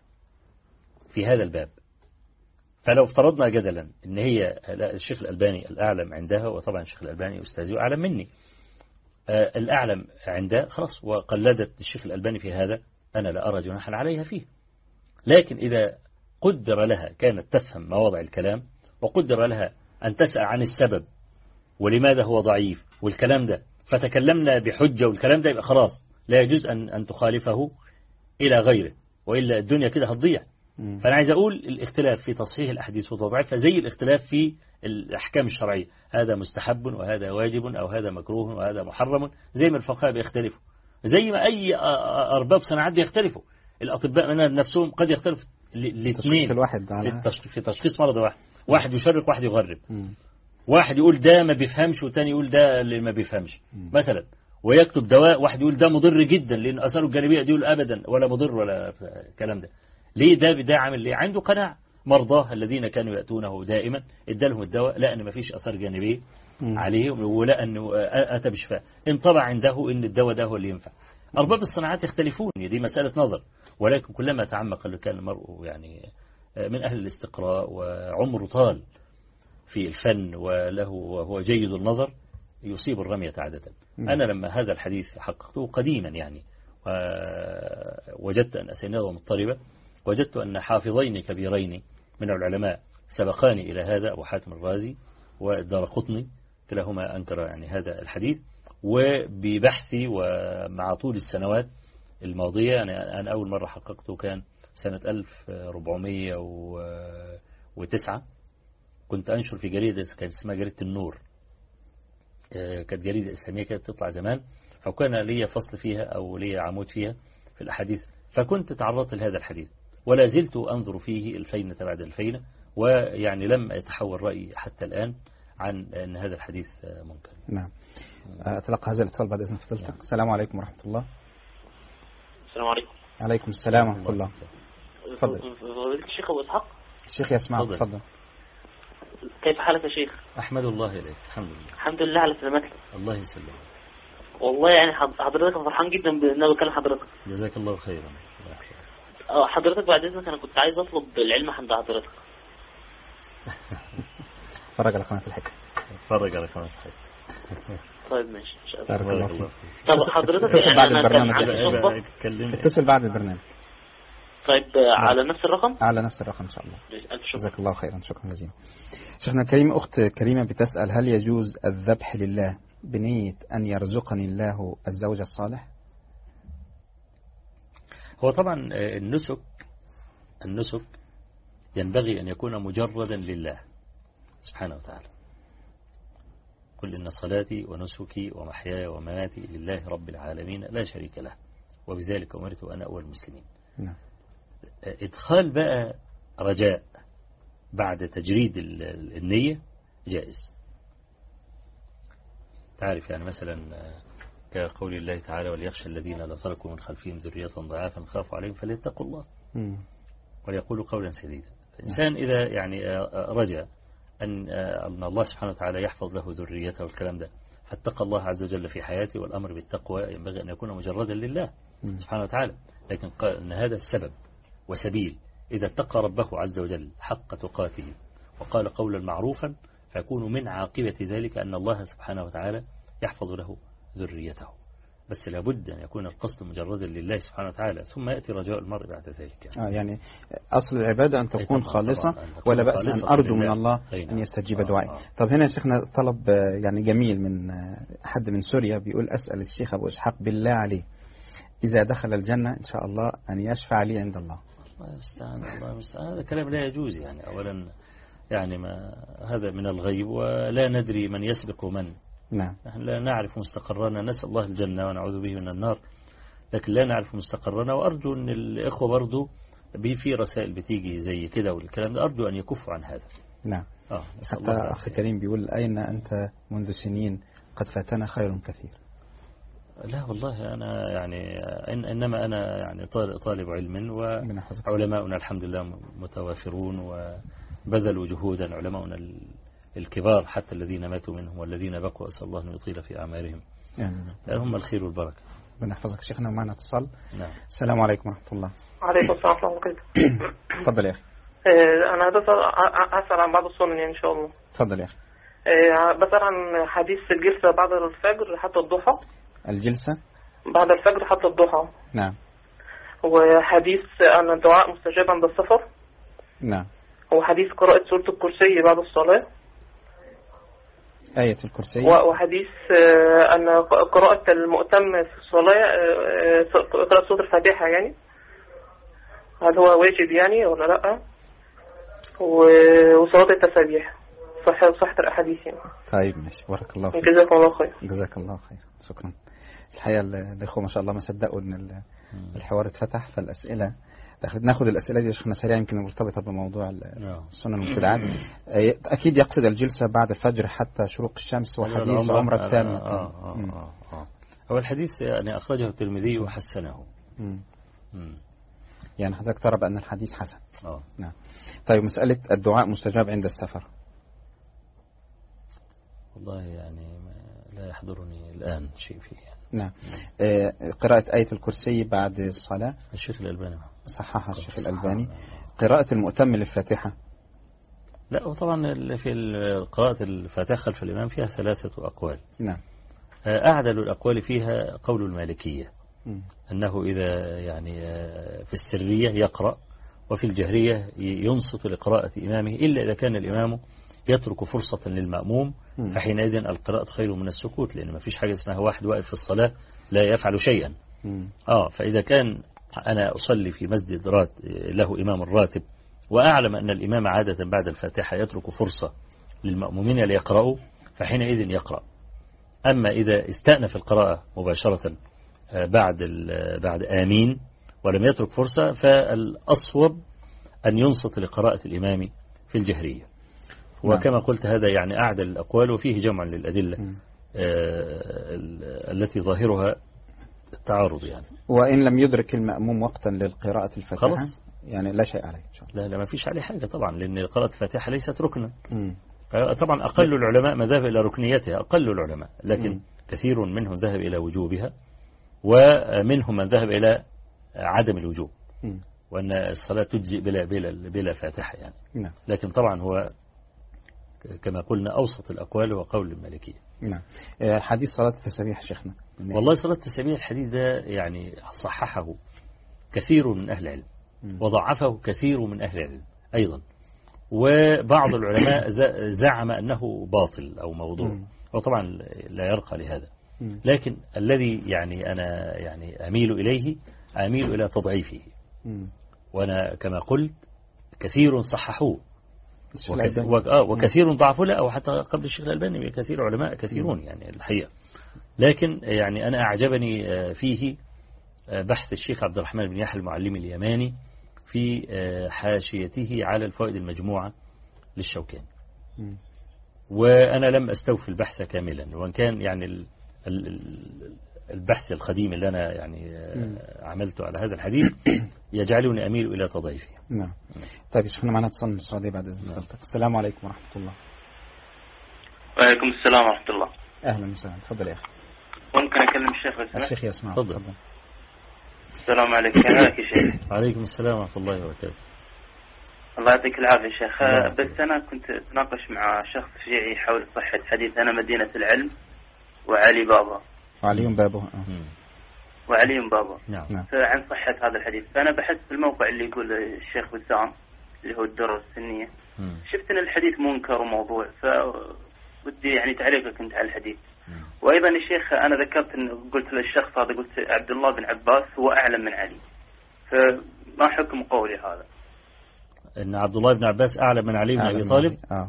في هذا الباب. فلو افترضنا جدلا ان هي الشيخ الألباني الأعلم عندها، وطبعا الشيخ الألباني أستاذي وأعلم مني، آه الأعلم عندها خلاص، وقلدت الشيخ الألباني في هذا، أنا لا أرى جناحا عليها فيه. لكن إذا قدر لها كانت تفهم مواضع الكلام، وقدر لها أن تسأل عن السبب ولماذا هو ضعيف والكلام ده، فتكلمنا بحجة والكلام ده، يبقى خلاص لا يجوز أن أن تخالفه إلى غيره، وإلا الدنيا كده هتضيع. فأنا عايز أقول الاختلاف في تصحيح الأحاديث وتضعيفها زي الاختلاف في الأحكام الشرعية، هذا مستحب وهذا واجب أو هذا مكروه وهذا محرم، زي ما الفقهاء بيختلفوا، زي ما أي أرباب صناعات بيختلفوا. الأطباء من نفسهم قد يختلف الاثنين في تشخيص مرض واحد، واحد يشرق واحد يغرب، واحد يقول ده ما بيفهمش والتاني يقول ده اللي ما بيفهمش مثلا، ويكتب دواء واحد يقول ده مضر جدا لأن أثاره الجانبية دي يقول أبدا ولا مضر ولا الكلام ده. ليه؟ ده ده عامل ليه؟ عنده قناعة. مرضاه الذين كانوا يأتونه دائما ادالهم الدواء لا أن ما فيش أثار جانبية عليه ولا أنه أتى بشفاء، انطبع عنده أن الدواء ده هو اللي ينفع. أرباب الصناعات يختلفون، دي مسألة نظر، ولكن كلما تعمق كان المرء يعني من أهل الاستقراء وعمره طال في الفن وله وهو جيد النظر يصيب الرمية عادة. أنا لما هذا الحديث حققته قديما يعني وجدت أن أسانيده مضطربة، وجدت أن حافظين كبيرين من العلماء سبقاني إلى هذا، أبو حاتم الرازي والدارقطني، كلاهما أنكر يعني هذا الحديث. وببحثي ومع طول السنوات الماضية، يعني أنا أول مرة حققته كان سنة ألف وأربعمائة وتسعة، كنت أنشر في جريدة كانت اسمها جريدة النور، كانت جريدة إسلامية كانت تطلع زمان، فكان لي فصل فيها أو لي عمود فيها في الأحاديث، فكنت تعرضت لهذا الحديث ولا زلت أنظر فيه الفينة بعد الفينة، ويعني لم يتحول رأيي حتى الآن عن أن هذا الحديث منكر. نعم. أتلقى هذا الاتصال بعد إذن فضيلتك. نعم. السلام عليكم ورحمة الله. السلام عليكم. عليكم السلام ورحمة الله. تفضل. فضيلة الشيخ أبو إسحاق. الشيخ يسمعك، تفضل. كيف حالك يا شيخ؟ أحمد الله إليك. الحمد لله. الحمد لله على سلامتك. الله يسلمك. والله يعني حضرتك فرحان جدا بأن أنا بكلم حضرتك. جزاك الله خيرا. حضرتك بعد إذنك أنا كنت عايز أطلب العلم عند حضرتك. فرج على قناة الحكمة. فرج على قناة الحكمة. طيب ماشي إن شاء الله. بارك الله فيك. طب حضرتك اتصل بعد البرنامج. اتصل بعد البرنامج. طيب على نفس الرقم؟ على نفس الرقم إن شاء الله. جزاك الله خيرا، شكرا جزيلا. شيخنا الكريم، أخت كريمة بتسأل هل يجوز الذبح لله بنية أن يرزقني الله الزوج الصالح؟ هو طبعا النسك النسك ينبغي أن يكون مجردا لله سبحانه وتعالى. قل إن صلاتي ونسكي ومحياي ومماتي لله رب العالمين لا شريك له وبذلك أمرت وأنا أول المسلمين. نعم. إدخال بقى رجاء بعد تجريد النية جائز. تعرف يعني مثلا كقول الله تعالى وليخشى الذين لو تركوا من خلفهم ذرية ضعافا خافوا عليهم فليتقوا الله وليقولوا قولا سديدا. الإنسان إذا يعني رجع أن أن الله سبحانه وتعالى يحفظ له ذريته والكلام ده فاتقى الله عز وجل في حياته، والأمر بالتقوى ينبغي أن يكون مجردا لله سبحانه وتعالى، لكن قال أن هذا السبب وسبيل إذا اتقى ربه عز وجل حق تقاته وقال قولا معروفا فيكون من عاقبة ذلك أن الله سبحانه وتعالى يحفظ له ذريته. بس لابد أن يكون القصد مجردا لله سبحانه وتعالى ثم يأتي رجاء المرء بعد ذلك. آه يعني أصل العبادة أن تكون خالصة ولا بأس أن أرجو من الله أن يستجيب دعائي. آه آه. طب هنا يا شيخنا طلب يعني جميل من حد من سوريا بيقول أسأل الشيخ أبو إسحاق بالله عليه إذا دخل الجنة إن شاء الله أن يشفع لي عند الله. الله يستعان الله يستعان. هذا كلام لا يجوز يعني. أولا يعني ما هذا من الغيب ولا ندري من يسبق من. نعم. نحن لا نعرف مستقرنا، نسأل الله الجنة ونعوذ به من النار، لكن لا نعرف مستقرنا. وأرجو أن الإخوة برضو بي في رسائل بتيجي زي كده والكلام ده أرجو أن يكفوا عن هذا. نعم. آه حتى أخي كريم بيقول أين أنت منذ سنين قد فاتنا خير كثير. لا والله أنا يعني إن إنما أنا يعني طالب علم وعلماؤنا الحمد لله متوافرون وبذلوا جهودا، علماؤنا الكبار حتى الذين ماتوا منهم والذين بقوا أسأل الله أن يطيل في أعمارهم يعني هم الخير والبركة. ربنا يحفظك شيخنا. ومعنا اتصال. نعم. السلام عليكم ورحمة الله. وعليكم السلام ورحمة الله وبركاته. تفضل يا أخي. أنا أسأل عن بعض السنن يعني إن شاء الله. تفضل يا أخي. بسأل عن حديث الجلسة بعد الفجر حتى الضحى. الجلسة بعد الفجر حتى الضحى. نعم. وحديث أن الدعاء مستجاب عند السفر. نعم. وحديث قراءة سورة الكرسي بعد الصلاة. آية الكرسي. وحديث أن قراءة المؤتم في الصلاة قراءة سورة الفاتحة يعني هل هو واجب يعني ولا لا؟ وصلاة التسبيح صح صحة الأحاديث يعني. طيب ماشي بارك الله فيك. جزاك الله خير. جزاك الله خير. شكرا. الحقيقة الأخوة ما شاء الله ما صدقوا إن الحوار اتفتح فالأسئلة ناخد الأسئلة دي عشان سريعا يمكن مرتبطة بموضوع السنن والبدعات. أكيد يقصد الجلسة بعد الفجر حتى شروق الشمس وحديث عمرة تامة. آه آه آه آه. هو الحديث يعني أخرجه الترمذي وحسنه. مم. مم. يعني حضرتك ترى بأن الحديث حسن. آه. نعم. طيب مسألة الدعاء مستجاب عند السفر. والله يعني لا يحضرني الآن شيء فيه يعني. نعم. آه قراءة آية الكرسي بعد الصلاة. الشيخ الألباني صححها الشيخ الألباني. قراءة المؤتم للفاتحة. لا وطبعا في قراءة الفاتحة خلف الإمام فيها ثلاثة أقوال. نعم. أعدل الأقوال فيها قول المالكية م. أنه إذا يعني في السرية يقرأ وفي الجهرية ينصت لقراءة إمامه إلا إذا كان الإمام يترك فرصة للمأموم م. فحينئذ القراءة خير من السكوت، لأن ما فيش حاجة اسمها واحد واقف في الصلاة لا يفعل شيئا. م. آه فإذا كان أنا أصلي في مسجد رات له إمام الراتب وأعلم أن الإمام عادة بعد الفاتحة يترك فرصة للمأمومين ليقرأوا فحينئذ يقرأ. أما إذا استأنف القراءة مباشرة بعد بعد آمين ولم يترك فرصة فالأصوب أن ينصت لقراءة الإمام في الجهرية. وكما قلت هذا يعني أعدل الأقوال وفيه جمع للأدلة آه التي ظاهرها التعارض يعني. وإن لم يدرك المأموم وقتا للقراءة الفاتحة خلاص يعني لا شيء عليه إن شاء الله. لا لا ما فيش عليه حاجة طبعا لأن قراءة الفاتحة ليست ركنا. طبعا أقل العلماء ما ذهب إلى ركنيتها أقل العلماء لكن م. كثير منهم ذهب إلى وجوبها ومنهم من ذهب إلى عدم الوجوب م. وأن الصلاة تجزئ بلا, بلا, بلا فاتحة يعني. نعم. لكن طبعا هو كما قلنا أوسط الأقوال وقول المالكية. نعم. حديث صلاة التسبيح شيخنا. والله صلاة التسبيح الحديث ده يعني صححه كثير من أهل العلم م. وضعفه كثير من أهل العلم أيضا، وبعض العلماء زعم أنه باطل أو موضوع وطبعا لا يرقى لهذا، لكن الذي يعني أنا يعني أميل إليه أميل إلى تضعيفه. وأنا كما قلت كثير صححوه وكثير ضعفوا له، أو حتى قبل الشيخ الألباني كثير علماء كثيرون يعني الحقيقة. لكن يعني أنا أعجبني فيه بحث الشيخ عبد الرحمن بن يحيى المعلمي اليماني في حاشيته على الفوائد المجموعة للشوكاني، وأنا لم أستوفي البحث كاملا، وإن كان يعني البحث القديم اللي أنا يعني عملته على هذا الحديث يجعلني أميل إلى تضعيفه. نعم. طيب شيخنا معنا اتصال من السعودية بعد إذن حضرتك. السلام عليكم ورحمة الله. وعليكم السلام ورحمة الله. أهلا وسهلا، تفضل يا أخي. ممكن أكلم الشيخ بس؟ الشيخ يسمع. تفضل. السلام عليكم. كيف حالك يا شيخ؟ وعليكم السلام ورحمة الله وبركاته. الله يعطيك العافية شيخ. بس أنا كنت أتناقش مع شخص شيعي حول صحة حديث أنا مدينة العلم وعلي بابا. وعلي بابا. وعلي بابا. نعم. عن صحة هذا الحديث، فأنا بحثت في الموقع اللي يقول الشيخ وسام اللي هو الدرر السنية. مم. شفت أن الحديث منكر وموضوع، فودي يعني تعليقك أنت على الحديث. مم. وأيضا يا شيخ أنا ذكرت أن قلت للشخص هذا، قلت عبد الله بن عباس هو أعلم من علي، فما حكم قولي هذا؟ أن عبد الله بن عباس أعلم من علي بن أبي طالب. آه.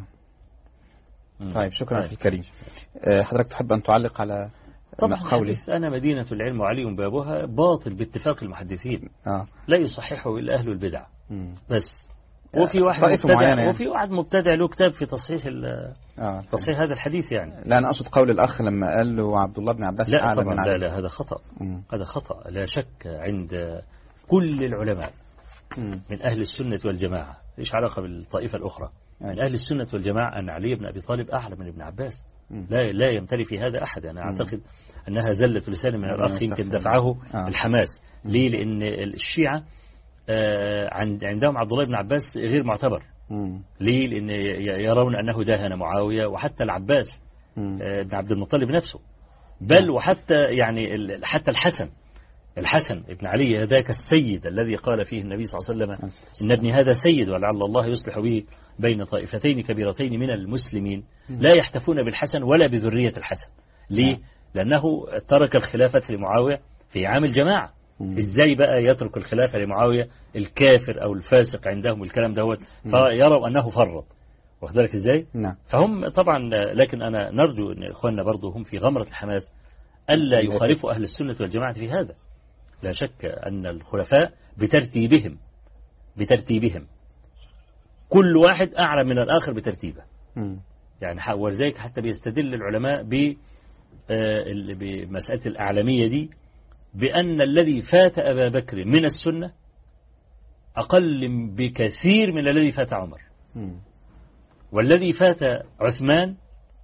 طيب شكرا طيب. في الكريم. أه حضرتك تحب أن تعلق على طبعا حديث أنا مدينة العلم وعلي بابها باطل باتفاق المحدثين. آه. لا يصححه إلا أهل البدع. مم. بس وفي واحد مبتدع يعني. وفي واحد مبتدع له كتاب في تصحيح آه. تصحيح هذا الحديث يعني. لا أنا أقصد قول الأخ لما قال له عبد الله بن عباس لا طبعا لا لا هذا خطأ. مم. هذا خطأ لا شك عند كل العلماء مم. من أهل السنة والجماعة. إيش علاقة بالطائفة الأخرى؟ من يعني. أهل السنة والجماعة أن علي بن أبي طالب أعلم من ابن عباس. مم. لا لا يمتلي في هذا أحد. أنا أعتقد أنها زلة لسان من الأخ يمكن دفعه آه. الحماس. مم. ليه؟ لأن الشيعة آه عندهم عبد الله بن عباس غير معتبر. مم. ليه؟ لأن يرون أنه داهن معاوية وحتى العباس آه بن عبد المطلب نفسه، بل وحتى يعني حتى الحسن الحسن ابن علي ذاك السيد الذي قال فيه النبي صلى الله عليه وسلم إن ابني هذا سيد ولعل الله يصلح به بين طائفتين كبيرتين من المسلمين لا يحتفون بالحسن ولا بذرية الحسن. ليه؟ لأنه ترك الخلافة لمعاوية في عام الجماعة. إزاي بقى يترك الخلافة لمعاوية الكافر أو الفاسق عندهم الكلام دوت، فيروا أنه فرط. واخد بالك إزاي؟ نعم. فهم طبعا، لكن أنا نرجو أن إخواننا برضو هم في غمرة الحماس ألا يخالفوا أهل السنة والجماعة في هذا. لا شك أن الخلفاء بترتيبهم بترتيبهم كل واحد أعلى من الآخر بترتيبه. م. يعني ولذلك حتى بيستدل العلماء بمسألة الأعلمية دي بأن الذي فات أبا بكر من السنة أقل بكثير من الذي فات عمر. م. والذي فات عثمان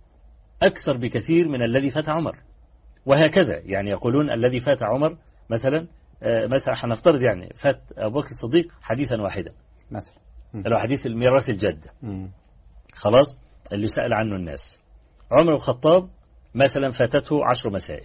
أكثر بكثير من الذي فات عمر، وهكذا. يعني يقولون الذي فات عمر مثلا مثلا حنفترض يعني فات أبو بكر الصديق حديثا واحدا مثلا، اللي هو حديث الميراث الجدة. م. خلاص اللي سأل عنه الناس. عمر بن الخطاب مثلا فاتته عشر مسائل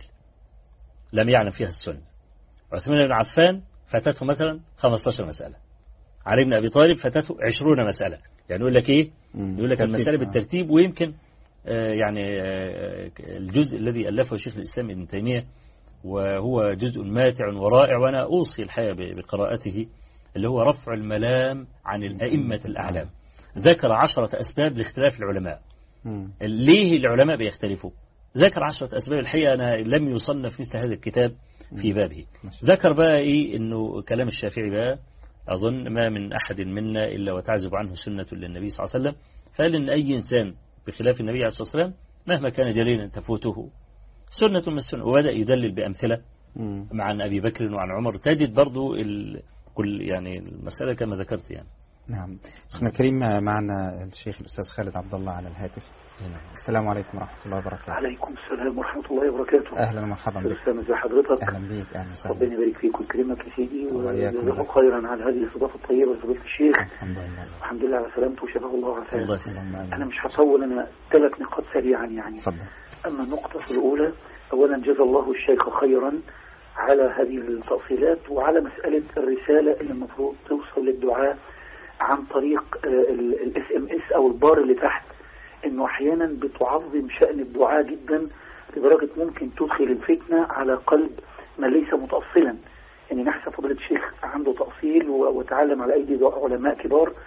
لم يعلم فيها السنة. عثمان بن عفان فاتته مثلا خمسة عشر مسألة. علي بن أبي طالب فاتته عشرون مسألة. يعني يقول لك إيه؟ م. يقول لك المسألة بالترتيب. ويمكن آه يعني آه الجزء الذي ألفه شيخ الإسلام ابن تيمية وهو جزء ماتع ورائع، وأنا أوصي الحقيقة بقراءته، اللي هو رفع الملام عن الأئمة الأعلام. ذكر عشرة أسباب لاختلاف العلماء. م. ليه العلماء بيختلفوا؟ ذكر عشرة أسباب. الحقيقة أنا لم يصنف مثل هذا الكتاب في بابه. ذكر بقى إيه؟ إنه كلام الشافعي بقى أظن ما من أحد منا إلا وتعزب عنه سنة للنبي صلى الله عليه وسلم. فقال إن أي إنسان بخلاف النبي عليه الصلاة والسلام مهما كان جليلا تفوته سنة من السنة. وبدأ يدلل بأمثلة م. عن أبي بكر وعن عمر. تجد برضو ال... كل يعني المسألة كما ذكرت يعني. نعم. شيخنا الكريم معنا الشيخ الأستاذ خالد عبد الله على الهاتف. نعم. السلام عليكم ورحمة الله وبركاته. عليكم السلام ورحمة الله وبركاته. أهلا ومرحبا بك. أستاذ ازي حضرتك؟ أهلا بيك. أهلا وسهلا. ربنا يبارك فيك ويكرمك يا سيدي ويجزاك خيرا على هذه الاستضافة الطيبة لفضيلة الشيخ. الحمد لله. الحمد لله على سلامته وشفاه الله وعافاه. أنا مش هطول، أنا ثلاث نقاط سريعا يعني. تفضل. أما النقطة الأولى، أولا جزا الله الشيخ خيرا على هذه التأصيلات وعلى مسألة الرسالة اللي المفروض توصل للدعاء عن طريق الاس ام اس او البار اللي تحت، انه احيانا بتعظم شأن الدعاء جدا لدرجة ممكن تدخل الفتنة على قلب من ليس متأصلا. يعني نحسب فضيلة الشيخ عنده تأصيل وتعلم على ايدي علماء كبار،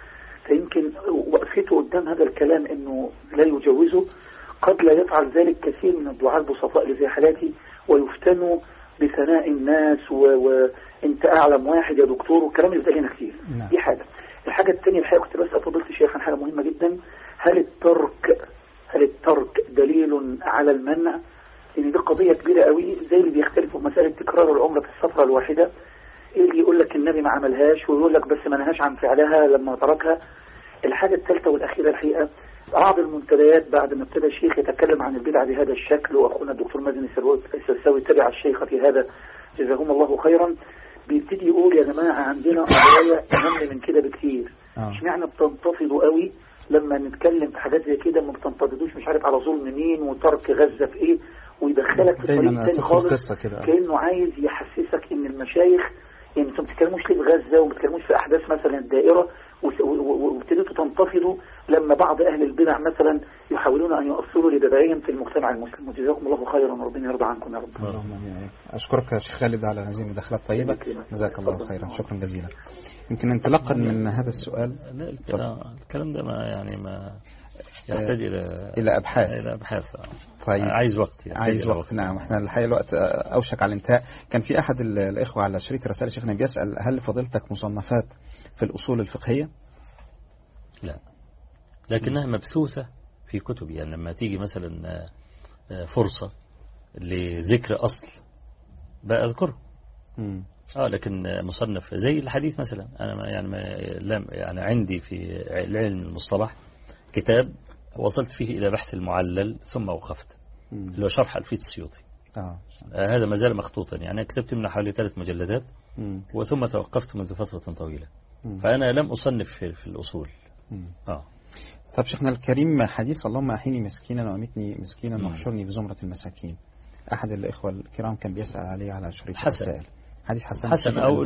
فيمكن وقفته قدام هذا الكلام انه لا يجوزه، قد لا يفعل ذلك كثير من الدعاة البسطاء اللي زي حالاتي ويفتنوا بثناء الناس وانت اعلم واحد يا دكتور والكلام اللي بتلاقينا كتير. نعم. دي حاجة. الحاجة الثانية الحقيقة كنت بسأل فضيلة الشيخ عن حاجة مهمة جدا، هل الترك هل الترك دليل على المنع؟ لان دي قضية كبيرة قوي، زي اللي بيختلفوا في مسألة تكرار العمرة في السفرة الواحدة، اللي يقول لك النبي ما عملهاش ويقول لك بس ما نهاش عن فعلها لما تركها. الحاجة الثالثة والأخيرة الحقيقة، بعض المنتديات بعد ما ابتدى الشيخ يتكلم عن البدعة بهذا الشكل، وأخونا الدكتور مازن السرساوي تبع الشيخ في هذا جزاهم الله خيرا، بيبتدي يقول يا جماعة عندنا قضايا أهم من كده بكتير. مش معنى بتنتفضوا قوي لما نتكلم في حاجات زي كده، ما بتنتفضوش مش عارف على ظلم مين وترك غزة في إيه، ويدخلك في طريق تاني خالص كأنه عايز يحسسك إن المشايخ يعني انتم ما بتتكلموش ليه في غزة وما بتتكلموش في أحداث مثلا الدائرة، وابتديتوا تنتفضوا لما بعض أهل البدع مثلا يحاولون أن يؤثروا لبدعهم في المجتمع المسلم. وجزاكم الله خيرا وربنا يرضى عنكم يا رب. اللهم امين. أشكرك يا شيخ خالد على هذه المداخلات الطيبة، جزاك الله خيرا، شكرا جزيلا. يمكن انطلاقا من هذا السؤال، لا الكلام ده ما يعني ما يحتاج إلى إلى أبحاث إلى أبحاث طيب. عايز وقت يعني. عايز وقت. نعم، احنا الحقيقة الوقت أوشك على الانتهاء. كان في أحد الإخوة على شريط رسالة شيخنا بيسأل هل فضيلتك مصنفات في الأصول الفقهية؟ لا، لكنها مبثوثة في كتب. يعني لما تيجي مثلا فرصة لذكر أصل بقى أذكره. م. اه لكن مصنف زي الحديث مثلا، أنا ما يعني ما لم يعني عندي في العلم المصطلح كتاب وصلت فيه إلى بحث المعلل ثم وقفت، اللي هو شرح ألفية السيوطي. آه. آه هذا ما زال مخطوطا، يعني كتبت منه حوالي ثلاث مجلدات مم. وثم توقفت منذ فترة طويلة. مم. فأنا لم أصنف في, في الأصول. آه. طب شيخنا الكريم، حديث اللهم أحيني مسكينا وأمتني مسكينا واحشرني في زمرة المساكين، أحد الإخوة الكرام كان بيسأل عليه على شريط الرسائل. حديث حسن حسن أو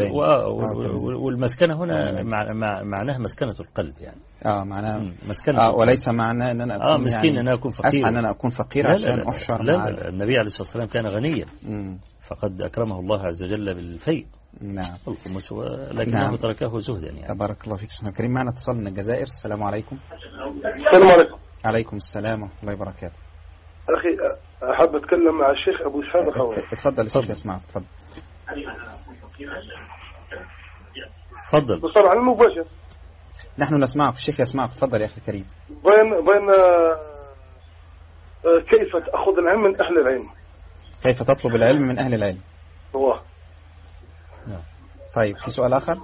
والمسكنة هنا مع مع معناها مسكنة القلب يعني. اه معناها مسكنة آه وليس معناه ان انا اكون اه مسكين يعني ان اكون فقير، اسعى ان انا اكون فقير عشان لا لا احشر لا مع لا. النبي عليه الصلاة والسلام كان غنيا مم. فقد اكرمه الله عز وجل بالفيء. نعم. لكنه نعم. تركه زهدا يعني. بارك الله فيك شيخنا الكريم. معنا اتصال من الجزائر. السلام عليكم. السلام عليكم. عليكم السلام ورحمة الله وبركاته. اخي احب اتكلم مع الشيخ ابو اسحاق الخوي. اتفضل الشيخ يسمعك. اتفضل. تفضل. بصر على المباشر. نحن نسمعك، الشيخ يسمعك. تفضل يا أخي الكريم. بين بين كيف تأخذ العلم من أهل العلم؟ كيف تطلب العلم من أهل العلم؟ هو. نعم. طيب في سؤال آخر؟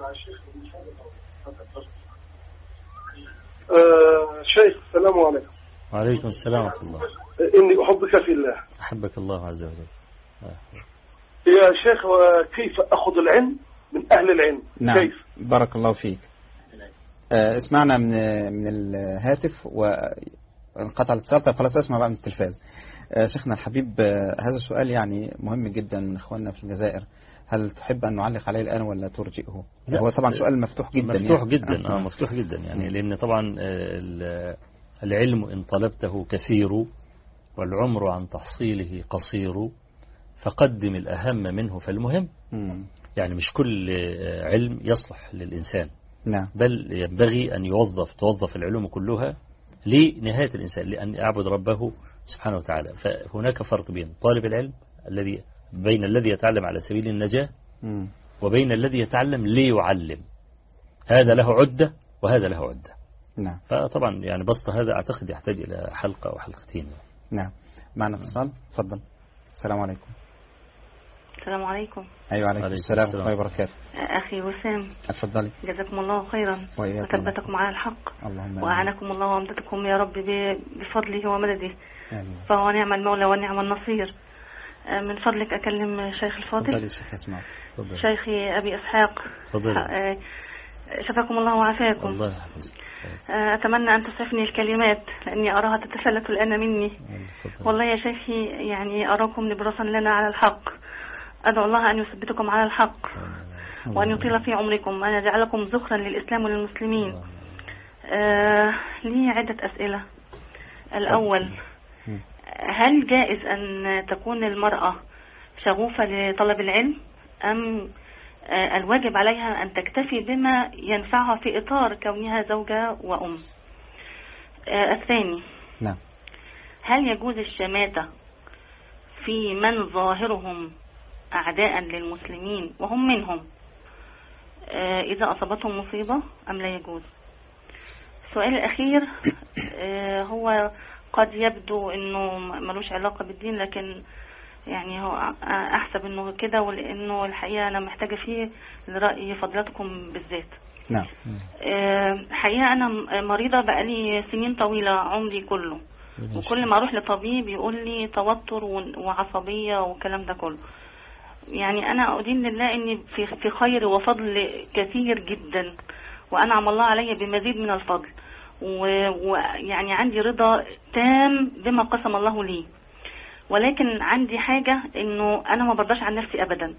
آه شيخ السلام عليكم. وعليكم السلام ورحمة الله. إني أحبك في الله. أحبك الله عز وجل. آه. يا شيخ كيف أخذ العلم من أهل العلم؟ نعم. كيف؟ بارك الله فيك. آه اسمعنا من من الهاتف وانقطع الاتصال. طيب خلاص اسمع بقى من التلفاز. آه شيخنا الحبيب، آه هذا السؤال يعني مهم جدا من اخواننا في الجزائر. هل تحب ان نعلق عليه الان ولا ترجئه؟ هو طبعا سؤال مفتوح جدا. مفتوح يعني. جدا اه مفتوح جدا يعني، لان طبعا العلم ان طلبته كثير والعمر عن تحصيله قصير، فقدم الأهم منه فالمهم. مم. يعني مش كل علم يصلح للإنسان. نعم. بل ينبغي أن يوظف توظف العلوم كلها لنهاية الإنسان، لأن يعبد ربه سبحانه وتعالى. فهناك فرق بين طالب العلم الذي بين الذي يتعلم على سبيل النجاة مم. وبين الذي يتعلم ليعلم. هذا له عدة وهذا له عدة. نعم. فطبعا يعني بسط هذا أعتقد يحتاج إلى حلقة أو حلقتين. نعم. معنا اتصال. تفضل. السلام عليكم. السلام عليكم. أيوة عليكم السلام ورحمة الله وبركاته. أخي وسام، اتفضلي. جزاكم الله خيرا وثبتكم على الحق، وأعانكم الله وأمددكم يا رب بفضله ومدده، فهو نعم المولى ونعم النصير. من فضلك أكلم شيخ الفاضل. تفضلي شيخ اسمع. شيخي أبي إسحاق. تفضلي. شفاكم الله وعافاكم. الله يحفظك. أتمنى أن تصرفني الكلمات لأني أراها تتفلت الآن مني. والله يا شيخي يعني أراكم نبرسا لنا على الحق. أدعو الله أن يثبتكم على الحق وأن يطيل في عمركم وأن يجعلكم ذخرا للإسلام وللمسلمين. آه لي عدة أسئلة. الأول، هل جائز أن تكون المرأة شغوفة لطلب العلم أم الواجب عليها أن تكتفي بما ينفعها في إطار كونها زوجة وأم. الثاني، نعم، هل يجوز الشماتة في من ظاهرهم أعداء للمسلمين وهم منهم إذا أصابتهم مصيبة أم لا يجوز؟ السؤال الأخير هو قد يبدو أنه ملوش علاقة بالدين، لكن يعني هو أحسب أنه كده، ولأنه الحقيقة أنا محتاجة فيه لرأي فضلاتكم بالذات. نعم. حقيقة أنا مريضة بقالي سنين طويلة، عمري كله، وكل ما أروح لطبيب يقول لي توتر وعصبية والكلام ده كله. يعني أنا أدين لله أني في في خير وفضل كثير جدا، وأنعم الله علي بمزيد من الفضل، ويعني عندي رضا تام بما قسم الله لي. ولكن عندي حاجة أنه أنا ما برضاش عن نفسي أبدا،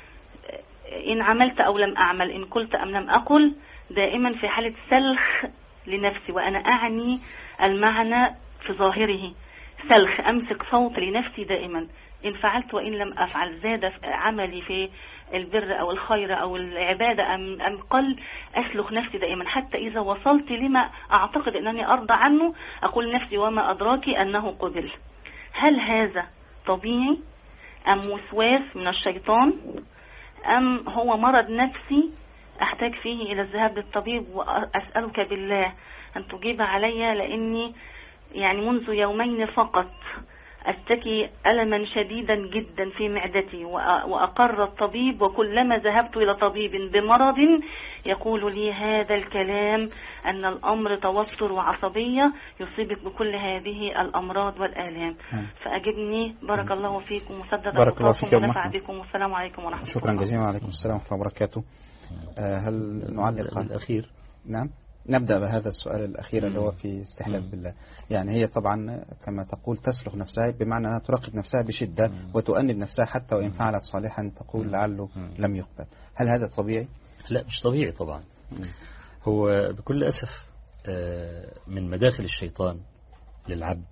إن عملت أو لم أعمل، إن قلت أم لم أقل، دائما في حالة سلخ لنفسي، وأنا أعني المعنى في ظاهره سلخ، أمسك صوت لنفسي دائما، إن فعلت وإن لم أفعل، زاد عملي في البر أو الخير أو العبادة أم, أم قل، أسلخ نفسي دائما، حتى إذا وصلت لما أعتقد أنني أرضى عنه أقول نفسي وما أدراك أنه قبل. هل هذا طبيعي أم وسواس من الشيطان أم هو مرض نفسي أحتاج فيه إلى الذهاب للطبيب؟ وأسألك بالله أن تجيب علي، لأني يعني منذ يومين فقط أشتكي ألما شديدا جدا في معدتي، وأقر الطبيب، وكلما ذهبت إلى طبيب بمرض يقول لي هذا الكلام، أن الأمر توتر وعصبية يصيبك بكل هذه الأمراض والآلام. فأجبني، بارك الله فيكم وسدد بارك الله فيك ونفع بكم، والسلام عليكم ورحمة الله. شكرا جزيلا، وعليكم السلام ورحمة الله وبركاته. هل نعلق على الأخير؟ نعم، نبدأ بهذا السؤال الأخير اللي هو في استحلاف بالله. يعني هي طبعا كما تقول تسلخ نفسها، بمعنى أنها تراقب نفسها بشدة وتؤنب نفسها، حتى وإن فعلت صالحا تقول لعله لم يقبل. هل هذا طبيعي؟ لا، مش طبيعي طبعا. هو بكل أسف من مداخل الشيطان للعبد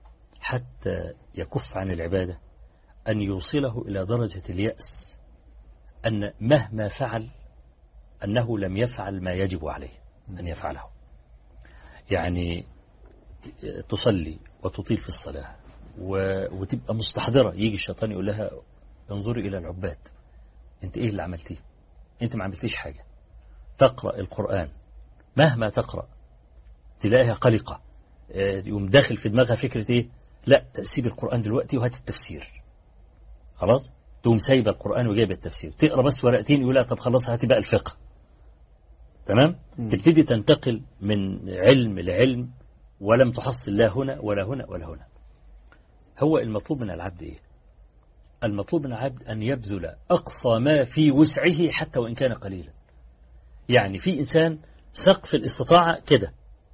حتى يكف عن العبادة أن يوصله إلى درجة اليأس، أن مهما فعل أنه لم يفعل ما يجب عليه أن يفعله. يعني تصلي وتطيل في الصلاة وتبقى مستحضرة، يجي الشيطان يقول لها انظري إلى العباد، أنت إيه اللي عملتيه؟ أنت ما عملتيش حاجة. تقرأ القرآن، مهما تقرأ تلاقيها قلقة، يوم داخل في دماغها فكرة إيه؟ لا، سيب القرآن دلوقتي وهات التفسير. خلاص، تقوم سايبة القرآن وجايبة التفسير، تقرأ بس ورقتين يقول لها طب خلاص هاتي بقى الفقه. تمام؟ م. تبتدي تنتقل من علم لعلم، ولم تحصل لا هنا ولا هنا ولا هنا. هو المطلوب من العبد إيه؟ المطلوب من العبد أن يبذل أقصى ما في وسعه حتى وإن كان قليلا. يعني في إنسان سقف الاستطاعة كده،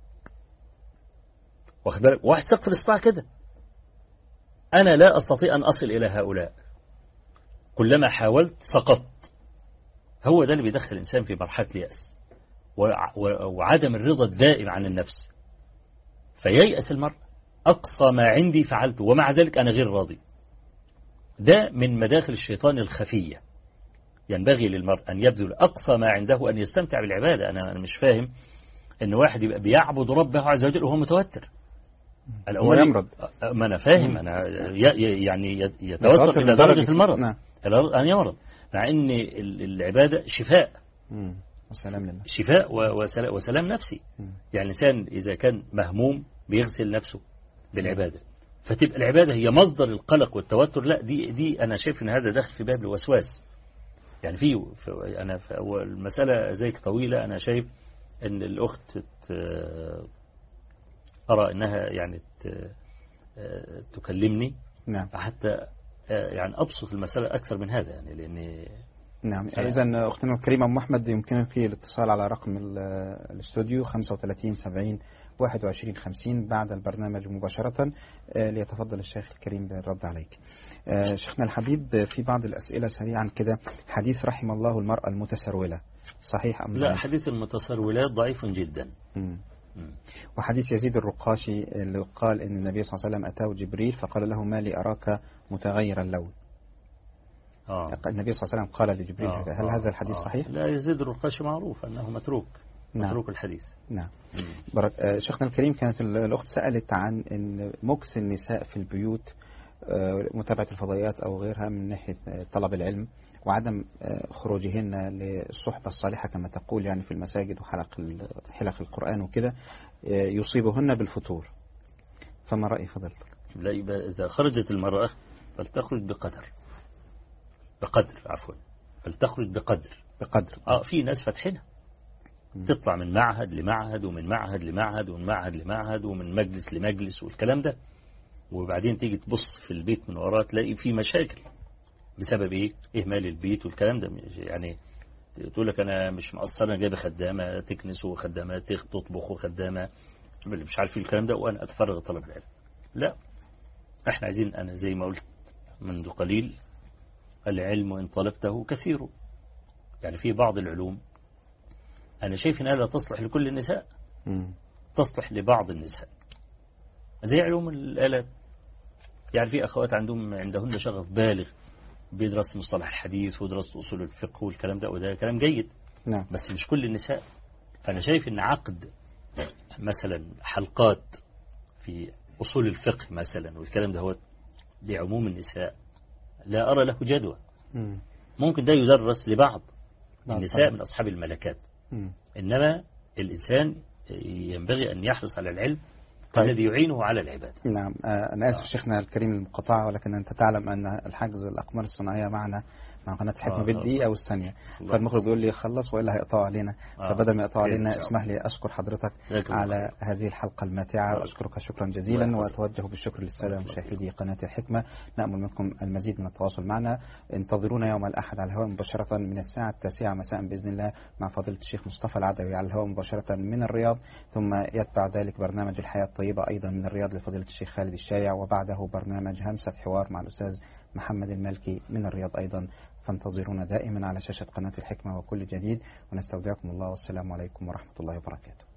واخد بالك، واحد سقف الاستطاعة كده، أنا لا أستطيع أن أصل إلى هؤلاء، كلما حاولت سقطت. هو ده اللي بيدخل الإنسان في مرحلة اليأس وعدم الرضا الدائم عن النفس، فييأس المرء، أقصى ما عندي فعلته ومع ذلك أنا غير راضي. ده من مداخل الشيطان الخفية. ينبغي للمرء أن يبذل أقصى ما عنده أن يستمتع بالعبادة. أنا مش فاهم أن واحد يبقى بيعبد ربه عز وجل وهو متوتر. الأول يمرض. ما أنا فاهم، أنا يعني يتوتر إلى درجة المرض، أن يمرض، مع أن العبادة شفاء، وسلام لله، شفاء وسلام نفسي. يعني الإنسان إذا كان مهموم بيغسل نفسه بالعبادة، فتبقى العبادة هي مصدر القلق والتوتر. لا، دي دي أنا شايف أن هذا داخل في باب الوسواس. يعني في أنا في المسألة زيك طويلة. أنا شايف أن الأخت أرى أنها يعني تكلمني، نعم، حتى يعني أبسط المسألة أكثر من هذا، يعني لأن نعم. إذا أختنا الكريمة أم أحمد، يمكنك الاتصال على رقم الاستوديو خمسة وثلاثين سبعين واحد وعشرين خمسين بعد البرنامج مباشرة، ليتفضل الشيخ الكريم بالرد عليك. شيخنا الحبيب، في بعض الأسئلة سريعا كده، حديث رحم الله المرأة المتسرولة صحيح أم لا؟ حديث المتسرولات ضعيف جدا. م. وحديث يزيد الرقاشي اللي قال إن النبي صلى الله عليه وسلم أتاه جبريل فقال له ما لي أراك متغير اللون، آه. النبي صلى الله عليه وسلم قال لجبريل آه. هل آه. هذا الحديث آه. صحيح؟ لا يزيد الرقاش معروف أنه متروك. نعم. متروك الحديث. نعم. برك... آه شيخنا الكريم، كانت الأخت سألت عن إن مكث النساء في البيوت، آه متابعة الفضائيات أو غيرها من ناحية طلب العلم، وعدم آه خروجهن للصحبة الصالحة كما تقول يعني في المساجد وحلق حلق القرآن وكده، آه يصيبهن بالفتور. فما رأي فضلتك؟ لا، يبقى إذا خرجت المرأة فلتخرج بقدر بقدر عفوا فلتخرج بقدر بقدر اه في ناس فاتحينها تطلع من معهد لمعهد ومن معهد لمعهد ومن معهد لمعهد ومن مجلس لمجلس والكلام ده، وبعدين تيجي تبص في البيت من وراه تلاقي في مشاكل بسبب ايه؟ اهمال البيت والكلام ده. يعني تقول لك انا مش مقصر، انا جايبه خدامه تكنس وخدامه تطبخ وخدامه مش عارف الكلام ده وانا اتفرغ طلب العلم. لا، احنا عايزين، انا زي ما قلت منذ قليل، العلم ان طلبته كثير. يعني في بعض العلوم أنا شايف أنها لا تصلح لكل النساء، مم. تصلح لبعض النساء، زي علوم الآلات. يعني في أخوات عندهم عندهن شغف بالغ بيدرس مصطلح الحديث ودرس أصول الفقه والكلام ده، وده كلام جيد. نعم. بس مش كل النساء. فأنا شايف أن عقد مثلا حلقات في أصول الفقه مثلا والكلام ده هو لعموم النساء لا أرى له جدوى. مم. ممكن ده يدرس لبعض النساء طبعا. من أصحاب الملكات. مم. إنما الإنسان ينبغي أن يحرص على العلم طيب. الذي يعينه على العبادة. نعم. أنا آسف شيخنا الكريم المقاطعة، ولكن أنت تعلم أن الحجز الأقمار الصناعية معنا مع قناة الحكمة آه بالدقيقة والثانية، فالمخرج بيقول لي خلص وإلا هيقطعوا علينا. آه. فبدل ما يقطعوا علينا اسمح لي أشكر حضرتك على الله. هذه الحلقة الماتعة، أشكرك شكرا جزيلا، وأتوجه بالشكر للسادة مشاهدي قناة الحكمة. نأمل منكم المزيد من التواصل معنا. انتظرونا يوم الأحد على الهواء مباشرة من الساعة التاسعة مساء بإذن الله مع فضيلة الشيخ مصطفى العدوي على الهواء مباشرة من الرياض، ثم يتبع ذلك برنامج الحياة الطيبة أيضا من الرياض لفضيلة الشيخ خالد الشايع، وبعده برنامج همسة حوار مع الأستاذ محمد المالكي من الرياض أيضا. فانتظرونا دائما على شاشة قناة الحكمة وكل جديد، ونستودعكم الله والسلام عليكم ورحمة الله وبركاته.